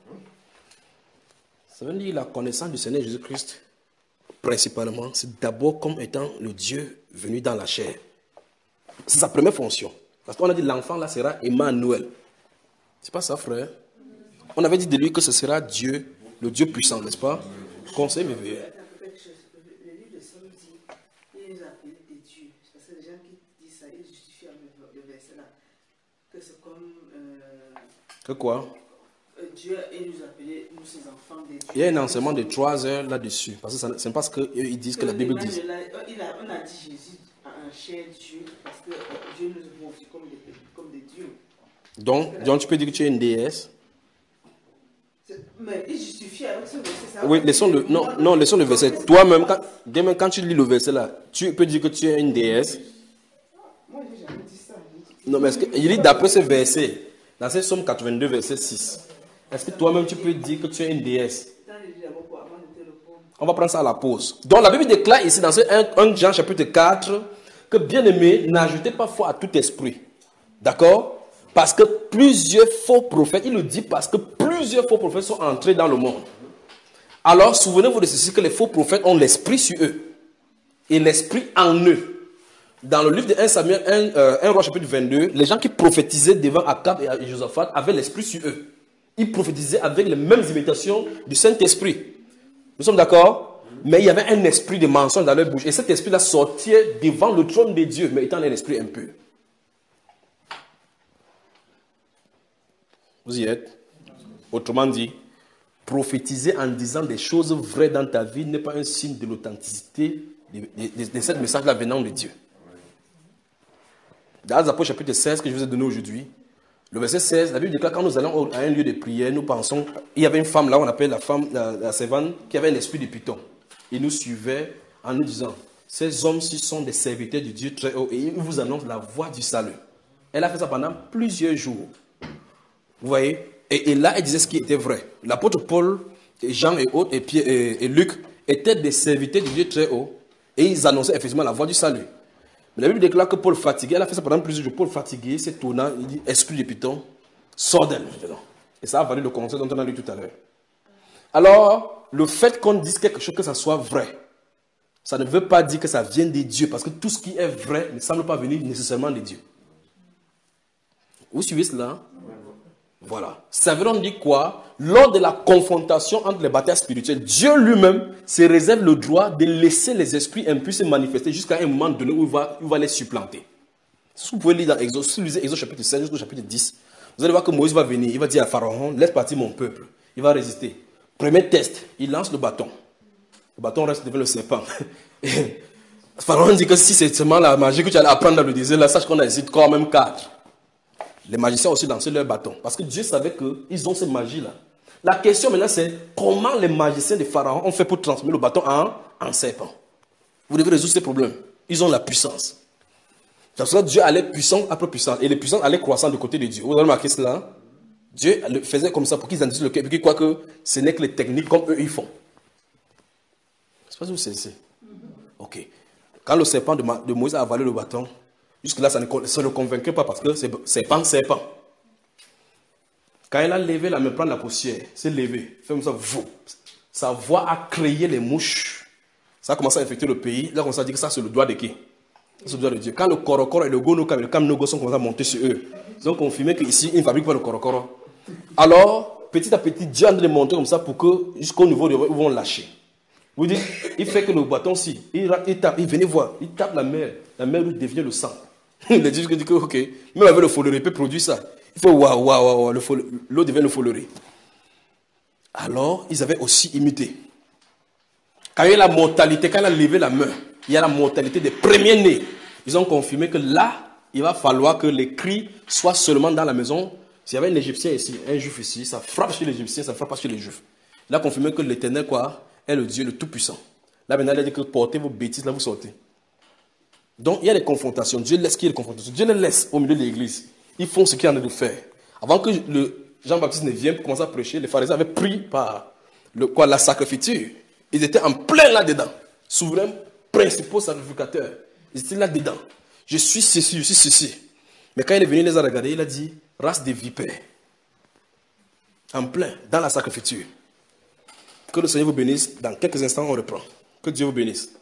Ça veut dire la connaissance du Seigneur Jésus-Christ, principalement, c'est d'abord comme étant le Dieu venu dans la chair. C'est sa première fonction. Parce qu'on a dit l'enfant là sera Emmanuel. C'est pas ça, frère. On avait dit de lui que ce sera Dieu, le Dieu puissant, n'est-ce pas? Conseil merveilleux. Le livre de Somme dit, il nous a appelés des dieux. Parce que les gens qui disent ça, ils justifient le verset là. Que c'est comme. Euh, que quoi? Dieu et nous appeler, nous ses enfants des dieux. Il y a un enseignement de trois heures là-dessus. Parce que c'est parce qu'ils disent que la Bible dit. Il a, on a dit Jésus a un cher Dieu parce que Dieu nous voit aussi comme des, comme des dieux. Donc, donc, tu peux dire que tu es une déesse? Mais il justifie avec ce verset. Ça oui, laissons le, non, non, laissons le verset. Toi-même, quand, demain, quand tu lis le verset là, tu peux dire que tu es une déesse? Moi, j'ai jamais dit ça. Non, mais est-ce que, il dit d'après ce verset, dans ce Somme quatre-vingt-deux, verset six, est-ce que toi-même tu peux dire que tu es une déesse? On va prendre ça à la pause. Donc la Bible déclare ici dans ce premier Jean chapitre quatre que bien aimé, n'ajoutez pas foi à tout esprit. D'accord? Parce que plusieurs faux prophètes, il le dit parce que plusieurs faux prophètes sont entrés dans le monde. Alors souvenez-vous de ceci, que les faux prophètes ont l'esprit sur eux. Et l'esprit en eux. Dans le livre de un Samuel, un, euh, un roi chapitre vingt-deux, les gens qui prophétisaient devant Akab et Josaphat avaient l'esprit sur eux. Ils prophétisaient avec les mêmes imitations du Saint-Esprit. Nous sommes d'accord? Mais il y avait un esprit de mensonge dans leur bouche. Et cet esprit-là sortait devant le trône de Dieu, mais étant un esprit impur. Vous y êtes? Autrement dit, prophétiser en disant des choses vraies dans ta vie n'est pas un signe de l'authenticité de, de, de, de ce message-là venant de Dieu. Dans les Apôtres chapitre seize que je vous ai donné aujourd'hui, le verset seize, la Bible déclare quand nous allons à un lieu de prière, nous pensons, il y avait une femme là, on appelle la femme, la, la servante, qui avait l'esprit de Python. Il nous suivait en nous disant, ces hommes-ci sont des serviteurs du Dieu très haut et ils vous annoncent la voie du salut. Elle a fait ça pendant plusieurs jours. Vous voyez? Et, et là, elle disait ce qui était vrai. L'apôtre Paul, et Jean et autres, et, Pierre, et, et Luc étaient des serviteurs du Dieu très haut et ils annonçaient effectivement la voie du salut. Mais la Bible déclare que Paul fatigué, elle a fait ça pendant plusieurs jours. Paul fatigué, s'est tournant, il dit, esprit de Python, sors d'elle. Et ça a valu le conseil dont on a lu tout à l'heure. Alors, le fait qu'on dise quelque chose que ça soit vrai, ça ne veut pas dire que ça vient des dieux, parce que tout ce qui est vrai ne semble pas venir nécessairement des dieux. Vous suivez cela? Voilà. Ça veut donc dire quoi? Lors de la confrontation entre les batailles spirituelles, Dieu lui-même se réserve le droit de laisser les esprits impurs se manifester jusqu'à un moment donné où il va, il va les supplanter. Si vous pouvez lire dans Exode, si vous lisez Exode chapitre seize jusqu'au chapitre dix, vous allez voir que Moïse va venir, il va dire à Pharaon, laisse partir mon peuple. Il va résister. Premier test, il lance le bâton. Le bâton reste devant le serpent. Et Pharaon dit que si c'est seulement la magie que tu allais apprendre dans le désert, là, sache qu'on a hésité quand même quatre. Les magiciens ont aussi lancé leur bâton. Parce que Dieu savait qu'ils ont cette magie-là. La question maintenant, c'est comment les magiciens de Pharaon ont fait pour transformer le bâton en, en serpent. Vous devez résoudre ces problèmes. Ils ont la puissance. C'est pour ça que Dieu allait puissant après puissance. Et les puissances allaient croissant du côté de Dieu. Vous avez remarqué cela? Dieu le faisait comme ça pour qu'ils endurcissent le cœur. Et qu'ils croient que ce n'est que les techniques comme eux ils font. Je ne sais pas si vous savez. Ok. Quand le serpent de, de Moïse a avalé le bâton, jusque-là, ça ne, ça ne le convainquait pas parce que c'est serpent, serpent. Quand il a levé la main, prendre la poussière, s'est levé, fait comme ça, vous. Sa voix a créé les mouches. Ça a commencé à infecter le pays. Là, on s'est dit que ça, c'est le doigt de qui? C'est le doigt de Dieu. Quand le korokoro et le gono, le kamnogo sont commencé à monter sur eux, ils ont confirmé qu'ici, ils ne fabriquent pas le korokoro. Alors, petit à petit, Dieu a de monter comme ça pour que, jusqu'au niveau de ils vont lâcher. Vous dites, il fait que le bâton-ci, il, il tape, il venez voir, il tape la mer, la mer devient le sang. Il a dit que, ok, même avec le follerie, il peut produire ça. Il fait waouh, waouh, waouh, l'eau devient le follerie. Alors, ils avaient aussi imité. Quand il y a la mortalité, quand il a levé la main, il y a la mortalité des premiers-nés. Ils ont confirmé que là, il va falloir que les cris soient seulement dans la maison. S'il y avait un Égyptien ici, un Juif ici, ça frappe sur les Égyptiens, ça ne frappe pas sur les Juifs. Il a confirmé que l'Éternel, quoi, est le Dieu le Tout-Puissant. Là, maintenant, il a dit que portez vos bêtises, là, vous sortez. Donc, il y a des confrontations. Dieu laisse qu'il y ait des confrontations. Dieu les laisse au milieu de l'église. Ils font ce qu'il y en a de faire. Avant que le Jean-Baptiste ne vienne pour commencer à prêcher, les pharisiens avaient pris par le, quoi, la sacrificature. Ils étaient en plein là-dedans. Souverains, principaux sacrificateurs. Ils étaient là-dedans. Je suis ceci, je suis ceci. Mais quand il est venu, il les a regardés, il a dit, race de vipères. En plein, dans la sacrificature. Que le Seigneur vous bénisse. Dans quelques instants, on reprend. Que Dieu vous bénisse.